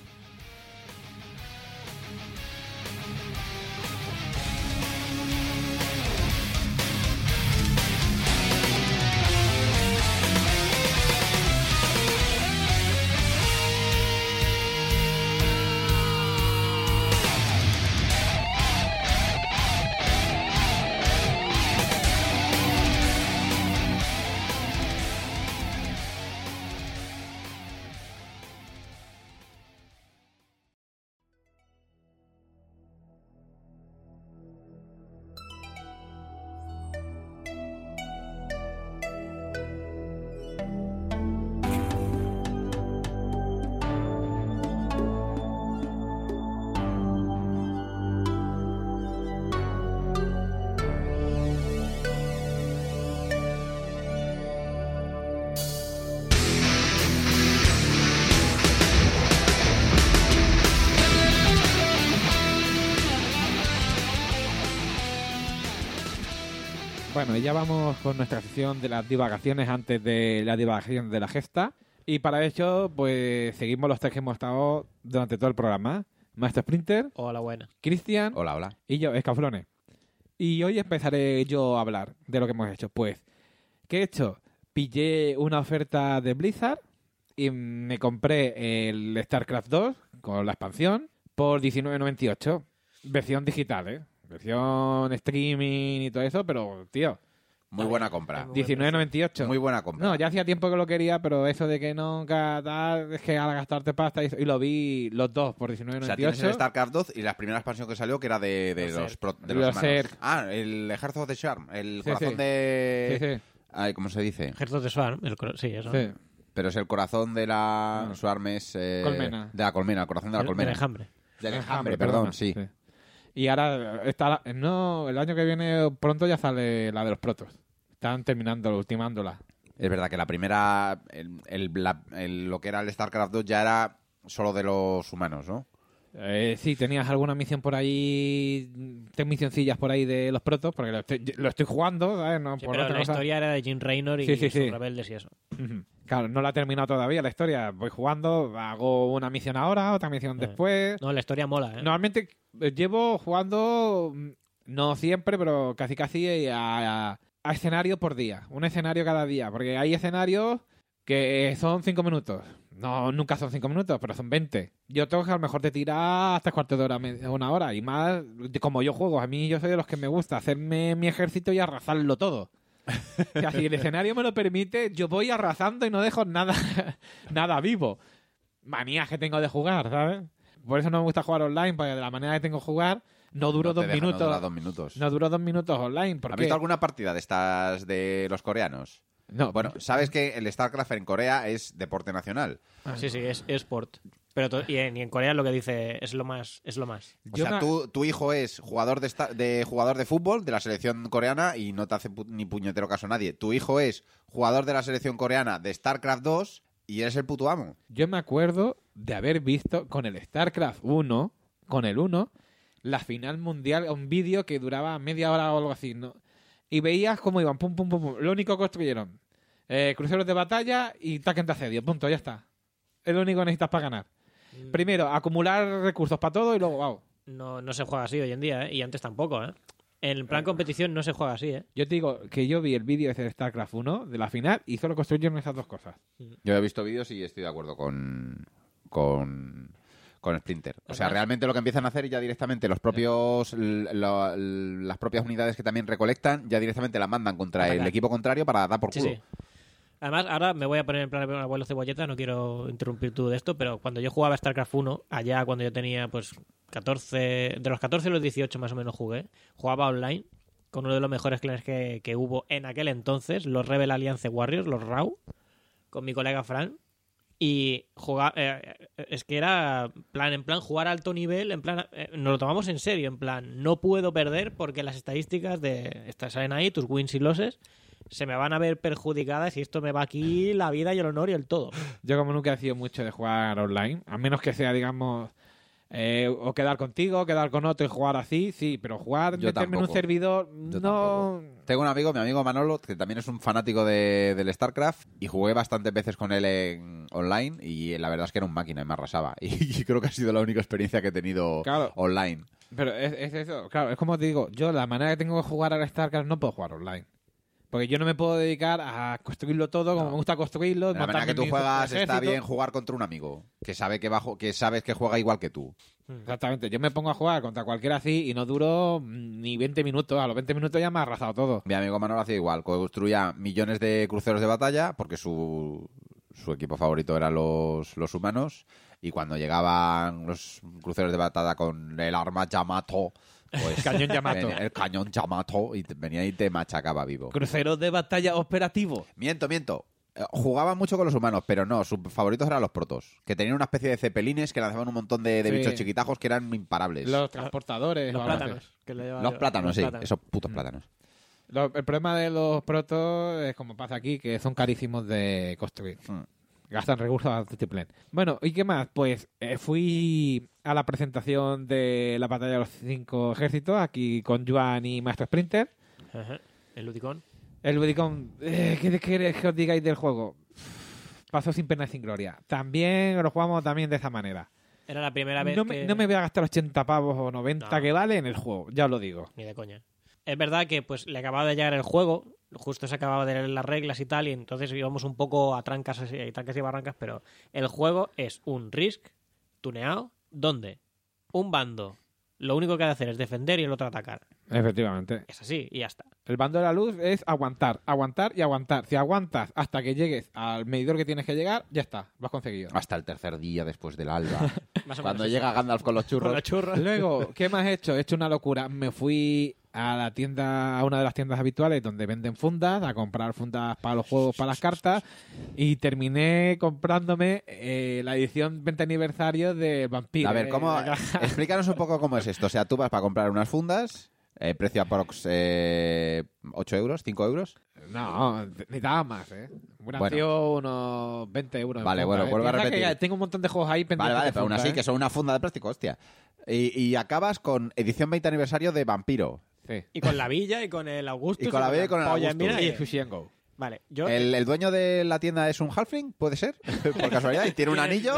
Bueno, y ya vamos con nuestra sección de las divagaciones antes de la divagación de la gesta. Y para ello, pues seguimos los tres que hemos estado durante todo el programa. Maestro Sprinter, Hola, buena. Cristian Hola, hola. y yo, Escaflones. Y hoy empezaré yo a hablar de lo que hemos hecho. Pues, ¿qué he hecho? Pillé una oferta de Blizzard y me compré el StarCraft dos con la expansión por diecinueve noventa y ocho. Versión digital, ¿eh? Versión streaming y todo eso, pero, tío, Muy buena compra. diecinueve noventa y ocho. Muy buena compra. No, ya hacía tiempo que lo quería, pero eso de que nunca tal, es que ahora gastarte pasta y, eso- y lo vi los dos por diecinueve O sea, noventa y tienes el ocho. StarCraft dos y la primera expansión que salió que era de, de Los los, Zerg. pro- de Los los hermanos. Zerg. Ah, el Ejército de Charm, el Sí, corazón sí. de... Sí, sí. Ay, ¿cómo se dice? Ejército de Swarm, el cro- sí, eso. Sí. Pero es el corazón de la... No. Swarm es... eh, Colmena. De la colmena, el corazón de la El- colmena. el enjambre. Del Enjambre, enjambre, perdón, sí. Y ahora está no, el año que viene pronto ya sale la de los protos. Están terminando, ultimándola. Es verdad que la primera... El, el- la- el- lo que era el StarCraft dos ya era solo de los humanos, ¿no? Eh, sí, tenías alguna misión por ahí, tres misioncillas por ahí de los protos, porque lo estoy, lo estoy jugando, ¿sabes? No, Sí, por pero otra la cosa. historia era de Jim Raynor y Sí, sí, sus sí. rebeldes y eso. Ujú. Claro, no la he terminado todavía la historia. Voy jugando, hago una misión ahora, otra misión Eh. después. No, la historia mola, ¿eh? Normalmente eh, llevo jugando, mm, no siempre, pero casi casi a, a, a escenario por día. Un escenario cada día, porque hay escenarios que son cinco minutos. No, nunca son cinco minutos, pero son veinte. Yo tengo que a lo mejor te tirar hasta cuarto de hora, me- una hora. Y más, de- como yo juego, a mí yo soy de los que me gusta hacerme mi ejército y arrasarlo todo. O sea, si el escenario me lo permite, yo voy arrasando y no dejo nada, nada vivo. Manías que tengo de jugar, ¿sabes? Por eso no me gusta jugar online, porque de la manera que tengo de jugar, no duro No te dos deja, no minutos. dura dos minutos. No duro dos minutos online. ¿Por ¿Has qué? visto alguna partida de estas de los coreanos? No, Bueno, sabes que el StarCraft en Corea es deporte nacional. Sí, sí, es sport. Pero to- y, en, y en Corea lo que dice es lo más. Es lo más. O Yo sea, me- tú- tu hijo es jugador de, esta- de jugador de fútbol de la selección coreana y no te hace pu- ni puñetero caso nadie. Tu hijo es jugador de la selección coreana de StarCraft dos y eres el puto amo. Yo me acuerdo de haber visto con el StarCraft uno, con el uno, la final mundial, un vídeo que duraba media hora o algo así, ¿no? Y veías cómo iban, pum, pum, pum, pum. Lo único que construyeron, eh, cruceros de batalla y tanques de asedio, punto, ya está. Es lo único que necesitas para ganar. Primero, acumular recursos para todo y luego, wow. No, no se juega así hoy en día, ¿eh? Y antes tampoco, ¿eh? En plan competición no se juega así, ¿eh? Yo te digo que yo vi el vídeo ese de StarCraft uno, de la final, y solo construyeron esas dos cosas. Yo he visto vídeos y estoy de acuerdo con con, con Splinter. O sea, Además- realmente lo que empiezan a hacer ya directamente los propios l- lo- l- las propias unidades que también recolectan ya directamente la mandan contra el Atacar. equipo contrario para dar por Sí, culo. sí. Además, ahora me voy a poner en plan abuelo cebolleta, no quiero interrumpir tú de esto, pero cuando yo jugaba a StarCraft uno, allá cuando yo tenía pues catorce, de los catorce a los dieciocho más o menos jugué, jugaba online con uno de los mejores clanes que, que hubo en aquel entonces, los Rebel Alliance Warriors, los R A W, con mi colega Fran, y jugaba, eh, es que era plan en plan jugar a alto nivel, en plan eh, nos lo tomamos en serio, en plan no puedo perder porque las estadísticas de estas salen ahí, tus wins y losses se me van a ver perjudicadas y esto me va aquí la vida y el honor y el todo. Yo como nunca he sido mucho de jugar online, a menos que sea, digamos, eh, o quedar contigo, o quedar con otro y jugar así, sí, pero jugar, Yo meterme en un tampoco. servidor, Yo no... tampoco. Tengo un amigo, mi amigo Manolo, que también es un fanático de, del StarCraft y jugué bastantes veces con él en online y la verdad es que era un máquina y me arrasaba. Y creo que ha sido la única experiencia que he tenido Claro. online. Pero es, es eso, claro, es como te digo, yo la manera que tengo de jugar al StarCraft no puedo jugar online. Porque yo no me puedo dedicar a construirlo todo como No. me gusta construirlo. De la manera montarme que tú mi juegas está ejército. bien jugar contra un amigo que sabe que bajo, que sabes que juega igual que tú. Exactamente, yo me pongo a jugar contra cualquiera así y no duro mm, ni veinte minutos. A los veinte minutos ya me ha arrasado todo. Mi amigo Manolo hacía igual, construía millones de cruceros de batalla porque su, su equipo favorito eran los, los humanos y cuando llegaban los cruceros de batalla con el arma Yamato, pues Cañón Yamato. venía el cañón Yamato y te- venía y te machacaba vivo. Cruceros de batalla operativo. Miento, miento. Eh, Jugaban mucho con los humanos, pero no, sus favoritos eran los protos, que tenían una especie de cepelines que lanzaban un montón de, de Sí. bichos chiquitajos que eran imparables. Los transportadores. Los o algo así. plátanos. que le lleva- Los plátanos, los sí, plátanos. esos putos plátanos. Lo- el problema de los protos es como pasa aquí, que son carísimos de construir. Mm. Gastan recursos a triple. Bueno, ¿y qué más? Pues eh, fui a la presentación de la batalla de los cinco ejércitos, aquí con Joan y Maestro Sprinter. Ajá. El Ludicon. El Ludicon, eh, ¿qué queréis que os digáis del juego? Pasó sin pena y sin gloria. También lo jugamos también de esa manera. Era la primera vez No que... me, no me voy a gastar ochenta pavos o noventa No. que vale en el juego, ya os lo digo. Ni de coña. Es verdad que pues le acababa de llegar el juego, justo se acababa de leer las reglas y tal, y entonces íbamos un poco a trancas y trancas y barrancas, pero el juego es un Risk tuneado, donde un bando lo único que ha de hacer es defender y el otro atacar. Efectivamente. Es así, y ya está. El bando de la luz es aguantar, aguantar y aguantar. Si aguantas hasta que llegues al medidor que tienes que llegar, ya está, lo has conseguido. Hasta el tercer día después del alba. Más o Cuando menos llega eso. Gandalf con los churros. Con los churros. Luego, ¿qué más he hecho? He hecho una locura. Me fui a la tienda, a una de las tiendas habituales donde venden fundas, a comprar fundas para los juegos, para las cartas, y terminé comprándome eh, la edición veinte aniversario de Vampire. A ver, ¿cómo? Eh, Explícanos un poco cómo es esto. O sea, tú vas para comprar unas fundas. Eh, precio aprox eh, ocho euros, cinco euros. No, necesitaba más, ¿eh? Hubiera Bueno. sido unos veinte euros. Vale, en bueno, compra, ¿eh? vuelvo a Piensa que repetir. ya tengo un montón de juegos ahí pendientes. Vale, vale, de pero aún funda, así ¿eh? que son una funda de plástico, hostia. Y, y acabas con edición veinte aniversario de Vampiro. Sí. Y con la villa y con el Augustus. Y con la Villa y con el polla, Augustus. mira, Y y- el Sushi and Go. Vale, yo... ¿El, el dueño de la tienda es un halfling? ¿Puede ser? Por casualidad. ¿Y tiene un anillo?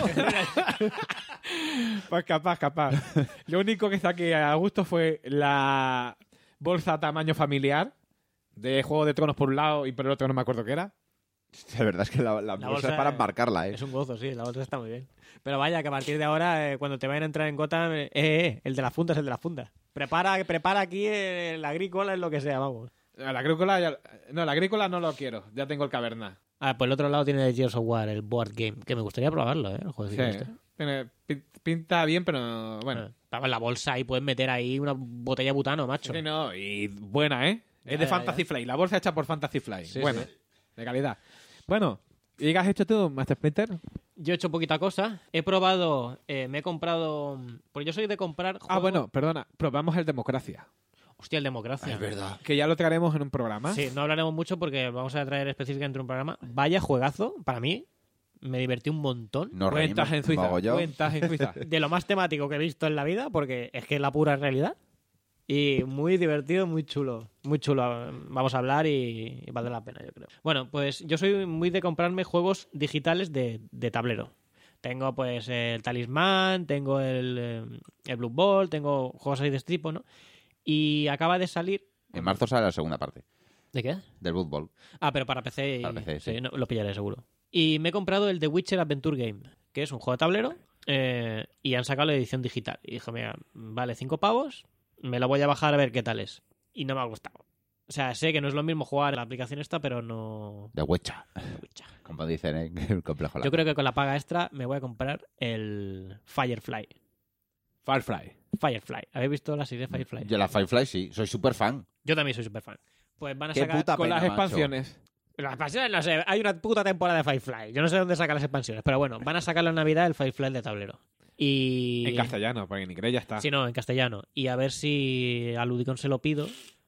Pues capaz, capaz. Lo único que saqué a gusto fue la bolsa tamaño familiar de Juego de Tronos por un lado y por el otro no me acuerdo qué era. La verdad es que la, la bolsa bolsa es para es- marcarla, ¿eh? Es un gozo, sí, la bolsa está muy bien. Pero vaya, que a partir de ahora, eh, cuando te vayan a entrar en Gotham, eh, eh, el de la funda es el de la funda. Prepara, prepara aquí eh, la agrícola, es lo que sea, vamos. La agrícola ya... No, la agrícola no lo quiero. Ya tengo el caverna. Ah, por el otro lado tiene el Gears of War, el board game, que me gustaría probarlo, ¿eh? El juego Sí. este. Tiene- pin- Pinta bien, pero bueno. Bueno, estaba en la bolsa ahí, puedes meter ahí una botella de butano, macho. Sí, no, y buena, ¿eh? Ya, Es de ya, Fantasy ya. Flight. La bolsa hecha por Fantasy Flight. Sí, buena. sí. De calidad. Bueno, ¿y qué has hecho tú, Master Splinter? Yo he hecho poquita cosa. He probado, eh, me he comprado... Porque yo soy de comprar juegos... Ah, bueno, perdona. Probamos el Democracia. Hostia, el Democracia. verdad. Que ya lo traeremos en un programa. Sí, no hablaremos mucho porque vamos a traer específicamente un programa. Vaya juegazo, para mí. Me divertí un montón. Nos Cuentas reímos en Suiza. mogollón. Cuentas en Suiza. De lo más temático que he visto en la vida, porque es que es la pura realidad. Y muy divertido, muy chulo. Muy chulo. Vamos a hablar y, y vale la pena, yo creo. Bueno, pues yo soy muy de comprarme juegos digitales de, de tablero. Tengo pues el Talismán, tengo el, eh, el Blue Ball, tengo juegos así de este tipo, ¿no? Y acaba de salir... En marzo sale la segunda parte ¿De qué? del Blood Bowl. Ah, pero para P C. y- Para P C, sí. no, lo pillaré seguro. Y me he comprado el The Witcher Adventure Game, que es un juego de tablero, eh, y han sacado la edición digital. Y dije, mira, vale cinco pavos, me lo voy a bajar a ver qué tal es. Y no me ha gustado. O sea, sé que no es lo mismo jugar en la aplicación esta, pero no... De Huecha. Witcher. Como dicen, ¿eh? El complejo. Yo creo que con la paga extra me voy a comprar el Firefly. Firefly. Firefly. ¿Habéis visto la serie Firefly? Yo la Firefly sí, soy súper fan. Yo también soy súper fan. Pues van a Qué sacar... puta Con pena, las macho. expansiones. Las expansiones, no sé, hay una puta temporada de Firefly. Yo no sé dónde sacan las expansiones, pero bueno, van a sacar la Navidad el Firefly de tablero. Y... En castellano, porque en inglés ya está. Sí, no, en castellano. Y a ver si a Ludicon se lo pido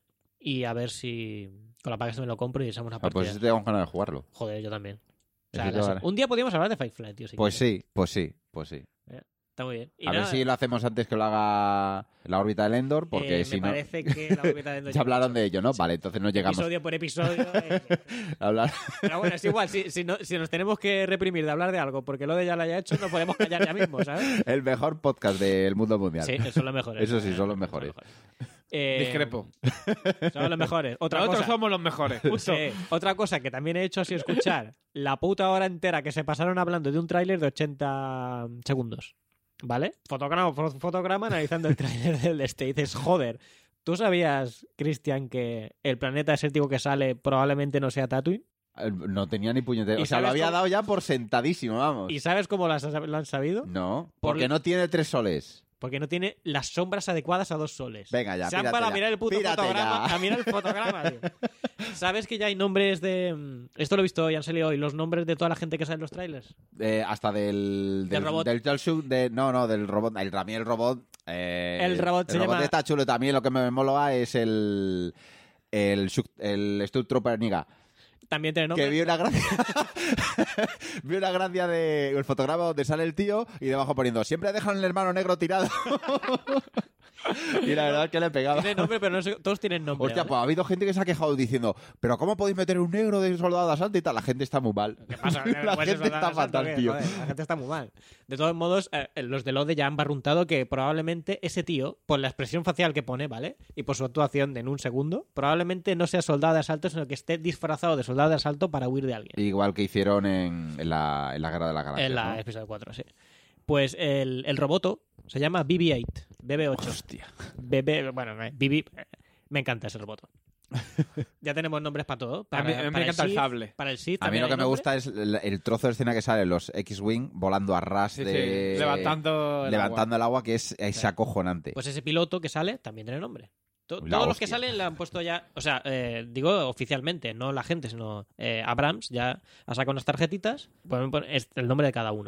y a ver si con la paga se me lo compro y echamos una Ah, partida. pues sí tengo ganas de jugarlo. Joder, yo también. O sea, Necesito las- ganas. un día podríamos hablar de Firefly, tío. si Pues quieres. sí, pues sí, pues sí. Está muy bien. Y A ver nada, si lo hacemos antes que lo haga la órbita del Endor, porque eh, si me no... parece que la órbita de Endor Ya hablaron mucho. de ello, ¿no? Vale, entonces no llegamos Episodio por episodio. eh, a hablar... Pero bueno, es igual. Si, si, no- si nos tenemos que reprimir de hablar de algo porque lo de ya lo haya hecho, no podemos callar ya mismo, ¿sabes? El mejor podcast del mundo mundial. Sí, esos son los mejores. Eso sí, son los mejores. Eh, Discrepo. Son los mejores. Otra Nosotros cosa, somos los mejores. Justo. sí, otra cosa que también he hecho ha sido escuchar la puta hora entera que se pasaron hablando de un tráiler de ochenta segundos. ¿Vale? Fotograma, fo- fotograma analizando el tráiler del este. Y dices, joder, ¿tú sabías, Cristian, que el planeta desértico que sale probablemente no sea Tatooine? Eh, No tenía ni puñetero. ¿Y O sea, lo sabes había cómo- dado ya por sentadísimo, vamos. ¿Y sabes cómo las- lo han sabido? No, Por- porque no tiene tres soles. Porque no tiene las sombras adecuadas a dos soles. Venga ya, Se han pírate parado ya. a mirar el puto Pírate fotograma. ya. A mirar el fotograma, tío. ¿Sabes que ya hay nombres de... mm, Esto lo he visto hoy, han salido hoy los nombres de toda la gente que sale en los trailers? Eh, hasta del... Del robot. Del Joshua, de, no, no, del robot. El Rami, el robot... eh, El robot se el robot llama- está chulo también. Lo que me mola es el... El, Shuk- el Stormtrooper Niga. También tiene nombre. Que vi una gracia. vi una gracia de el fotograma donde sale el tío y debajo poniendo siempre dejan el hermano negro tirado. Y la verdad es que le pegaba. Tiene nombre, pero no sé, todos tienen nombre. Hostia, ¿vale? pues ha habido gente que se ha quejado diciendo, pero ¿cómo podéis meter un negro de soldado de asalto y tal? La gente está muy mal. ¿Qué pasa? La Pues gente eso, está ¿sabes fatal, qué? tío. Joder, la gente está muy mal. De todos modos, eh, los de Lode ya han barruntado que probablemente ese tío, por la expresión facial que pone, ¿vale? Y por su actuación de en un segundo, probablemente no sea soldado de asalto, sino que esté disfrazado de soldado de asalto para huir de alguien. Igual que hicieron en, en, la, en la Guerra de la Galaxia. En la ¿no? episodio cuatro, sí. Pues el, el roboto se llama B B ocho. B B ocho. Hostia. B B, bueno, eh, B B, eh, me encanta ese roboto. Ya tenemos nombres para todo. Para, A mí- a mí me para encanta el Sith, sable. Para el Sith A mí también lo que hay me nombre. gusta es el, el trozo de escena que sale los X-Wing volando a ras Sí, de... sí, levantando el levantando el agua, que es, es acojonante. Pues ese piloto que sale también tiene nombre. To- La Todos los que hostia. salen le han puesto ya, o sea, eh, digo oficialmente, no la gente, sino eh, Abrams ya ha sacado unas tarjetitas, ponen- ponen- es el nombre de cada uno.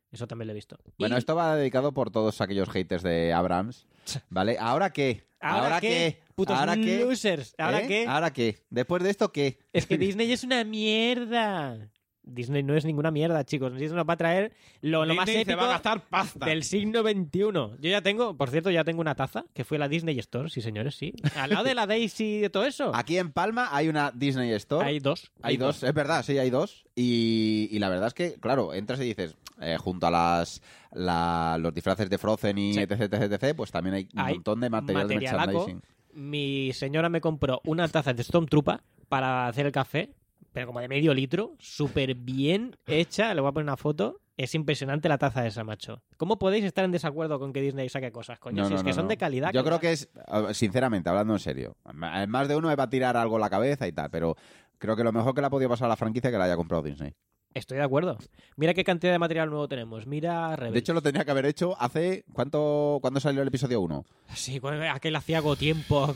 Eso también lo he visto. Bueno, Y- esto va dedicado por todos aquellos haters de Abrams, ¿vale? ¿Ahora qué? ¿Ahora qué? Putos ¿Ahora qué? losers. ¿Ahora ¿Eh? qué? ¿Ahora qué? ¿Después de esto qué? Es que Disney es una mierda. Disney no es ninguna mierda, chicos. Disney nos va a traer lo, lo más Disney épico se va a gastar pasta. del siglo veintiuno. Yo ya tengo, por cierto, ya tengo una taza que fue la Disney Store, sí señores, sí. Al lado de la Daisy y de todo eso. Aquí en Palma hay una Disney Store. Hay dos. Hay dos, es verdad, sí, hay dos. Y, y la verdad es que, claro, entras y dices, eh, junto a las la- los disfraces de Frozen y Sí. etc, etc, etc, pues también hay un Hay montón de material de materialaco. merchandising. Mi señora me compró una taza de Stormtrooper para hacer el café, pero como de medio litro, súper bien hecha. Le voy a poner una foto. Es impresionante la taza esa, macho. ¿Cómo podéis estar en desacuerdo con que Disney saque cosas, coño? No, si no, es que no, son no. de calidad. Yo creo que es, eh, sinceramente, hablando en serio, ma- más de uno me va a tirar algo a la cabeza y tal, pero creo que lo mejor que le ha podido pasar a la franquicia es que la haya comprado Disney. Estoy de acuerdo. Mira qué cantidad de material nuevo tenemos. Mira Rebels. De hecho, lo tenía que haber hecho hace... ¿Cuánto ¿Cuándo salió el episodio uno? Sí, cuando- aquel hacía tiempo.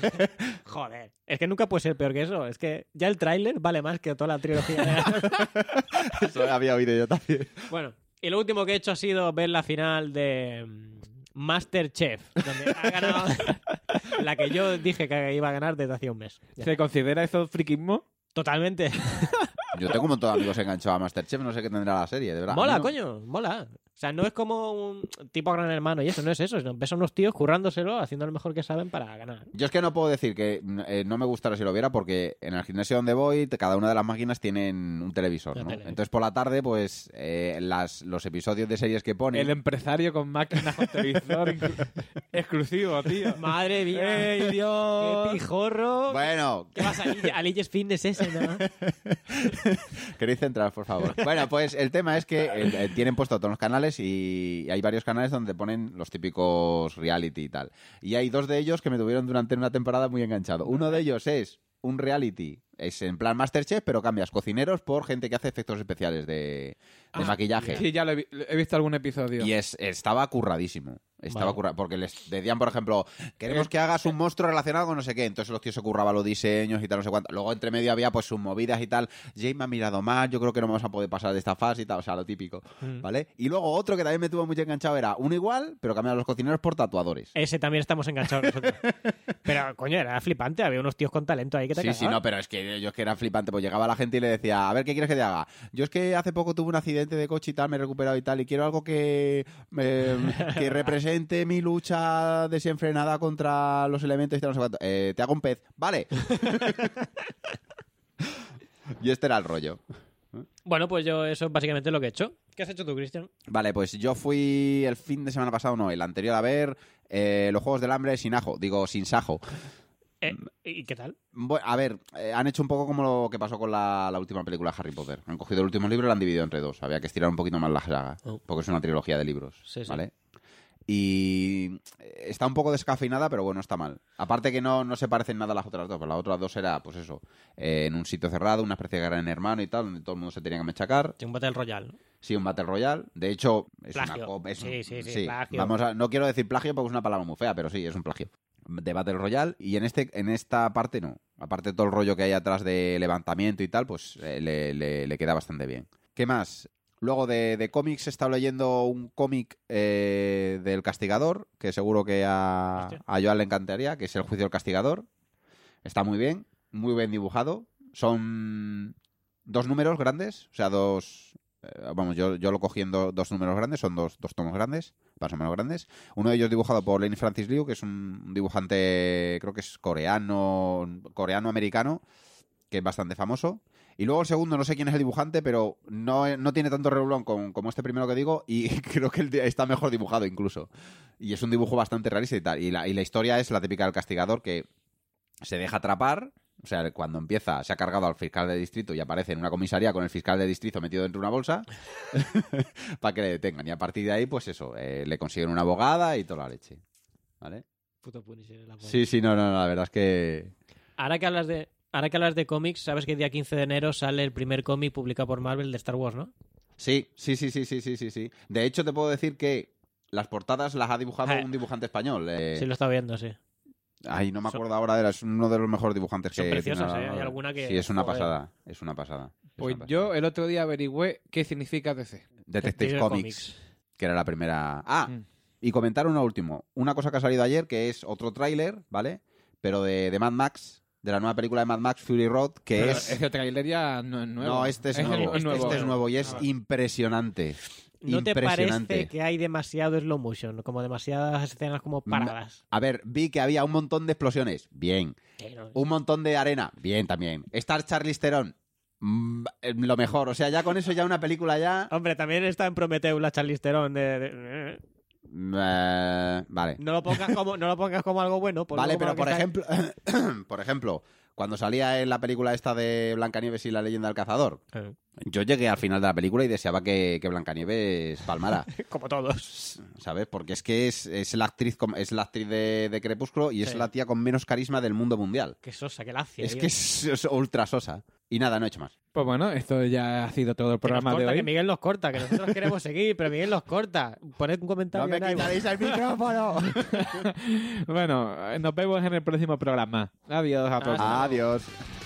Joder. Es que nunca puede ser peor que eso. Es que ya el tráiler vale más que toda la trilogía. de- Eso había oído yo también. Bueno, y lo último que he hecho ha sido ver la final de mm, MasterChef, donde ha ganado la que yo dije que iba a ganar desde hace un mes. Ya. ¿Se considera eso friquismo? Totalmente. Yo tengo un montón de amigos enganchados a Masterchef, no sé qué tendrá la serie, de verdad. Mola, A mí no- coño, mola. O sea, no es como un tipo Gran Hermano y eso, no es eso. Sino ves a unos tíos currándoselo, haciendo lo mejor que saben para ganar. Yo es que no puedo decir que eh, no me gustara si lo viera porque en el gimnasio donde voy, te- cada una de las máquinas tienen un televisor, Una ¿no? tele. Entonces por la tarde, pues eh, las, los episodios de series que ponen... El empresario con máquinas con televisor inclu- exclusivo, tío. Madre mía. ¡Ey, Dios! ¡Qué pijorro! Bueno, ¿Qué vas a Lille- a Lilles Fitness ese, no? queréis centrar, por favor. Bueno, pues el tema es que eh, eh, tienen puesto todos los canales y hay varios canales donde ponen los típicos reality y tal. Y hay dos de ellos que me tuvieron durante una temporada muy enganchado. Uno de ellos es un reality, es en plan Masterchef, pero cambias cocineros por gente que hace efectos especiales de, de maquillaje. Sí, ya lo he, vi- he visto algún episodio. Y es, estaba curradísimo. Estaba Vale. curra- porque les decían, por ejemplo, queremos que hagas un monstruo relacionado con no sé qué. Entonces los tíos se curraban los diseños y tal, no sé cuánto. Luego entre medio había pues sus movidas y tal. Jay me ha mirado mal, yo creo que no vamos a poder pasar de esta fase y tal. O sea, lo típico. Mm. ¿Vale? Y luego otro que también me tuvo muy enganchado era uno igual, pero cambiaban los cocineros por tatuadores. Ese también estamos enganchados nosotros. Pero, coño, era flipante. Había unos tíos con talento ahí que te Sí, sí, cagaban. no, pero es que yo es que era flipante, pues llegaba la gente y le decía, a ver, ¿qué quieres que te haga? Yo es que hace poco tuve un accidente de coche y tal, me he recuperado y tal, y quiero algo que, eh, que represente mi lucha desenfrenada contra los elementos y tal, no sé cuánto. Eh, te hago un pez, vale. Y este era el rollo. Bueno, pues yo eso es básicamente lo que he hecho. ¿Qué has hecho tú, Cristian? Vale, pues yo fui el fin de semana pasado, no, el anterior a ver eh, los Juegos del Hambre sin ajo, digo, sin sajo. Eh, ¿Y qué tal? Bueno, a ver, eh, han hecho un poco como lo que pasó con la, la última película de Harry Potter. Han cogido el último libro y lo han dividido entre dos. Había que estirar un poquito más la saga, Oh. porque es una trilogía de libros, Sí, sí. ¿vale? Y está un poco descafeinada, pero bueno, está mal. Aparte que no, no se parecen nada a las otras dos. Pues las otras dos era, pues eso, eh, en un sitio cerrado, una especie de gran hermano y tal, donde todo el mundo se tenía que machacar. Un Battle Royale, ¿no? Sí, un Battle Royale. De hecho, es Plagio. una co- es un- Sí, sí, sí, plagio. Vamos a, no quiero decir plagio porque es una palabra muy fea, pero sí, es un plagio. De Battle Royale. Y en este en esta parte no. Aparte de todo el rollo que hay atrás de levantamiento y tal, pues eh, le, le- le queda bastante bien. ¿Qué más? Luego de, de cómics he estado leyendo un cómic eh, del Castigador, que seguro que a, Hostia. a Joan le encantaría, que es El Juicio del Castigador. Está muy bien, muy bien dibujado. Son dos números grandes, o sea, dos... eh, vamos, yo, yo lo cogí en do- dos números grandes, son dos, dos tomos grandes, más o menos grandes. Uno de ellos dibujado por Lane Francis Liu, que es un dibujante, creo que es coreano, coreano-americano, que es bastante famoso. Y luego el segundo, no sé quién es el dibujante, pero no, no tiene tanto revolón con- como este primero que digo, y creo que el de- está mejor dibujado incluso. Y es un dibujo bastante realista y tal. Y la, y la historia es la típica del castigador que se deja atrapar. O sea, cuando empieza, se ha cargado al fiscal de distrito y aparece en una comisaría con el fiscal de distrito metido dentro de una bolsa para que le detengan. Y a partir de ahí, pues eso, eh, le consiguen una abogada y toda la leche. ¿Vale? Puto Punisher. La Sí, sí, no, no, no, la verdad es que... Ahora que hablas de... Ahora que hablas de cómics, sabes que el día quince de enero sale el primer cómic publicado por Marvel de Star Wars, ¿no? Sí, sí, sí, sí, sí, sí, sí, sí. De hecho, te puedo decir que las portadas las ha dibujado Eh. un dibujante español. Eh, Sí, lo está viendo, sí. Ay, no me Son- acuerdo ahora, de la- es uno de los mejores dibujantes Son que preciosas, tiene ¿eh? la- Hay alguna que- Sí, es una joder. pasada, es una pasada. es Pues una yo pasada. el otro día averigüé qué significa D C. Detective Detective Comics, Comics. que era la primera... Ah, Mm. y comentar una último. Una cosa que ha salido ayer, que es otro tráiler, ¿vale? Pero de, de Mad Max, de la nueva película de Mad Max, Fury Road, que Pero es... ese trailer ya no es nuevo. No, este es, el nuevo. Este, nuevo. es nuevo y es impresionante. ¿No te impresionante. parece que hay demasiado slow motion? Como demasiadas escenas como paradas. A ver, vi que había un montón de explosiones. Bien. Pero- Un montón de arena. Bien, también. Estar Charlize Theron. mm, eh, lo mejor. O sea, ya con eso ya una película ya... Hombre, también está en Prometheus la Charlize Theron de... de- Eh, vale. No lo pongas como, no lo pongas como algo bueno. ponlo Vale, como pero lo que por está- ejemplo, por ejemplo, cuando salía en la película esta de Blancanieves y la leyenda del cazador, Eh, yo llegué al final de la película y deseaba que, que Blancanieves palmara, Como todos. ¿sabes? Porque es que es, es la actriz com- es la actriz de, de Crepúsculo y es Sí. la tía con menos carisma del mundo mundial. Qué sosa, qué lacia. Es tío. que es, es ultra sosa. Y nada, no he hecho más. Pues bueno, esto ya ha sido todo el Que nos programa de corta, hoy. que Miguel nos corta, que nosotros queremos seguir, pero Miguel nos corta. Poned un comentario. en iVoox. el micrófono! Bueno, nos vemos en el próximo programa. Adiós a todos. Adiós.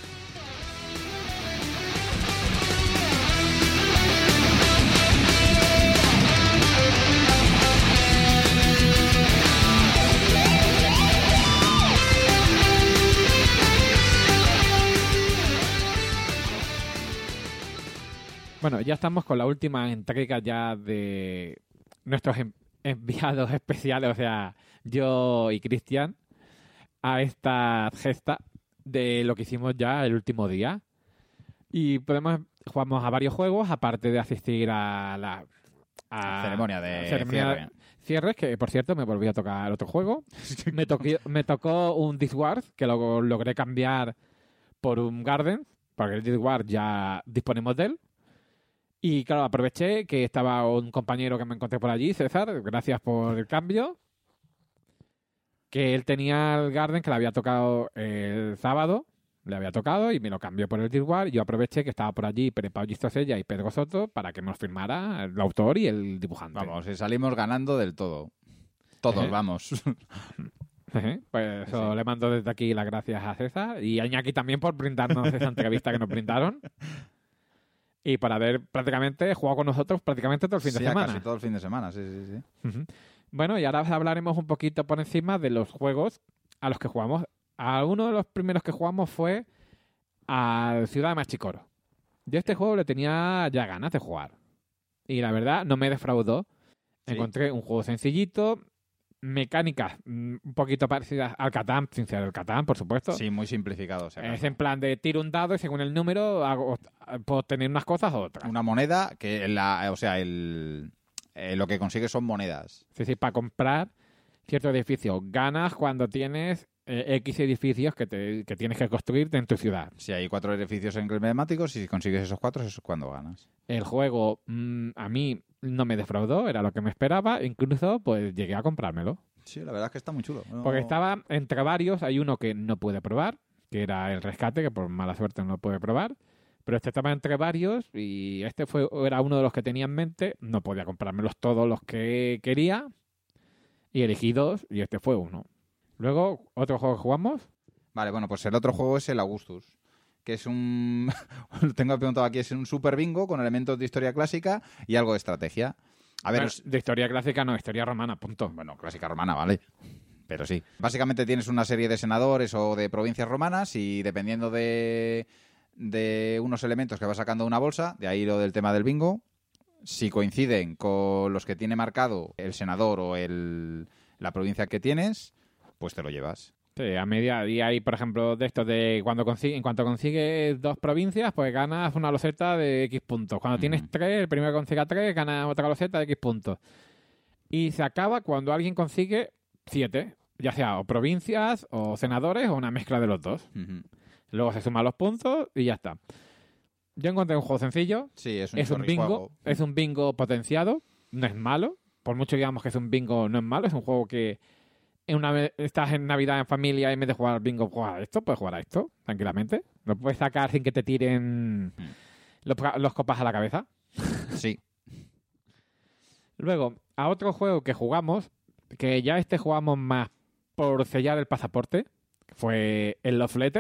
Bueno, ya estamos con la última entrega ya de nuestros en- enviados especiales, o sea, yo y Cristian, a esta gesta de lo que hicimos ya el último día. Y podemos jugamos a varios juegos, aparte de asistir a la a- Ceremonia de a ceremonia cierre. cierres, que por cierto me volví a tocar otro juego. me, toqué- me tocó un Discworld, que lo logré cambiar por un Garden, porque el Discworld ya disponemos de él. Y claro, aproveché que estaba un compañero que me encontré por allí, César, gracias por el cambio, que él tenía el Garden que le había tocado el sábado, le había tocado y me lo cambió por el Discworld. Yo aproveché que estaba por allí Pere Pau Gistosella y Pedro Soto para que me lo firmara el autor y el dibujante. Vamos, y salimos ganando del todo. Todos, Eh. vamos. Pues eso, le mando desde aquí las gracias a César y a Iñaki también por brindarnos esa entrevista que nos brindaron. Y por haber prácticamente jugado con nosotros prácticamente todo el fin Sí, de semana. casi todo el fin de semana, sí, sí, sí. Ujú. Bueno, y ahora hablaremos un poquito por encima de los juegos a los que jugamos. A uno de los primeros que jugamos fue al Ciudad de Machicoro. Yo este juego le tenía ya ganas de jugar. Y la verdad, no me defraudó. Sí. Encontré un juego sencillito, mecánicas mm, un poquito parecidas al Catán, sin ser el Catán, por supuesto. Sí, muy simplificado. o sea, Es en plan de tiro un dado y según el número hago, puedo tener unas cosas o otras. una moneda que, la, o sea, el, eh, lo que consigues son monedas. Sí, sí, para comprar cierto edificio. Ganas cuando tienes eh, X edificios que, te, que tienes que construir en tu ciudad. Si hay cuatro edificios emblemáticos y si consigues esos cuatro, eso es cuando ganas. El juego mm, a mí no me defraudó, era lo que me esperaba. Incluso pues llegué a comprármelo. Sí, la verdad es que está muy chulo. No- Porque estaba entre varios. Hay uno que no pude probar, que era el rescate, que por mala suerte no lo pude probar. Pero este estaba entre varios y este fue era uno de los que tenía en mente. No podía comprármelos todos los que quería. Y elegí dos y este fue uno. Luego, otro juego que jugamos. Vale, bueno, pues el otro juego es el Augustus, que es un... lo tengo apuntado aquí, es un super bingo con elementos de historia clásica y algo de estrategia. A ver, Bueno, es- de historia clásica no, historia romana, punto. bueno, clásica romana, vale. Pero sí. Básicamente tienes una serie de senadores o de provincias romanas y dependiendo de, de unos elementos que vas sacando de una bolsa, de ahí lo del tema del bingo, si coinciden con los que tiene marcado el senador o el, la provincia que tienes, pues te lo llevas. Sí, a media y hay, por ejemplo, de esto de cuando consigue, en cuanto consigues dos provincias, pues ganas una loseta de X puntos. Cuando tienes Ujú. tres, el primero que consiga tres, gana otra loseta de X puntos. Y se acaba cuando alguien consigue siete, ya sea o provincias, o senadores, o una mezcla de los dos. Ujú. Luego se suman los puntos y ya está. Yo encontré un juego sencillo, Sí, es un, es un bingo, chorrijuego. es un bingo potenciado, no es malo. Por mucho que digamos que es un bingo, no es malo, es un juego que en una vez estás en Navidad en familia y en vez de jugar al bingo, jugar a esto, puedes jugar a esto, tranquilamente. Lo puedes sacar sin que te tiren los, los copas a la cabeza. Sí. Luego, a otro juego que jugamos, que ya este jugamos más por sellar el pasaporte, fue el Love Letter.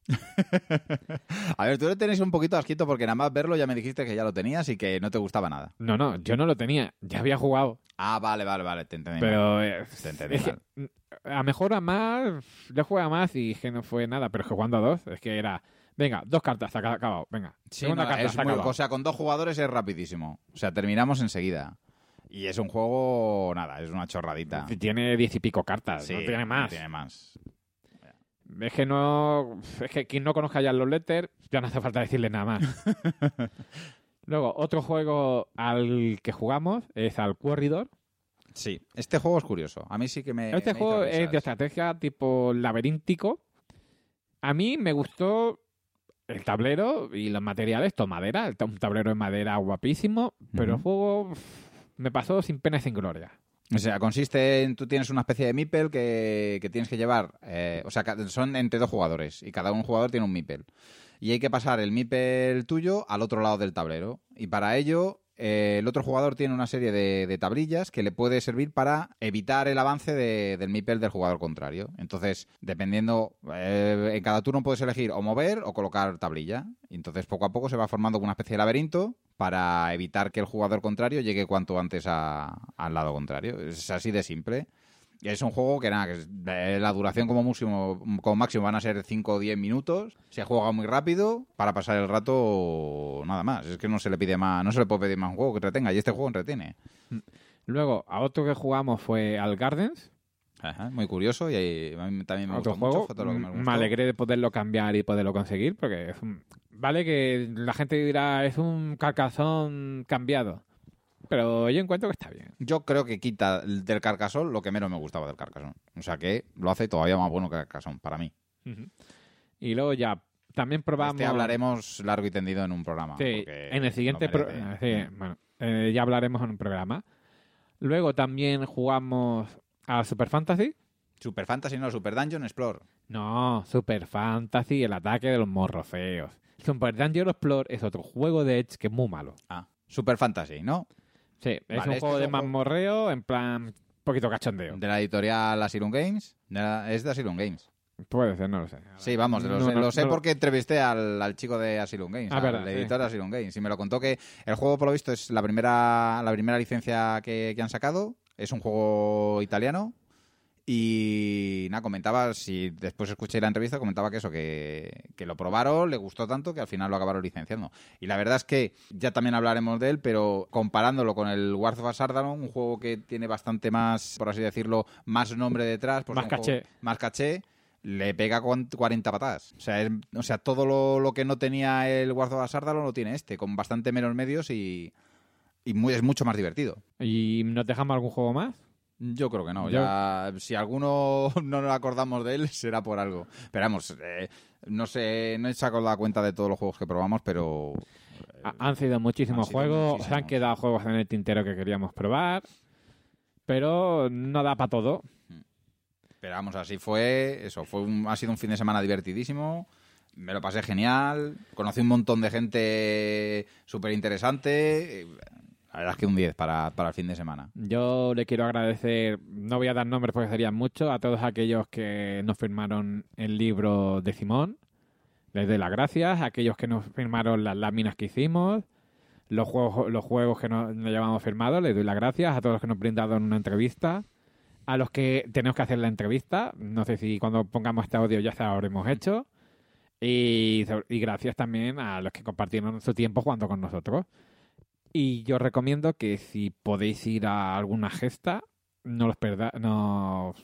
A ver, tú le tenés un poquito asquito porque nada más verlo ya me dijiste que ya lo tenías y que no te gustaba nada. No, no, yo no lo tenía. Ya había jugado. Ah, vale, vale, vale, te entendí. Pero mal. eh, Te entendí es mal. que, a mejor a más, yo jugué a más y que no fue nada, pero es que jugando a dos, es que era, venga, dos cartas, se ha acabado, venga. Sí, segunda no, carta, es se ha muy- acabado. o sea, con dos jugadores es rapidísimo. O sea, terminamos enseguida. Y es un juego, nada, es una chorradita. Tiene diez y pico cartas, Sí, no tiene más. no tiene más. Es que no, es que quien no conozca ya los letters, ya no hace falta decirle nada más. Luego, otro juego al que jugamos es al Corridor. Sí, este juego es curioso. A mí sí que me. Este me juego hizo es de risas. estrategia tipo laberíntico. A mí me gustó el tablero y los materiales, todo madera, el ta- un tablero de madera guapísimo, pero el Ujú. juego uf, me pasó sin pena y sin gloria. O sea, consiste en. Tú tienes una especie de meeple que, que tienes que llevar. eh, o sea, ca- son entre dos jugadores y cada un jugador tiene un meeple. Y hay que pasar el meeple tuyo al otro lado del tablero. Y para ello, eh, el otro jugador tiene una serie de, de tablillas que le puede servir para evitar el avance de- del meeple del jugador contrario. Entonces, dependiendo. eh, en cada turno puedes elegir o mover o colocar tablilla. Y entonces, poco a poco se va formando una especie de laberinto para evitar que el jugador contrario llegue cuanto antes a- al lado contrario. Es así de simple. Y es un juego que nada, que es- eh, la duración como máximo, como máximo van a ser cinco o diez minutos. Se juega muy rápido para pasar el rato nada más. Es que no se le pide más, no se le puede pedir más un juego que entretenga. Y este juego entretiene. Luego, a otro que jugamos fue al Gardens, Ajá, muy curioso y ahí, a mí también me otro gustó juego. mucho. Fue todo lo que me me, gustó. alegré de poderlo cambiar y poderlo conseguir, porque es un- vale que la gente dirá, es un carcazón cambiado. Pero yo encuentro que está bien. Yo creo que quita del Carcassonne lo que menos me gustaba del Carcassonne. O sea que lo hace todavía más bueno que el Carcassonne, para mí. Y luego ya, también probamos... Este hablaremos largo y tendido en un programa. Sí, porque en el siguiente lo pro- merece. sí, bueno, eh, ya hablaremos en un programa. Luego también jugamos a Super Fantasy. Super Fantasy, no, Super Dungeon Explore. No, Super Fantasy, el ataque de los morros feos. Super Dungeon Explore es otro juego de Edge que es muy malo. Ah, Super Fantasy, ¿no? Sí, es Vale, un este juego es de un juego- mazmorreo en plan poquito cachondeo. De la editorial Asylum Games. De la- es de Asylum Games. Puede ser, no lo sé. Sí, vamos, lo No, sé, no, lo sé no. porque entrevisté al, al chico de Asylum Games, Ah, al verdad, editor sí. de Asylum Games. Y me lo contó que el juego, por lo visto, es la primera, la primera licencia que, que han sacado. Es un juego italiano. Y nada, comentaba, si después escuché la entrevista, comentaba que eso, que, que lo probaron, le gustó tanto que al final lo acabaron licenciando. Y la verdad es que ya también hablaremos de él, pero comparándolo con el Wars of Sardalon, un juego que tiene bastante más, por así decirlo, más nombre detrás, pues Más un juego caché. más caché, le pega con cuarenta patadas. O sea, es- o sea todo lo, lo que no tenía el Wars of Sardalon lo tiene este, con bastante menos medios y, y muy, es mucho más divertido. ¿Y nos dejamos algún juego más? Yo creo que no. Yo- Ya, si alguno no nos acordamos de él, será por algo. Pero vamos, eh, no sé, no he sacado la cuenta de todos los juegos que probamos, pero Ha- Han sido muchísimos han sido juegos, muchísimos. se han quedado juegos en el tintero que queríamos probar, pero no da para todo. pero vamos, así fue. Eso, fue un- ha sido un fin de semana divertidísimo. Me lo pasé genial. Conocí un montón de gente súper interesante. La verdad es que un diez para, para el fin de semana. Yo le quiero agradecer, no voy a dar nombres porque serían muchos, a todos aquellos que nos firmaron el libro de Simón. Les doy las gracias. A aquellos que nos firmaron las láminas que hicimos, los juegos, los juegos que nos, nos llevamos firmados, les doy las gracias. A todos los que nos brindaron una entrevista. A los que tenemos que hacer la entrevista. No sé si cuando pongamos este audio ya se lo habremos hecho. Y, sobre- y gracias también a los que compartieron su tiempo jugando con nosotros. Y yo recomiendo que si podéis ir a alguna gesta, no los perdáis, no,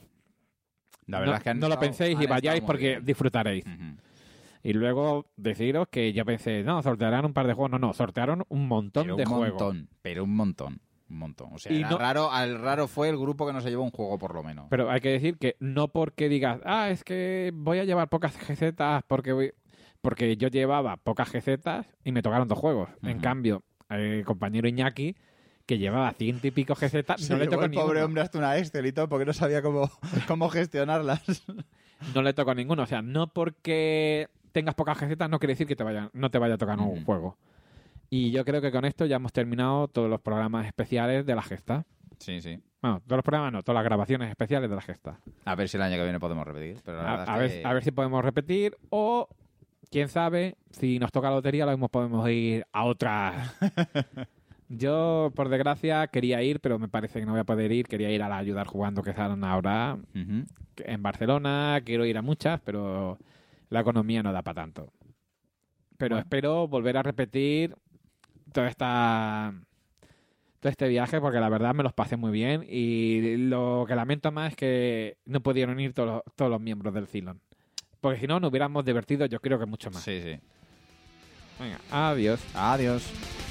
La verdad no, es que han no lo estado- penséis han y estado vayáis muy porque bien. disfrutaréis. Ujú. Y luego deciros que yo pensé, no, sortearán un par de juegos. No, no, sortearon un montón Pero de un juegos. montón, pero un montón. Un montón. O sea, Y era no- raro, el raro fue el grupo que no se llevó un juego, por lo menos. Pero hay que decir que no porque digas, ah, es que voy a llevar pocas G Z porque voy... porque yo llevaba pocas G Z y me tocaron dos juegos. En Ujú. cambio, el compañero Iñaki, que llevaba ciento y pico G Z, no le tocó ninguno. hasta una Excel y todo porque no sabía cómo, cómo gestionarlas. No le tocó ninguno. O sea, no porque tengas pocas G Z no quiere decir que te vaya, no te vaya a tocar un Ujú. juego. Y yo creo que con esto ya hemos terminado todos los programas especiales de la gesta. Sí, sí. Bueno, todos los programas no, todas las grabaciones especiales de la gesta. A ver si el año que viene podemos repetir. Pero la A, verdad a es ver, que- a ver si podemos repetir o quién sabe, si nos toca la lotería, lo mismo podemos ir a otra. Yo, por desgracia, quería ir, pero me parece que no voy a poder ir. Quería ir a la Ayudar Jugando que están ahora Ujú. en Barcelona. Quiero ir a muchas, pero la economía no da para tanto. Pero Bueno. espero volver a repetir toda esta... todo este viaje, porque la verdad me los pasé muy bien y lo que lamento más es que no pudieron ir todos los, todos los miembros del Cylon. Porque si no, nos hubiéramos divertido yo creo que mucho más. Sí, sí. Venga, adiós. Adiós.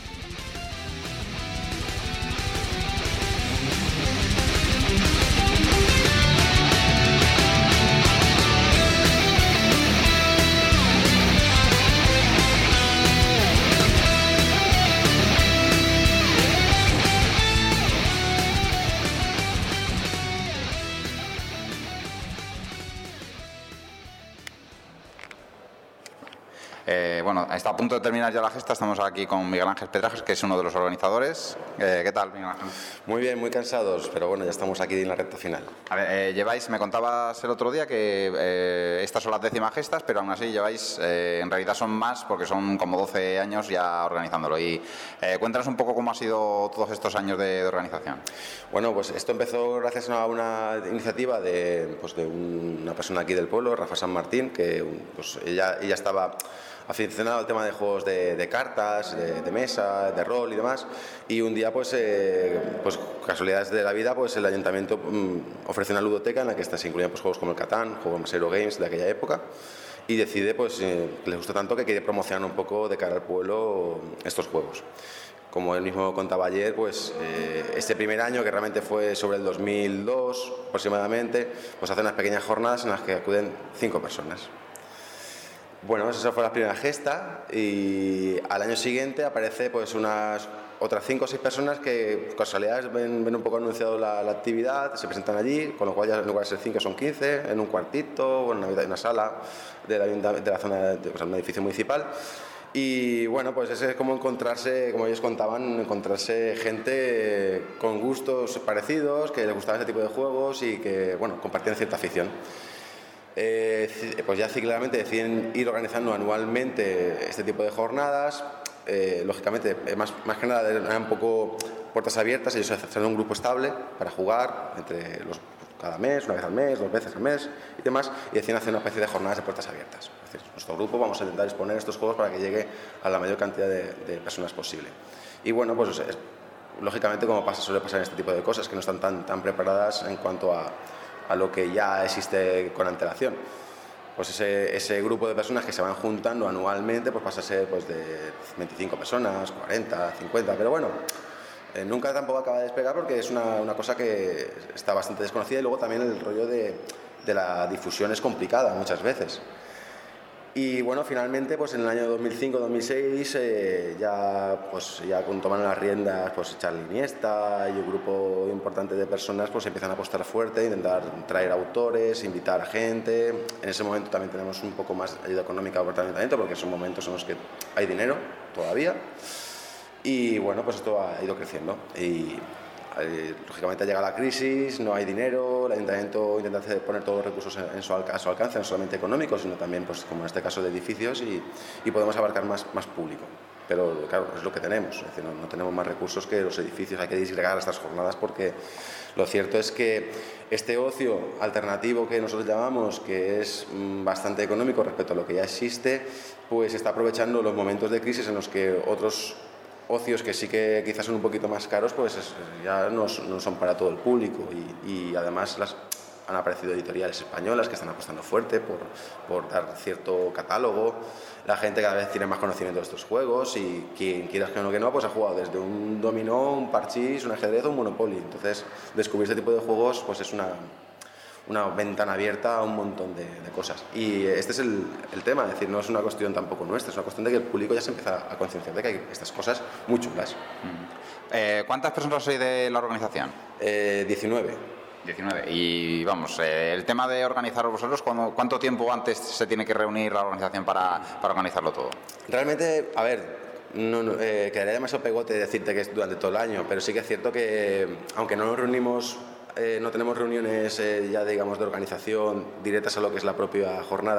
Eh, bueno, está a punto de terminar ya la gesta. Estamos aquí con Miguel Ángel Pedrajas, que es uno de los organizadores. Eh, ¿Qué tal, Miguel Ángel? Muy bien, muy cansados, pero bueno, ya estamos aquí en la recta final. A ver, eh, lleváis, me contabas el otro día que eh, estas son las décimas gestas, pero aún así lleváis, eh, en realidad son más porque son como doce años ya organizándolo. Y eh, cuéntanos un poco cómo ha sido todos estos años de, de organización. Bueno, pues esto empezó gracias a una iniciativa de, pues de un- una persona aquí del pueblo, Rafa San Martín, que pues ella, ella estaba aficionada al tema de juegos de, de cartas, de, de mesa, de rol y demás, y un día, pues, eh, pues casualidades de la vida, pues el ayuntamiento mm, ofrece una ludoteca en la que se incluían pues, juegos como el Catán, juegos más Hero Games de aquella época, y decide, pues, eh, que les gustó tanto que quiere promocionar un poco de cara al pueblo estos juegos. Como él mismo contaba ayer, pues eh, este primer año, que realmente fue sobre el dos mil dos aproximadamente, pues hace unas pequeñas jornadas en las que acuden cinco personas. Bueno, esa fue la primera gesta y al año siguiente aparece pues unas otras cinco o seis personas que casualidades ven, ven un poco anunciado la, la actividad, se presentan allí, con lo cual ya en lugar de ser cinco son quince, en un cuartito o en una, una sala de la, de la zona de, o sea, un edificio municipal. Y bueno, pues ese es como encontrarse, como ellos contaban, encontrarse gente con gustos parecidos, que les gustaba ese tipo de juegos y que, bueno, compartían cierta afición. Eh, pues ya claramente deciden ir organizando anualmente este tipo de jornadas. Eh, lógicamente, eh, más, más que nada, eran un poco puertas abiertas, ellos hacen un grupo estable para jugar entre los, cada mes, una vez al mes, dos veces al mes y demás, y deciden hacer una especie de jornadas de puertas abiertas. Es decir, nuestro grupo vamos a intentar exponer estos juegos para que llegue a la mayor cantidad de, de personas posible. Y bueno, pues es, lógicamente, como pasa, suele pasar en este tipo de cosas, que no están tan, tan preparadas en cuanto a a lo que ya existe con antelación. Pues ese, ese grupo de personas que se van juntando anualmente pues pasa a ser pues, de veinticinco personas, cuarenta, cincuenta, pero bueno, eh, nunca tampoco acaba de despegar porque es una, una cosa que está bastante desconocida y luego también el rollo de, de la difusión es complicada muchas veces. Y bueno, finalmente, pues en el año dos mil cinco dos mil seis eh, ya, pues, ya toman las riendas pues, Charlie Iniesta y un grupo importante de personas pues empiezan a apostar fuerte, intentar traer autores, invitar a gente. En ese momento también tenemos un poco más ayuda económica por parte del ayuntamiento porque son momentos en los que hay dinero todavía. Y bueno, pues esto ha ido creciendo. Y eh, lógicamente llega la crisis, no hay dinero, el ayuntamiento intenta hacer, poner todos los recursos en, en su alca- a su alcance, no solamente económicos, sino también, pues, como en este caso, de edificios y, y podemos abarcar más, más público. Pero claro, es lo que tenemos, es decir, no, no tenemos más recursos que los edificios, hay que disgregar estas jornadas porque lo cierto es que este ocio alternativo que nosotros llamamos, que es mm, bastante económico respecto a lo que ya existe, pues está aprovechando los momentos de crisis en los que otros ocios que sí que quizás son un poquito más caros, pues es, ya no, no son para todo el público y, y además las, han aparecido editoriales españolas que están apostando fuerte por, por dar cierto catálogo. La gente cada vez tiene más conocimiento de estos juegos y quien quieras que no que no, pues ha jugado desde un dominó, un parchís, un ajedrez o un Monopoly. Entonces, descubrir este tipo de juegos pues es una, una ventana abierta a un montón de, de cosas. Y este es el, el tema, es decir, no es una cuestión tampoco nuestra, es una cuestión de que el público ya se empieza a concienciar de que hay estas cosas muy chulas. Eh, ¿Cuántas personas sois de la organización? Eh, diecinueve. diecinueve. Y vamos, eh, el tema de organizaros vosotros, ¿cuándo- ¿cuánto tiempo antes se tiene que reunir la organización para, para organizarlo todo? Realmente, a ver, no, no, eh, quedaría demasiado pegote decirte que es durante todo el año, pero sí que es cierto que, aunque no nos reunimos, eh, no tenemos reuniones eh, ya digamos de organización directas a lo que es la propia jornada,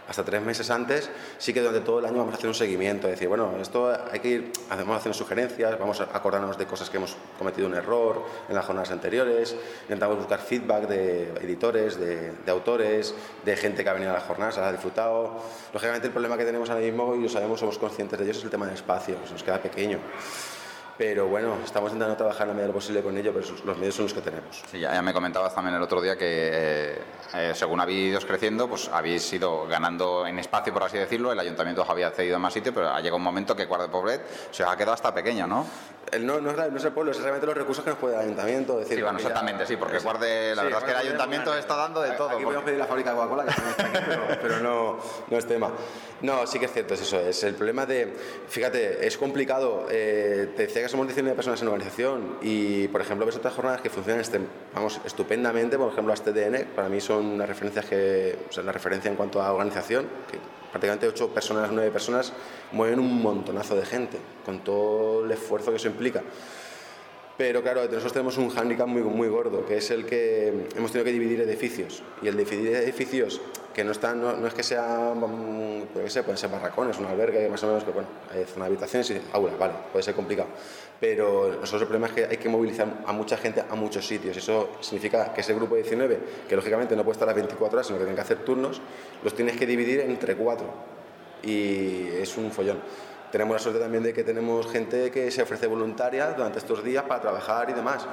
hasta tres meses antes, sí que durante todo el año vamos a hacer un seguimiento, es decir, bueno, esto hay que ir, vamos haciendo sugerencias, vamos a acordarnos de cosas que hemos cometido un error en las jornadas anteriores, intentamos buscar feedback de editores, de, de autores, de gente que ha venido a las jornadas, ha disfrutado. Lógicamente el problema que tenemos ahora mismo, y lo sabemos, somos conscientes de ello, es el tema del espacio, que se nos queda pequeño. Pero bueno, estamos intentando trabajar en la medida de lo posible con ello, pero los medios son los que tenemos. Sí, ya, ya me comentabas también el otro día que eh, eh, según habéis ido creciendo, pues habéis ido ganando en espacio, por así decirlo. El ayuntamiento os había cedido más sitio, pero ha llegado un momento que Quart de Poblet se os ha quedado hasta pequeño, ¿no? El no, no, es, no es el pueblo, es realmente los recursos que nos puede el ayuntamiento. Decir, sí, bueno, exactamente, ya, sí, porque Quart de, la sí, verdad es que el ayuntamiento una, está dando de aquí todo. Aquí porque... podemos pedir la fábrica de Coca-Cola, que está aquí, pero, pero no, no es tema. No, sí que es cierto, es eso. Es el problema de, fíjate, es complicado. Eh, te decía que somos diecinueve personas en organización y, por ejemplo, ves otras jornadas que funcionan este, vamos, estupendamente. Por ejemplo, las T D N, para mí son unas referencias que, o sea, una referencia en cuanto a organización, que prácticamente ocho personas, nueve personas mueven un montonazo de gente, con todo el esfuerzo que eso implica. Pero claro, nosotros tenemos un hándicap muy, muy gordo, que es el que hemos tenido que dividir edificios. Y el dividir edificios, que no, están, no, no es que sean, puede ser, pueden ser barracones, un albergue, más o menos, que bueno, hay zona de habitaciones y aula, vale, puede ser complicado. Pero nosotros el problema es que hay que movilizar a mucha gente a muchos sitios. Eso significa que ese grupo de diecinueve, que lógicamente no puede estar las veinticuatro horas, sino que tienen que hacer turnos, los tienes que dividir entre cuatro. Y es un follón. Tenemos la suerte también de que tenemos gente que se ofrece voluntaria durante estos días para trabajar y demás.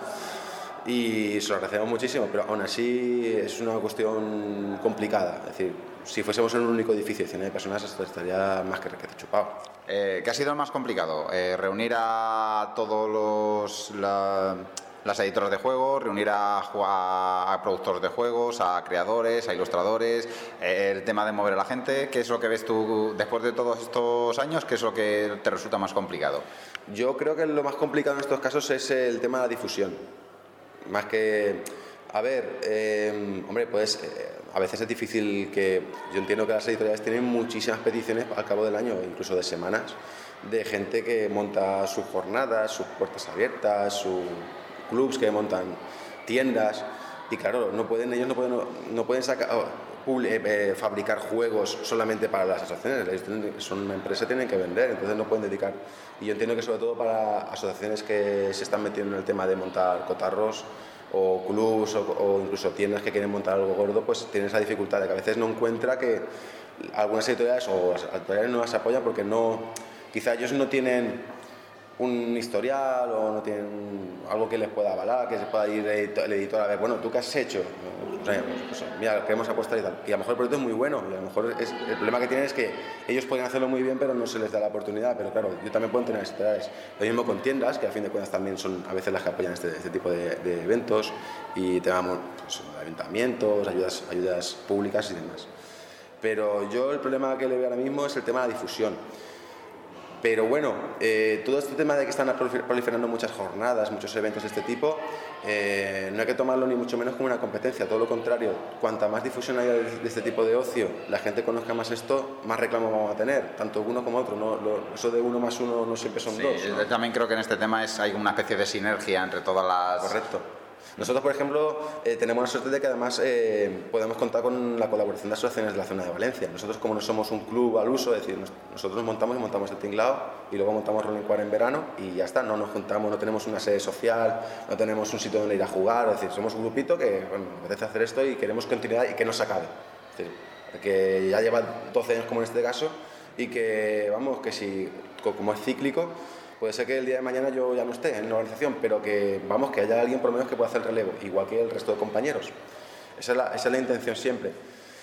Y se lo agradecemos muchísimo, pero aún así es una cuestión complicada. Es decir, si fuésemos en un único edificio de diecinueve personas, esto estaría más que requete chupado. Eh, ¿Qué ha sido más complicado? Eh, ¿Reunir a todos los... La... las editoras de juegos, reunir a, a, a productores de juegos, a creadores, a ilustradores, eh, el tema de mover a la gente? ¿Qué es lo que ves tú después de todos estos años? ¿Qué es lo que te resulta más complicado? Yo creo que lo más complicado en estos casos es el tema de la difusión. Más que... A ver, eh, hombre, pues eh, a veces es difícil que... Yo entiendo que las editoriales tienen muchísimas peticiones al cabo del año, incluso de semanas, de gente que monta sus jornadas, sus puertas abiertas, sus clubs que montan tiendas, y claro, no pueden, ellos no pueden, no pueden sacar, oh, eh, fabricar juegos solamente para las asociaciones. Ellos tienen, son una empresa, tienen que vender, entonces no pueden dedicar. Y yo entiendo que sobre todo para asociaciones que se están metiendo en el tema de montar cotarros o clubs o, o incluso tiendas que quieren montar algo gordo, pues tienen esa dificultad de que a veces no encuentra que algunas editoriales o las editoriales no las apoyan porque no, quizá ellos no tienen un historial o no tienen algo que les pueda avalar, que se pueda ir el editor a ver, bueno, ¿tú qué has hecho? O sea, pues, mira, queremos apostar y tal. Y a lo mejor el proyecto es muy bueno, y a lo mejor es, el problema que tienen es que ellos pueden hacerlo muy bien, pero no se les da la oportunidad. Pero claro, yo también puedo tener editoriales. Lo mismo con tiendas, que a fin de cuentas también son a veces las que apoyan este, este tipo de, de eventos, y tenemos pues, ayuntamientos, ayudas, ayudas públicas y demás. Pero yo el problema que le veo ahora mismo es el tema de la difusión. Pero bueno, eh, todo este tema de que están proliferando muchas jornadas, muchos eventos de este tipo, eh, no hay que tomarlo ni mucho menos como una competencia, todo lo contrario. Cuanta más difusión haya de este tipo de ocio, la gente conozca más esto, más reclamo vamos a tener, tanto uno como otro. No, lo, eso de uno más uno no siempre son sí, dos. Yo ¿no? también creo que en este tema es, hay una especie de sinergia entre todas las... Correcto. Nosotros, por ejemplo, eh, tenemos la suerte de que además eh, podemos contar con la colaboración de asociaciones de la zona de Valencia. Nosotros, como no somos un club al uso, es decir, nos, nosotros montamos y montamos el tinglao y luego montamos Rolling Quart en verano y ya está, no nos juntamos, no tenemos una sede social, no tenemos un sitio donde ir a jugar, es decir, somos un grupito que bueno, nos apetece hacer esto y queremos continuidad y que no se acabe. Es decir, que ya lleva doce años como en este caso y que, vamos, que si, como es cíclico, puede ser que el día de mañana yo ya no esté en la organización, pero que, vamos, que haya alguien por lo menos que pueda hacer el relevo, igual que el resto de compañeros. Esa es la, esa es la intención siempre.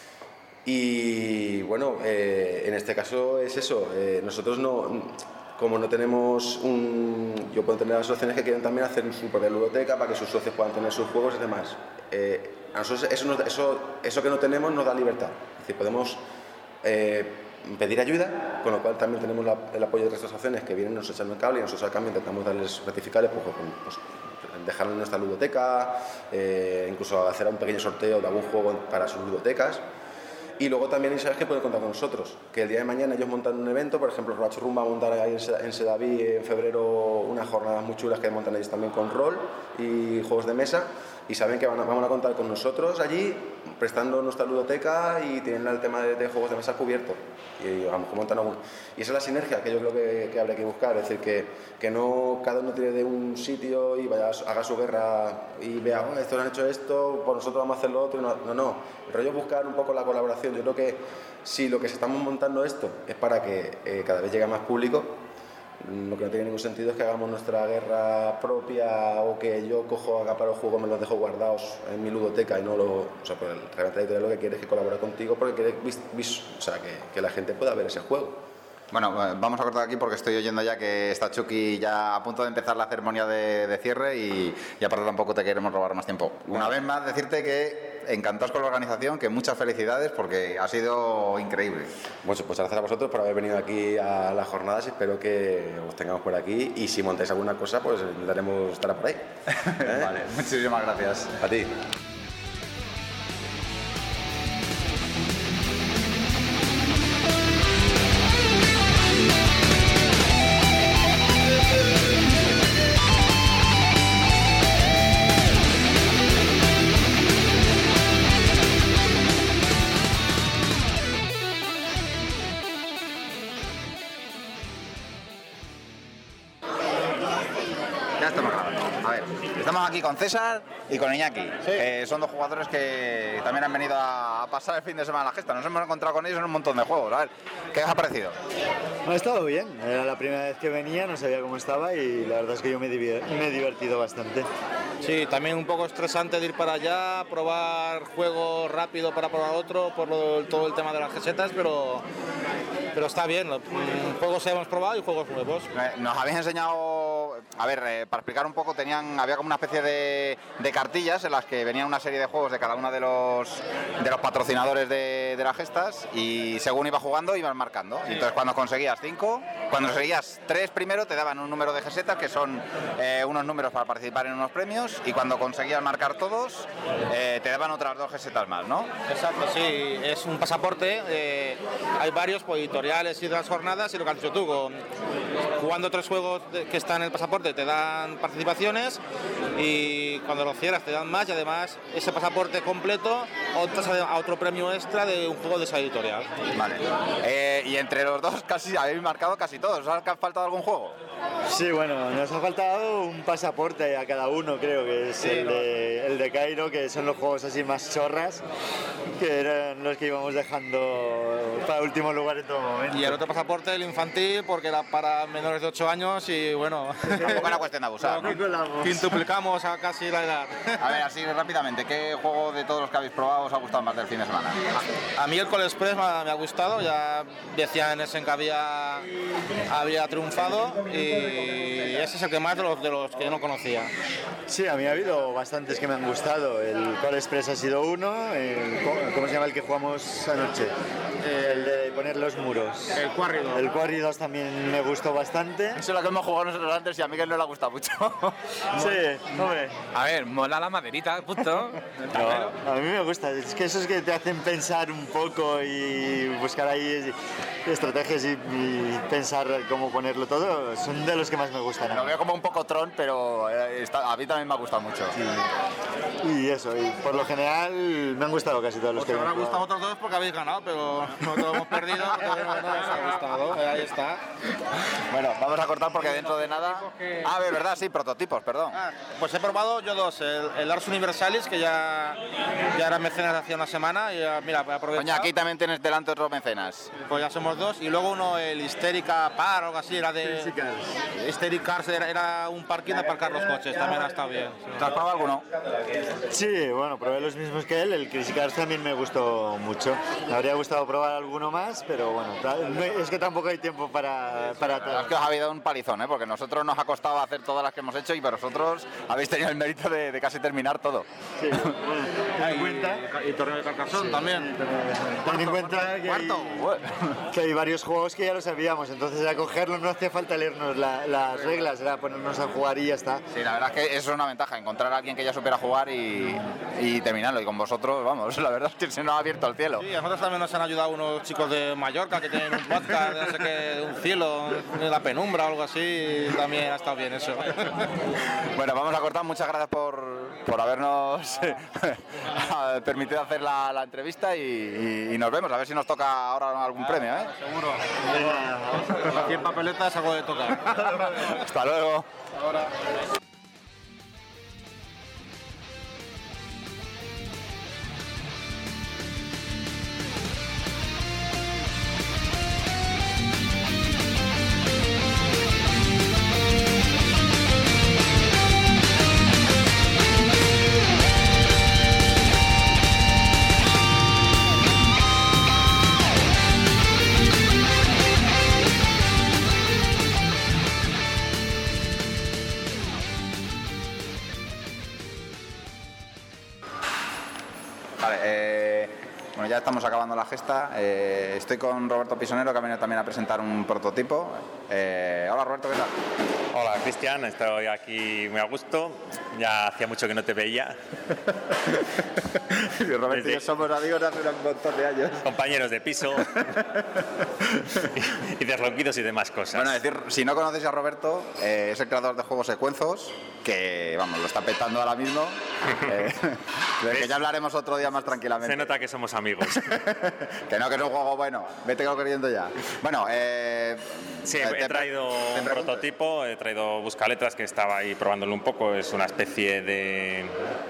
Y, bueno, eh, en este caso es eso. Eh, nosotros no, como no tenemos un... Yo puedo tener asociaciones que quieren también hacer su propia ludoteca para que sus socios puedan tener sus juegos y demás. Eh, a nosotros eso, nos, eso, eso que no tenemos nos da libertad. Es decir, podemos... Eh, pedir ayuda, con lo cual también tenemos la, el apoyo de otras asociaciones que vienen, nos echan el cable y nosotros al cambio intentamos darles ratificables, pues, pues, dejarlo en nuestra ludoteca, eh, incluso hacer un pequeño sorteo de algún juego para sus ludotecas. Y luego también sabes que pueden contar con nosotros, que el día de mañana ellos montan un evento, por ejemplo Roach Room va a montar ahí en Sedaví en febrero unas jornadas muy chulas que montan ellos también con rol y juegos de mesa, y saben que van a, van a contar con nosotros allí, prestando nuestra ludoteca y teniendo el tema de, de juegos de mesa cubierto. Y a lo mejor montan algún... Y esa es la sinergia que yo creo que, que habría que buscar, es decir, que, que no cada uno tire de un sitio y vaya, haga su guerra y vea, oh, estos han hecho esto, pues nosotros vamos a hacer lo otro. No, no, no. El rollo es buscar un poco la colaboración. Yo creo que si lo que se estamos montando esto es para que eh, cada vez llegue a más público, lo que no tiene ningún sentido es que hagamos nuestra guerra propia o que yo cojo, acaparo juegos, me los dejo guardados en mi ludoteca y no lo... O sea, pues realmente la editorial lo que quiere es que colabore contigo porque quiere vis, vis, o sea, que, que la gente pueda ver ese juego. Bueno, vamos a cortar aquí porque estoy oyendo ya que está Chucky ya a punto de empezar la ceremonia de, de cierre y, y aparte tampoco te queremos robar más tiempo. Una vez más decirte que encantados con la organización, que muchas felicidades porque ha sido increíble. Bueno, pues gracias a vosotros por haber venido aquí a las jornadas y espero que os tengamos por aquí y si montáis alguna cosa pues intentaremos estar por ahí. ¿Eh? Vale, muchísimas gracias. A ti. Estamos aquí con César y con Iñaki. Sí. Eh, son dos jugadores que también han venido a pasar el fin de semana a la gesta. Nos hemos encontrado con ellos en un montón de juegos. A ver, ¿qué os ha parecido? Ha estado bien. Era la primera vez que venía, no sabía cómo estaba y la verdad es que yo me he, divier- me he divertido bastante. Sí, también un poco estresante de ir para allá, probar juegos rápido para probar otro, por lo, todo el tema de las gesetas, pero, pero está bien. Juegos hemos probado y juegos nuevos. Nos habéis enseñado, a ver, eh, para explicar un poco, tenían, había como una especie de, de cartillas en las que venían una serie de juegos de cada uno de los, de los patrocinadores de, de las gestas y según ibas jugando ibas marcando. Y entonces cuando conseguías cinco, cuando conseguías tres primero te daban un número de gesetas que son eh, unos números para participar en unos premios y cuando conseguías marcar todos eh, te daban otras dos gesetas más, ¿no? Exacto, sí, es un pasaporte, eh, hay varios pues, editoriales y de las jornadas y lo que has dicho tú, con, jugando tres juegos de, que están en el pasaporte te dan participaciones y cuando lo cierras te dan más y además ese pasaporte completo optas a otro premio extra de un juego de esa editorial. Vale, eh, y entre los dos casi habéis marcado casi todos, ¿os ha faltado algún juego? Sí, bueno, nos ha faltado un pasaporte a cada uno, creo que es sí, el, de, el de Cairo, que son los juegos así más chorras, que eran los que íbamos dejando para último lugar en todo momento. Y el otro pasaporte, el infantil, porque era para menores de ocho años y bueno... Tampoco era cuestión de abusar, ¿no? Quintuplicamos a casi la edad. A ver, así rápidamente, ¿qué juego de todos los que habéis probado os ha gustado más del fin de semana? A, a mí el Call Express me ha, me ha gustado, ya decía en ese que había, había triunfado y ese es el que más de los, de los que yo no conocía. Sí, a mí ha habido bastantes que me han gustado. El Call Express ha sido uno, el, ¿cómo se llama el que jugamos anoche? El de poner los muros. El Quarry dos. El Quarry dos también me gustó bastante. Eso es lo que hemos jugado nosotros antes y a Miguel no le ha gustado mucho. Sí, hombre. A ver, mola la maderita, punto. No, a mí me gusta, es que esos que te hacen pensar un poco y buscar ahí estrategias y, y pensar cómo ponerlo todo, son de los que más me gustan. Lo veo como un poco tron, pero está, a mí también me ha gustado mucho. Sí. Y eso, y por lo general me han gustado casi todos los Os que me habrá han gustado otros dos porque habéis ganado, pero nosotros hemos perdido, pero no nos ha gustado, ahí está. Bueno, vamos a cortar porque dentro de nada... Ah, de verdad, sí, prototipos, perdón. Ah, pues he probado yo dos, el, el Ars Universalis, que ya, ya era mecenas hace una semana, y ya, mira, voy a aprovechar. Coño, aquí también tienes delante otros mecenas. Pues ya somos dos, y luego uno, el Hysterica Par o algo así, era de... Hysteric Cars era, era un parking de aparcar los coches, también ha estado bien. ¿Te has probado alguno? Sí, bueno, probé los mismos que él, el Crazy Cars también me gustó mucho. Me habría gustado probar alguno más, pero bueno, es que tampoco hay tiempo para, para todo. Es que os ha habido un palizón, ¿eh? Porque nosotros nos ha costado hacer todas las que hemos hecho y vosotros habéis tenido el mérito de, de casi terminar todo. Sí, bueno, ten en cuenta... Y, y Torneo de Carcassonne sí, también. Ten en cuenta que hay, que hay varios juegos que ya lo sabíamos, entonces a cogerlos no hacía falta leernos la, las reglas, era ponernos a jugar y ya está. Sí, la verdad es que eso es una ventaja, encontrar a alguien que ya supiera jugar y, y terminarlo. Y con vosotros, vamos, la verdad es que se nos ha abierto el cielo. Sí, a nosotros también nos han ayudado unos chicos de Mallorca que tienen un podcast de no sé qué de un cielo, de la penumbra o algo así, también ha estado bien eso. Bueno, vamos a cortar. Muchas gracias por, por habernos permitido hacer la, la entrevista y, y, y nos vemos. A ver si nos toca ahora algún premio, ¿eh? Seguro. Las cien papeletas algo de tocar. Hasta luego. Ahora. Vale, eh, bueno, ya estamos acabando la gesta. Eh, estoy con Roberto Pisonero, que ha venido también a presentar un prototipo. Eh, hola Roberto, ¿qué tal? Hola Cristian, estoy aquí muy a gusto. Ya hacía mucho que no te veía. Roberto y yo somos amigos de hace un montón de años. Compañeros de piso. y, y desronquidos y demás cosas. Bueno, es decir, si no conocéis a Roberto, eh, es el creador de juegos Secuenzos, que vamos, lo está petando ahora mismo. eh, de que ya hablaremos otro día más tranquilamente. Se nota que somos amigos. Que no, que es un juego bueno. Vete corriendo ya. Bueno, eh, sí, he traído un prototipo, he traído Buscaletras, que estaba ahí probándolo un poco. Es una especie de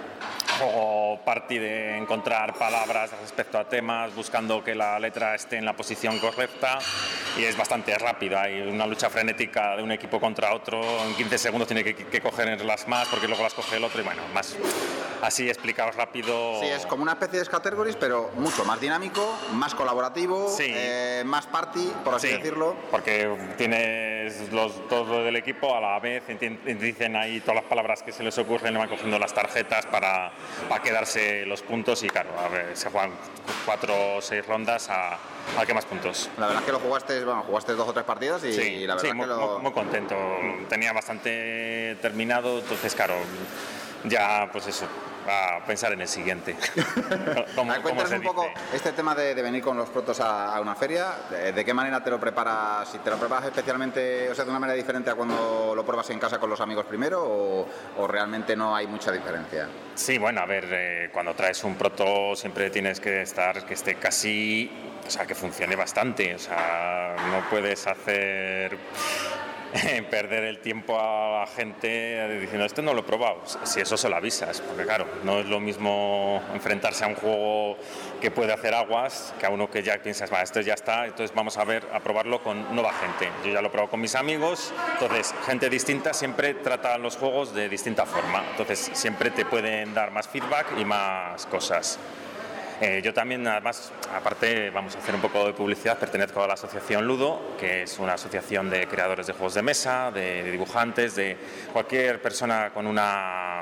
juego party de encontrar palabras respecto a temas, buscando que la letra esté en la posición correcta, y es bastante rápido. Hay una lucha frenética de un equipo contra otro. En quince segundos tiene que, que cogerlas más, porque luego las coge el otro, y bueno, más así explicado rápido. Sí, es como una especie de Scattergories, pero mucho más dinámico, más colaborativo, sí. eh, más party, por así sí, decirlo. Porque tienes los dos del equipo a la vez, dicen ahí todas las palabras que se les ocurren, le van cogiendo las tarjetas para, para quedarse los puntos, y claro, a ver, se juegan cuatro o seis rondas a, a qué más puntos. La verdad es que lo jugaste, bueno, jugaste dos o tres partidas y, sí, y la verdad sí, muy, que lo... muy, muy contento. Tenía bastante terminado, entonces claro, ya pues eso, a pensar en el siguiente. ¿Cómo, ver, cuéntanos un dice? poco este tema de, de venir con los protos a, a una feria. De, ¿De qué manera te lo preparas? Si te lo preparas especialmente, o sea, de una manera diferente a cuando lo pruebas en casa con los amigos primero, o, o realmente no hay mucha diferencia? Sí, bueno, a ver, eh, cuando traes un proto siempre tienes que estar, que esté casi, o sea, que funcione bastante. O sea, no puedes hacer perder el tiempo a la gente diciendo esto no lo he probado, si eso se lo avisas, porque claro, no es lo mismo enfrentarse a un juego que puede hacer aguas que a uno que ya piensas, va, esto ya está, entonces vamos a ver, a probarlo con nueva gente. Yo ya lo he probado con mis amigos, entonces gente distinta siempre trata los juegos de distinta forma, entonces siempre te pueden dar más feedback y más cosas. Eh, yo también, además, aparte, vamos a hacer un poco de publicidad, pertenezco a la asociación Ludo, que es una asociación de creadores de juegos de mesa, de, de dibujantes, de cualquier persona con una...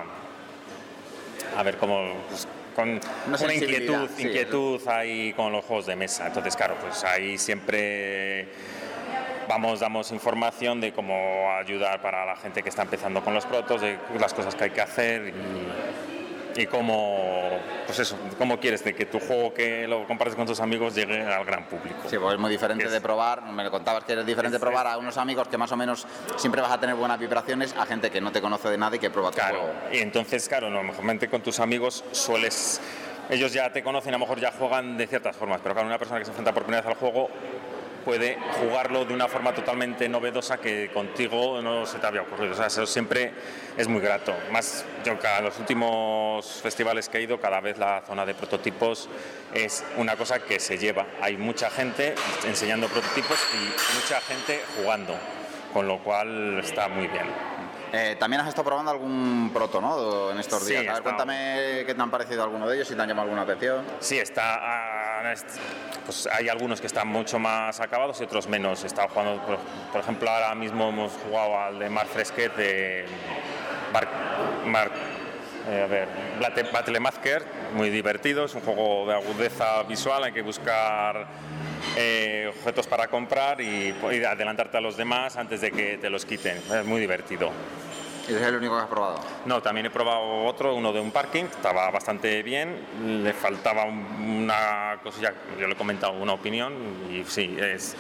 A ver, como... Pues, con una, una inquietud, sí, inquietud ahí con los juegos de mesa. Entonces, claro, pues ahí siempre... Vamos, damos información de cómo ayudar para la gente que está empezando con los protos, de las cosas que hay que hacer y... y cómo, pues eso, cómo quieres de que tu juego que lo compartes con tus amigos llegue al gran público. Sí, pues es muy diferente de probar, me lo contabas que es diferente de probar a unos amigos que más o menos siempre vas a tener buenas vibraciones, a gente que no te conoce de nada y que prueba tu claro, juego. Y entonces, claro, normalmente con tus amigos sueles, ellos ya te conocen, a lo mejor ya juegan de ciertas formas, pero claro, una persona que se enfrenta por primera vez al juego puede jugarlo de una forma totalmente novedosa que contigo no se te había ocurrido. O sea, eso siempre es muy grato. Más, yo cada los últimos festivales que he ido, cada vez la zona de prototipos es una cosa que se lleva. Hay mucha gente enseñando prototipos y mucha gente jugando, con lo cual está muy bien. Eh, también has estado probando algún proto, ¿no? En estos Sí, días. A ver, estado... cuéntame qué te han parecido alguno de ellos, si te han llamado alguna atención. Sí, está. Pues hay algunos que están mucho más acabados y otros menos. He estado jugando, por, por ejemplo, ahora mismo hemos jugado al de Marc Fresquet de Marc. Marc eh, a ver, Battlemazker, muy divertido. Es un juego de agudeza visual, hay que buscar eh, objetos para comprar y, y adelantarte a los demás antes de que te los quiten. Es muy divertido. ¿Y es el único que has probado? No, también he probado otro, uno de un parking, estaba bastante bien, le faltaba una cosilla, yo le he comentado una opinión y sí, es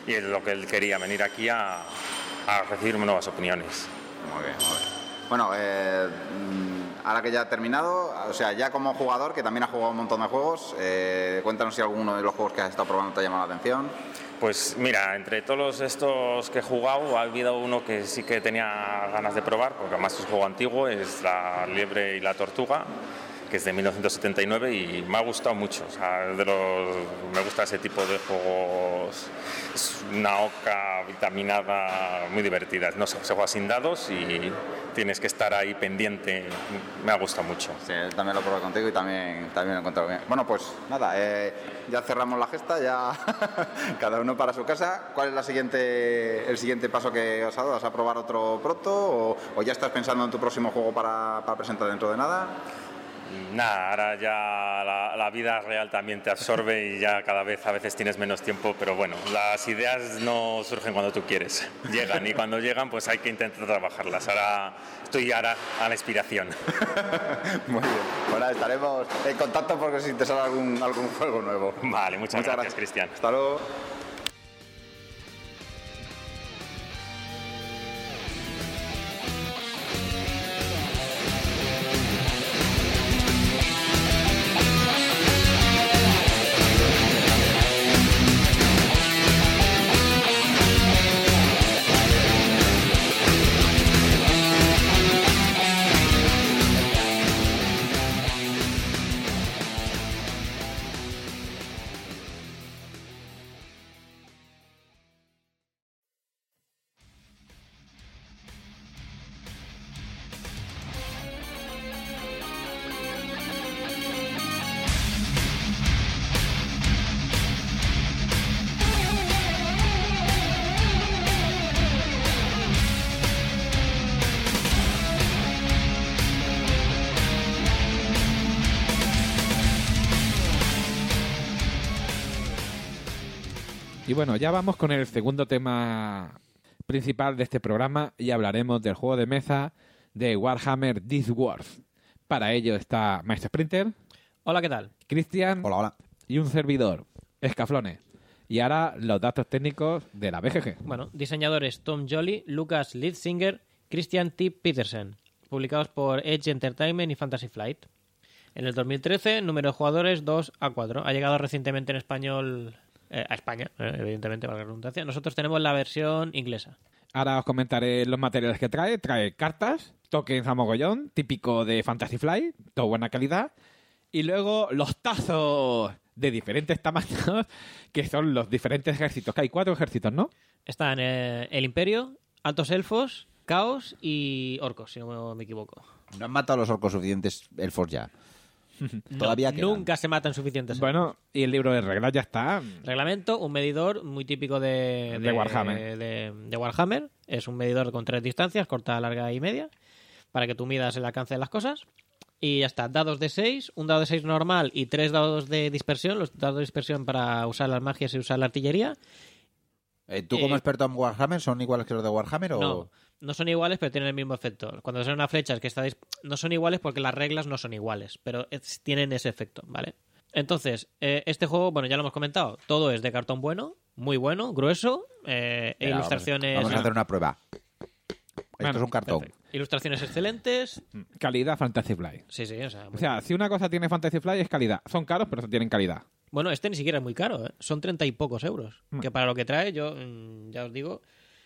y es lo que él quería, venir aquí a, a recibir nuevas opiniones. Muy bien, muy bien. Bueno, eh, ahora que ya ha terminado, o sea, ya como jugador, que también ha jugado un montón de juegos, eh, cuéntanos si alguno de los juegos que has estado probando te ha llamado la atención. Pues mira, entre todos estos que he jugado, ha habido uno que sí que tenía ganas de probar, porque además es un juego antiguo, es La liebre y la tortuga, que es de mil novecientos setenta y nueve y me ha gustado mucho. O sea, de los, me gusta ese tipo de juegos, es una oca vitaminada muy divertida. No sé, se juega sin dados y tienes que estar ahí pendiente. Me ha gustado mucho. Sí, también lo probé contigo y también, también lo he encontrado bien. Bueno, pues nada, eh, ya cerramos la gesta, ya cada uno para su casa. ¿Cuál es la siguiente, el siguiente paso que has dado? ¿Vas a probar otro proto o, o ya estás pensando en tu próximo juego para, para presentar dentro de nada? Nada, ahora ya la, la vida real también te absorbe y ya cada vez a veces tienes menos tiempo, pero bueno, las ideas no surgen cuando tú quieres, llegan y cuando llegan pues hay que intentar trabajarlas. Ahora estoy ahora a la inspiración. Muy bien, bueno, estaremos en contacto porque si te sale algún, algún juego nuevo. Vale, muchas, muchas gracias, gracias, Cristian. Hasta luego. Y bueno, ya vamos con el segundo tema principal de este programa y hablaremos del juego de mesa de Warhammer This Wars. Para ello está Maestro Sprinter. Hola, ¿qué tal? Cristian. Hola, hola. Y un servidor, Escaflones. Y ahora los datos técnicos de la B G G. Bueno, diseñadores Tom Jolly, Lucas Lidsinger, Christian T. Petersen. Publicados por Edge Entertainment y Fantasy Flight. En el dos mil trece, número de jugadores dos a cuatro. Ha llegado recientemente en español... Eh, a España, eh, evidentemente, valga la redundancia. Nosotros tenemos la versión inglesa. Ahora os comentaré los materiales que trae. Trae cartas, tokens a mogollón, típico de Fantasy Flight, todo buena calidad. Y luego los tazos de diferentes tamaños, que son los diferentes ejércitos. Que hay cuatro ejércitos, ¿no? Están eh, el Imperio, Altos Elfos, Caos y Orcos, si no me equivoco. No han matado a los orcos suficientes elfos ya. Todavía no, quedan. Nunca se matan suficientes. Bueno, y el libro de reglas ya está. Reglamento, un medidor muy típico de, de, de Warhammer. De, de Warhammer. Es un medidor con tres distancias, corta, larga y media, para que tú midas el alcance de las cosas. Y ya está, dados de seis, un dado de seis normal y tres dados de dispersión. Los dados de dispersión para usar las magias y usar la artillería. Eh, ¿Tú como eh, experto en Warhammer son iguales que los de Warhammer o...? No, no son iguales, pero tienen el mismo efecto. Cuando son una flecha que está... Dis... No son iguales porque las reglas no son iguales, pero es... tienen ese efecto, ¿vale? Entonces, eh, este juego, bueno, ya lo hemos comentado, todo es de cartón bueno, muy bueno, grueso, eh, e Mira, ilustraciones... Vamos a hacer una prueba. Esto Bueno, es un cartón. Perfecto. Ilustraciones excelentes. Calidad Fantasy Flight. Sí, sí, o sea... O sea, si una cosa tiene Fantasy Flight es calidad. Son caros, pero tienen calidad. Bueno, este ni siquiera es muy caro, ¿eh? Son treinta y pocos euros. Mm. Que para lo que trae, yo mm, ya os digo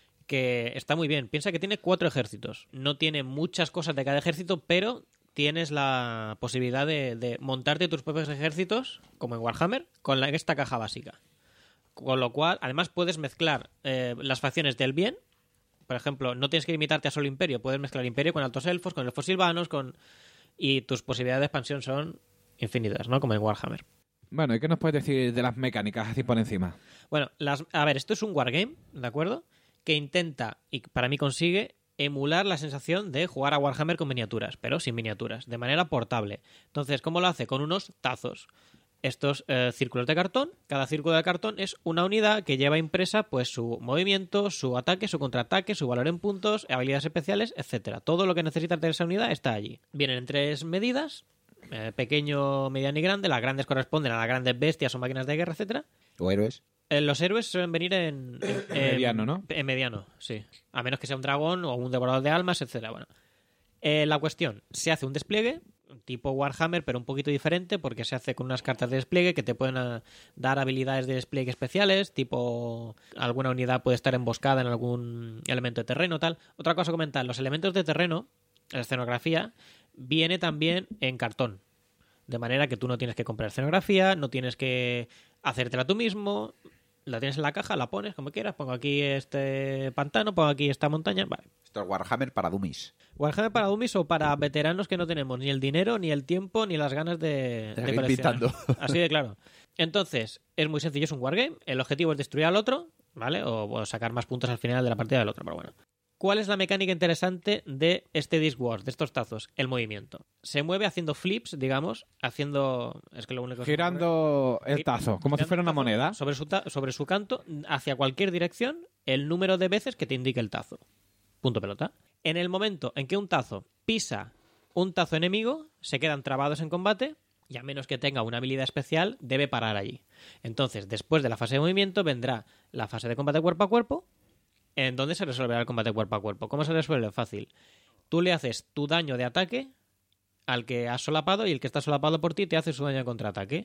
que está muy bien. Piensa que tiene cuatro ejércitos. No tiene muchas cosas de cada ejército, pero tienes la posibilidad de, de montarte tus propios ejércitos, como en Warhammer, con la, esta caja básica. Con lo cual, además puedes mezclar eh, las facciones del bien. Por ejemplo, no tienes que limitarte a solo Imperio. Puedes mezclar Imperio con altos elfos, con elfos silvanos, con... y tus posibilidades de expansión son infinitas, ¿no? Como en Warhammer. Bueno, ¿y qué nos puedes decir de las mecánicas así por encima? Bueno, las, a ver, esto es un wargame, ¿de acuerdo? Que intenta, y para mí consigue, emular la sensación de jugar a Warhammer con miniaturas, pero sin miniaturas, de manera portable. Entonces, ¿cómo lo hace? Con unos tazos. Estos eh, círculos de cartón, cada círculo de cartón es una unidad que lleva impresa pues su movimiento, su ataque, su contraataque, su valor en puntos, habilidades especiales, etcétera. Todo lo que necesita de esa unidad está allí. Vienen en tres medidas, eh, pequeño, mediano y grande. Las grandes corresponden a las grandes bestias o máquinas de guerra, etcétera. ¿O héroes? Eh, los héroes suelen venir en, en, en mediano, ¿no? En mediano, sí. A menos que sea un dragón o un devorador de almas, etcétera. Bueno, eh, la cuestión, se hace un despliegue tipo Warhammer, pero un poquito diferente porque se hace con unas cartas de despliegue que te pueden a, dar habilidades de despliegue especiales, tipo alguna unidad puede estar emboscada en algún elemento de terreno, tal. Otra cosa a comentar, los elementos de terreno, la escenografía, viene también en cartón. De manera que tú no tienes que comprar escenografía, no tienes que hacértela tú mismo, la tienes en la caja, la pones como quieras, pongo aquí este pantano, pongo aquí esta montaña, vale. Esto es Warhammer para dummies. Warhammer para dummies o para veteranos que no tenemos ni el dinero, ni el tiempo, ni las ganas de, de coleccionar. Pintando. Así de claro. Entonces, es muy sencillo, es un wargame, el objetivo es destruir al otro, ¿vale? O, o sacar más puntos al final de la partida del otro, pero bueno. ¿Cuál es la mecánica interesante de este Discworld, de estos tazos? El movimiento. Se mueve haciendo flips, digamos, haciendo... Es que lo único que girando el tazo, como si fuera una moneda. Sobre su, sobre su canto, hacia cualquier dirección, el número de veces que te indique el tazo. Punto pelota. En el momento en que un tazo pisa un tazo enemigo, se quedan trabados en combate y a menos que tenga una habilidad especial, debe parar allí. Entonces, después de la fase de movimiento, vendrá la fase de combate cuerpo a cuerpo, en donde se resolverá el combate cuerpo a cuerpo. ¿Cómo se resuelve? Fácil. Tú le haces tu daño de ataque al que has solapado y el que está solapado por ti te hace su daño de contraataque.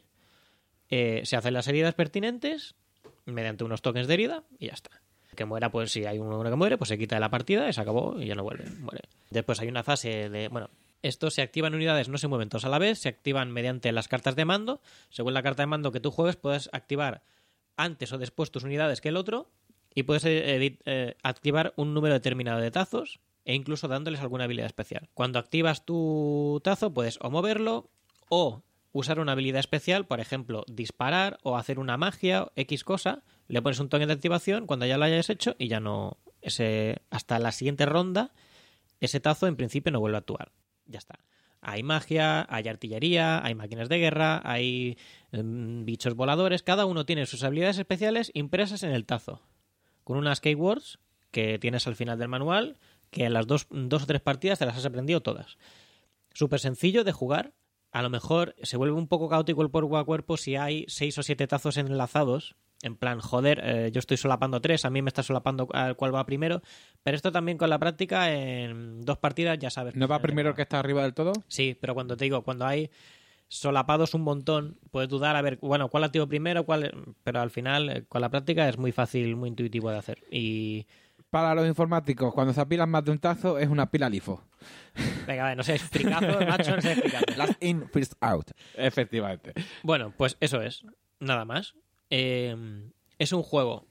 Eh, se hacen las heridas pertinentes mediante unos tokens de herida y ya está. Que muera, pues si hay uno que muere, pues se quita de la partida y se acabó y ya no vuelve. Muere. Después hay una fase de... Bueno, estos se activan unidades, no se mueven todos a la vez, se activan mediante las cartas de mando. Según la carta de mando que tú juegues, puedes activar antes o después tus unidades que el otro. Y puedes eh, eh, activar un número determinado de tazos e incluso dándoles alguna habilidad especial. Cuando activas tu tazo puedes o moverlo o usar una habilidad especial, por ejemplo, disparar o hacer una magia o X cosa, le pones un token de activación cuando ya lo hayas hecho y ya no... ese hasta la siguiente ronda ese tazo en principio no vuelve a actuar. Ya está. Hay magia, hay artillería, hay máquinas de guerra, hay um, bichos voladores, cada uno tiene sus habilidades especiales impresas en el tazo. Con unas keywords que tienes al final del manual, que en las dos, dos o tres partidas te las has aprendido todas. Súper sencillo de jugar. A lo mejor se vuelve un poco caótico el cuerpo a cuerpo si hay seis o siete tazos enlazados. En plan, joder, eh, yo estoy solapando tres, a mí me está solapando cuál va primero. Pero esto también con la práctica, en dos partidas ya sabes. ¿No va primero el que está arriba del todo? Sí, pero cuando te digo, cuando hay solapados un montón, puedes dudar a ver, bueno, cuál activo primero, cuál, pero al final con la práctica es muy fácil, muy intuitivo de hacer. Y para los informáticos, cuando se apilan más de un tazo es una pila LIFO. Venga, vale, no seáis fricazos, macho, no seáis fricazos. Last in, first out. Efectivamente. Bueno, pues eso es, nada más. Eh, es un juego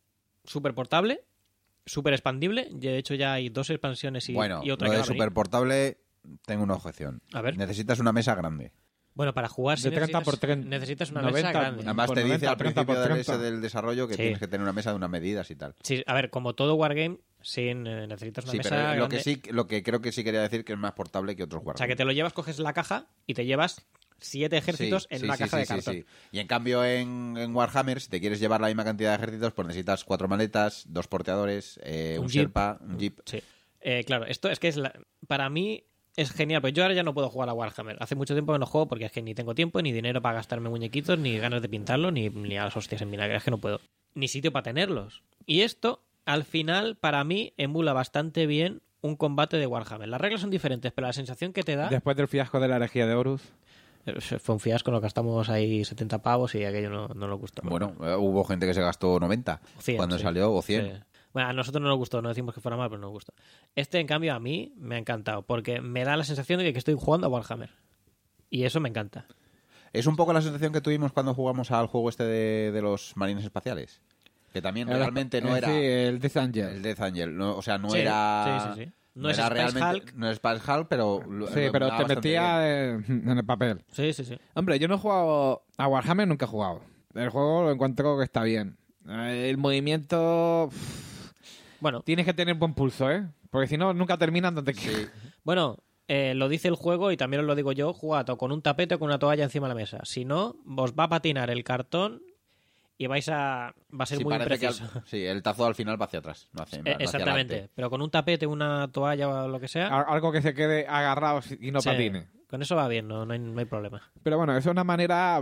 súper portable, súper expandible. De hecho ya hay dos expansiones y, bueno, y otra lo que de va a venir. súper portable tengo una objeción. A ver. Necesitas una mesa grande. Bueno, para jugar sí de treinta necesitas, por treinta, necesitas una noventa, mesa grande. Además por te dice noventa, al principio treinta por del, treinta. ese del desarrollo que Sí. tienes que tener una mesa de unas medidas y tal. Sí, a ver, como todo Wargame, sí eh, necesitas una Sí, mesa pero grande. lo que sí, lo que creo que sí quería decir que es más portable que otros O Wargames. sea, que te lo llevas, coges la caja y te llevas siete ejércitos Sí, en sí, una sí, caja sí, de sí, cartón. sí. Y en cambio en, en Warhammer, si te quieres llevar la misma cantidad de ejércitos, pues necesitas cuatro maletas, dos porteadores, eh, un, Un jeep. Sherpa, un jeep. Sí. Eh, claro, esto es que es la- para mí es genial, pero yo ahora ya no puedo jugar a Warhammer. Hace mucho tiempo que no juego porque es que ni tengo tiempo, ni dinero para gastarme muñequitos, ni ganas de pintarlo, ni, ni a las hostias en vinagre. Es que no puedo. Ni sitio para tenerlos. Y esto, al final, para mí, emula bastante bien un combate de Warhammer. Las reglas son diferentes, pero la sensación que te da... Después del fiasco de la herejía de Horus. Fue un fiasco, nos gastamos ahí setenta pavos y aquello no, no nos gustó. Bueno, eh, hubo gente que se gastó noventa cien, cuando sí. salió, o cien. Sí. Bueno, a nosotros no nos gustó, no decimos que fuera mal, pero no nos gustó. Este, en cambio, a mí me ha encantado, porque me da la sensación de que estoy jugando a Warhammer. Y eso me encanta. Es un poco la sensación que tuvimos cuando jugamos al juego este de, de los marines espaciales. Que también El- realmente no eh, era... Sí, el Death Angel. El Death Angel. No, o sea, no Sí, era... sí, sí, sí. No, No es era Space realmente... Hulk. No es Space Hulk, pero... lo- Sí, lo pero dominaba te bastante bien. metía en, en el papel. Sí, sí, sí. Hombre, yo no he jugado a Warhammer, nunca he jugado. El juego lo encuentro que está bien. Eh, El movimiento... Bueno, Tienes que tener buen pulso, ¿eh? Porque si no, nunca terminan donde quieres. bueno eh, lo dice el juego y también os lo digo yo, jugad o con un tapete o con una toalla encima de la mesa. Si no, os va a patinar el cartón y vais a... va a ser Sí, muy parece que impreciso. al- sí, el tazo al final va hacia atrás. No hace, no Eh, hacia Exactamente. adelante. Pero con un tapete, una toalla o lo que sea... Al- Algo que se quede agarrado y no sí, patine. con eso va bien, no, no, hay, no hay problema. Pero bueno, eso es una manera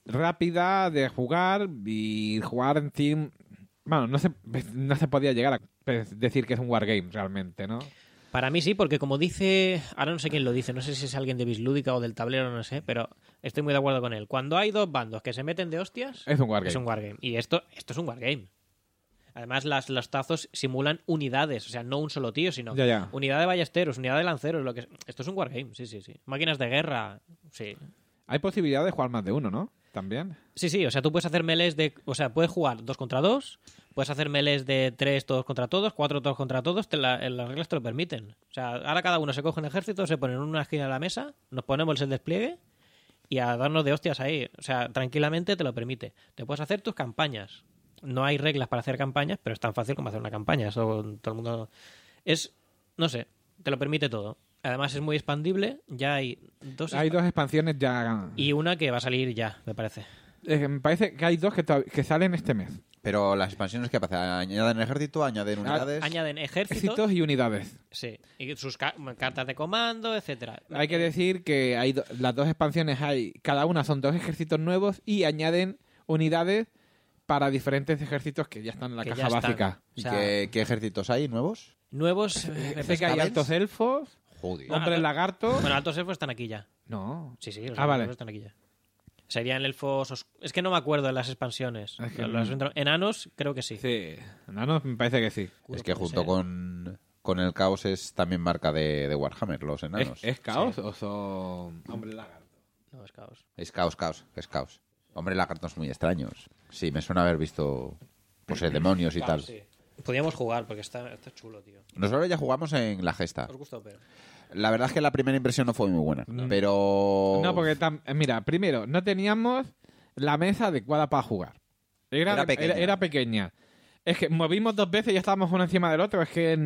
rápida de jugar y jugar en team. Bueno, no se, no se podía llegar a decir que es un wargame realmente, ¿no? Para mí sí, porque como dice, ahora no sé quién lo dice, no sé si es alguien de Bislúdica o del tablero, no sé, pero estoy muy de acuerdo con él. Cuando hay dos bandos que se meten de hostias, es un wargame. Es un wargame. Y esto, esto es un wargame. Además, las, los tazos simulan unidades, o sea, no un solo tío, sino ya, ya. unidad de ballesteros, unidad de lanceros, lo que es. Esto es un wargame, sí, sí, sí. Máquinas de guerra, sí. Hay posibilidad de jugar más de uno, ¿no? También. Sí, sí, o sea, tú puedes hacer melees de... O sea, puedes jugar dos contra dos, puedes hacer melees de tres todos contra todos, cuatro todos contra todos, te la, las reglas te lo permiten. O sea, ahora cada uno se coge un ejército, se pone en una esquina de la mesa, nos ponemos el despliegue y a darnos de hostias ahí. O sea, tranquilamente te lo permite. Te puedes hacer tus campañas. No hay reglas para hacer campañas, pero es tan fácil como hacer una campaña. Eso todo el mundo... Es... No sé, te lo permite todo. Además es muy expandible, ya hay dos... Hay dos expansiones ya... Y una que va a salir ya, me parece. Eh, me parece que hay dos que, que salen este mes. Pero las expansiones, ¿qué pasa? ¿Añaden ejército? ¿Añaden unidades? Añaden ejércitos. Ejércitos y unidades. Sí, y sus ca cartas de comando, etcétera. Hay que decir que hay do las dos expansiones, hay cada una son dos ejércitos nuevos y añaden unidades para diferentes ejércitos que ya están en la que caja básica. ¿Y o sea, ¿qué, qué ejércitos hay nuevos? Nuevos... Eh, sé que hay altos elfos... Joder. Hombre lagarto. Bueno, altos elfos están aquí ya. No. Sí, sí, los ah, vale. elfos están aquí ya. Serían elfos... Es que no me acuerdo de las expansiones. Es que los no. Enanos, creo que sí. Sí, enanos me parece que sí. Es que junto con, con el caos es también marca de, de Warhammer, los enanos. ¿Es, es caos sí. o son hombre lagarto? No, es caos. Es caos, caos, es caos. Hombre lagartos muy extraños. Sí, me suena haber visto pues demonios y claro, tal. Sí. Podríamos jugar porque está, está chulo, tío. Nosotros ya jugamos en la gesta. ¿Os gustó, pero? La verdad es que la primera impresión no fue muy buena, no. pero... No, porque, tam mira, primero, no teníamos la mesa adecuada para jugar. Era, era, pequeña. Era, era pequeña. Es que movimos dos veces y ya estábamos uno encima del otro. Es que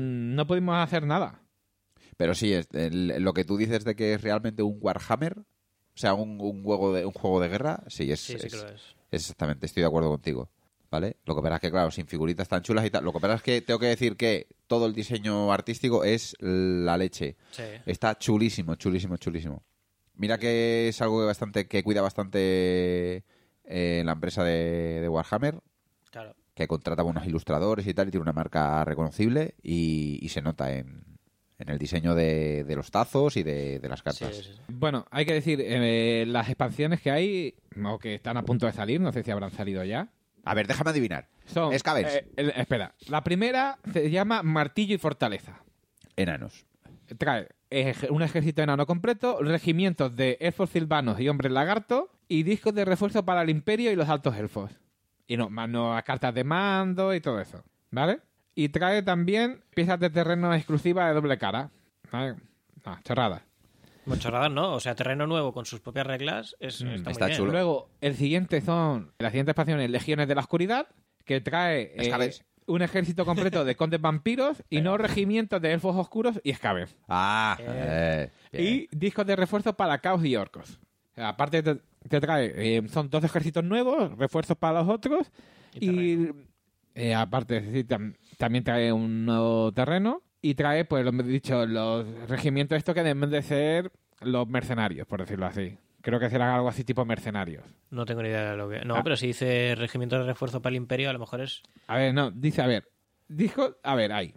no pudimos hacer nada. Pero sí, es, el, lo que tú dices de que es realmente un Warhammer, o sea, un, un, juego, de, un juego de guerra, sí, es, sí, es, sí que lo es. Exactamente, estoy de acuerdo contigo. ¿Vale? Lo que pasa es que, claro, sin figuritas tan chulas y tal. Lo que pasa es que tengo que decir que todo el diseño artístico es la leche. Sí. Está chulísimo, chulísimo, chulísimo. Mira que es algo que bastante que cuida bastante eh, la empresa de, de Warhammer. Claro. Que contrata buenos ilustradores y tal, y tiene una marca reconocible y, y se nota en, en el diseño de, de los tazos y de, de las cartas. Sí, sí, sí. Bueno, hay que decir, eh, las expansiones que hay, o que están a punto de salir, no sé si habrán salido ya. A ver, déjame adivinar. Son, Scavens. Eh, eh, espera, la primera se llama Martillo y Fortaleza. Enanos. Trae ej un ejército enano completo, regimientos de elfos silvanos y hombres lagarto, y discos de refuerzo para el imperio y los altos elfos. Y no, más no cartas de mando y todo eso, ¿vale? Y trae también piezas de terreno exclusivas de doble cara. ¿Vale? No, chorradas. Bueno, chorradas no, o sea, terreno nuevo con sus propias reglas es, Mm, está, está muy bien. chulo. Luego, el siguiente son, la siguiente expansión es Legiones de la Oscuridad, que trae eh, un ejército completo de condes vampiros y no regimientos de elfos oscuros y Skaven. Ah, eh, Y discos de refuerzo para caos y orcos. Aparte te, te trae, eh, son dos ejércitos nuevos, refuerzos para los otros y, y eh, aparte sí, tam, también trae un nuevo terreno y trae, pues lo he dicho, los regimientos estos que deben de ser los mercenarios, por decirlo así. Creo que serán algo así tipo mercenarios. No tengo ni idea de lo que... No, Ah. pero si dice regimiento de refuerzo para el imperio, a lo mejor es... A ver, no, dice, a ver, disco, a ver, hay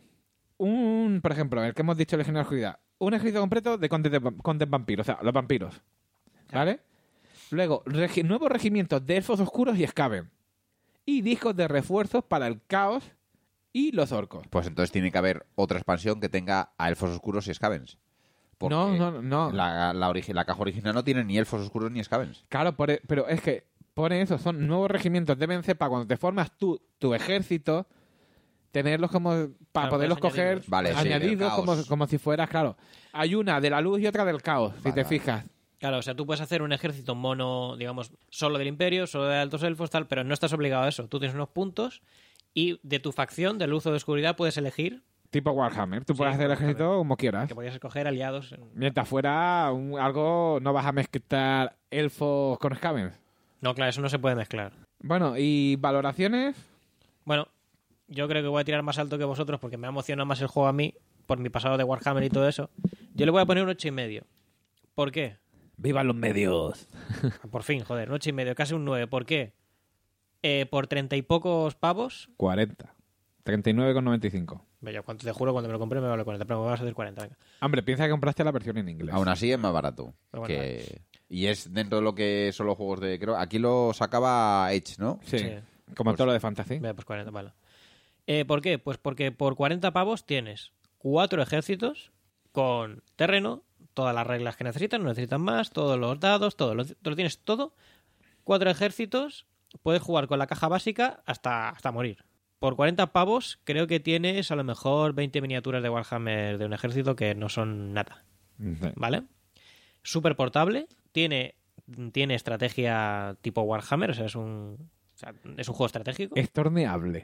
un, por ejemplo, el que hemos dicho, Legiones de la Oscuridad, un ejército completo de condes, de, condes vampiros, o sea, los vampiros, ¿vale? Luego, regi nuevos regimientos de elfos oscuros y Skaven. Y discos de refuerzos para el caos y los orcos. Pues entonces tiene que haber otra expansión que tenga a elfos oscuros y Skavens. Porque No, no, no. La, la, origi- la caja original no tiene ni elfos oscuros ni Skavens. Claro, por e- pero es que pone eso, son nuevos regimientos, deben ser para cuando te formas tú, tu ejército, tenerlos como para Claro, poderlos puedes coger añadirlos. Vale, sí, añadidos del como, caos. como si fueras, claro. Hay una de la luz y otra del caos, si Vale, te vale. fijas. Claro, o sea, tú puedes hacer un ejército mono, digamos, solo del imperio, solo de altos elfos, tal, pero no estás obligado a eso. Tú tienes unos puntos y de tu facción, de luz o de oscuridad, puedes elegir Tipo Warhammer, tú Sí, puedes hacer el Warhammer. ejército como quieras. que podías escoger aliados. en- Mientras fuera un- algo, no vas a mezclar elfos con Skavens. No, claro, eso no se puede mezclar. Bueno, y valoraciones. Bueno, yo creo que voy a tirar más alto que vosotros porque me ha emocionado más el juego a mí, por mi pasado de Warhammer y todo eso. Yo le voy a poner un ocho y medio. ¿Por qué? ¡Vivan los medios! Por fin, joder, un ocho y medio, casi un nueve. ¿Por qué? Eh, por treinta y pocos pavos. cuarenta. treinta y nueve con noventa y cinco. Yo cuando te juro, cuando me lo compré me vale cuarenta, pero me vas a hacer cuarenta. Venga. Hombre, piensa que compraste la versión en inglés. Aún así es más barato. Pero bueno, que... Y es dentro de lo que son los juegos de... creo Aquí lo sacaba Edge, ¿no? Sí, Sí. como Pues- todo lo de Fantasy. Venga, pues cuarenta, vale. Eh, ¿Por qué? Pues porque por cuarenta pavos tienes cuatro ejércitos con terreno, todas las reglas que necesitan, no necesitan más, todos los dados, todo, lo, lo tienes todo. Cuatro ejércitos, puedes jugar con la caja básica hasta, hasta morir. Por cuarenta pavos creo que tienes a lo mejor veinte miniaturas de Warhammer de un ejército que no son nada, ¿vale? Súper portable, tiene, tiene estrategia tipo Warhammer, o sea, es un, o sea, es un juego estratégico. Es torneable.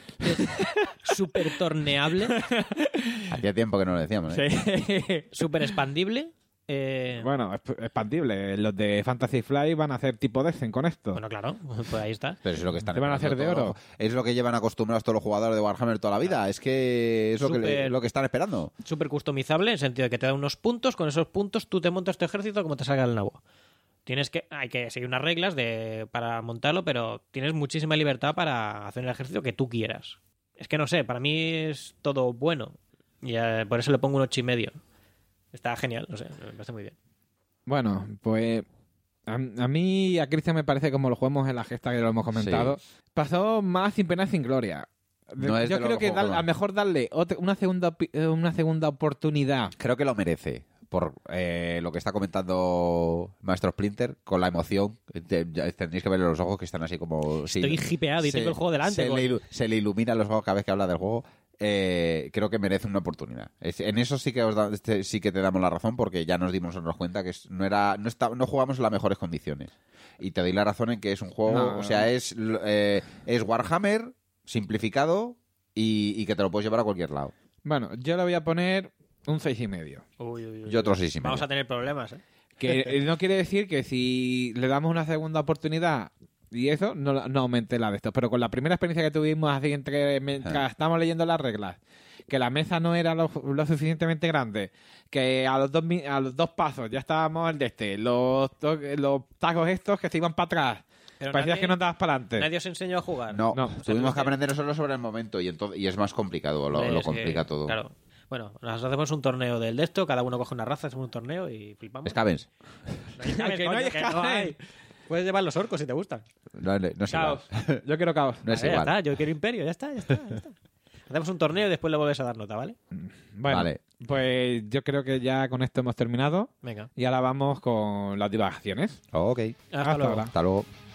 Súper torneable. Hacía tiempo que no lo decíamos, ¿eh? Sí. Súper expandible. Eh, Bueno, es- expandible. Los de Fantasy Flight van a hacer tipo Descent con esto. Bueno, claro, pues ahí está. Pero es lo que están ¿Te van a hacer de esperando oro? todo. Es lo que llevan acostumbrados todos los jugadores de Warhammer toda la vida. Es que es lo que, le- Súper- lo que están esperando. Súper customizable en el sentido de que te da unos puntos, con esos puntos tú te montas tu ejército como te salga el nabo. Tienes que, hay que seguir unas reglas de, para montarlo, pero tienes muchísima libertad para hacer el ejército que tú quieras. Es que no sé, para mí es todo bueno. Y eh, por eso le pongo un ocho y medio. Está genial, no sé, me parece muy bien. Bueno, pues a, a mí y a Cristian me parece como lo jugamos en la gesta que lo hemos comentado. Pasó más sin pena y sin gloria. No es Yo de los creo que juegos dar- que a va. lo mejor darle otra- una segunda opi- eh, una segunda oportunidad. Creo que lo merece. Por eh, lo que está comentando Maestro Splinter, con la emoción. Te- ya tendréis que verle los ojos que están así como... sí, Estoy hipeado y se- tengo el juego delante. Se, con- le, ilu- se le iluminan los ojos cada vez que habla del juego. Eh, creo que merece una oportunidad. Es- en eso sí que os da- este- sí que te damos la razón, porque ya nos dimos nosotros cuenta que es- no era no está, no jugamos en las mejores condiciones. Y te doy la razón en que es un juego, No. o sea, es eh, es Warhammer simplificado y, y que te lo puedes llevar a cualquier lado. Bueno, yo le voy a poner un seis y medio. Uy, uy, uy, Yo otro uy. seis y medio. Vamos a tener problemas, ¿eh? Que eh, no quiere decir que si le damos una segunda oportunidad y eso, no, la- no aumente la de esto. Pero con la primera experiencia que tuvimos así entre, mientras estábamos leyendo las reglas, que la mesa no era lo, lo suficientemente grande, que a los dos mi- a los dos pasos ya estábamos el de este, los, to- los tacos estos que se iban para atrás. Pero Parecías nadie- que no dabas para adelante. Nadie os enseñó a jugar. No, No. tuvimos que aprender solo sobre el momento y entonces y es más complicado, lo, Hombre, lo es que, complica todo. Claro. Bueno, nos hacemos un torneo del de esto, cada uno coge una raza, hacemos un torneo y flipamos. Scavens. No hay Scavens, Que no coño, hay que no Scavens. hay. Puedes llevar los orcos si te gustan. No, no, no es igual. Caos. Yo quiero caos. No es Vale, ya igual. está, yo quiero imperio, ya está, ya está, ya está. Hacemos un torneo y después le vuelves a dar nota, ¿vale? Bueno, Vale. pues yo creo que ya con esto hemos terminado. Venga. Y ahora vamos con las divagaciones. Ok. Hasta luego. ahora. Hasta luego.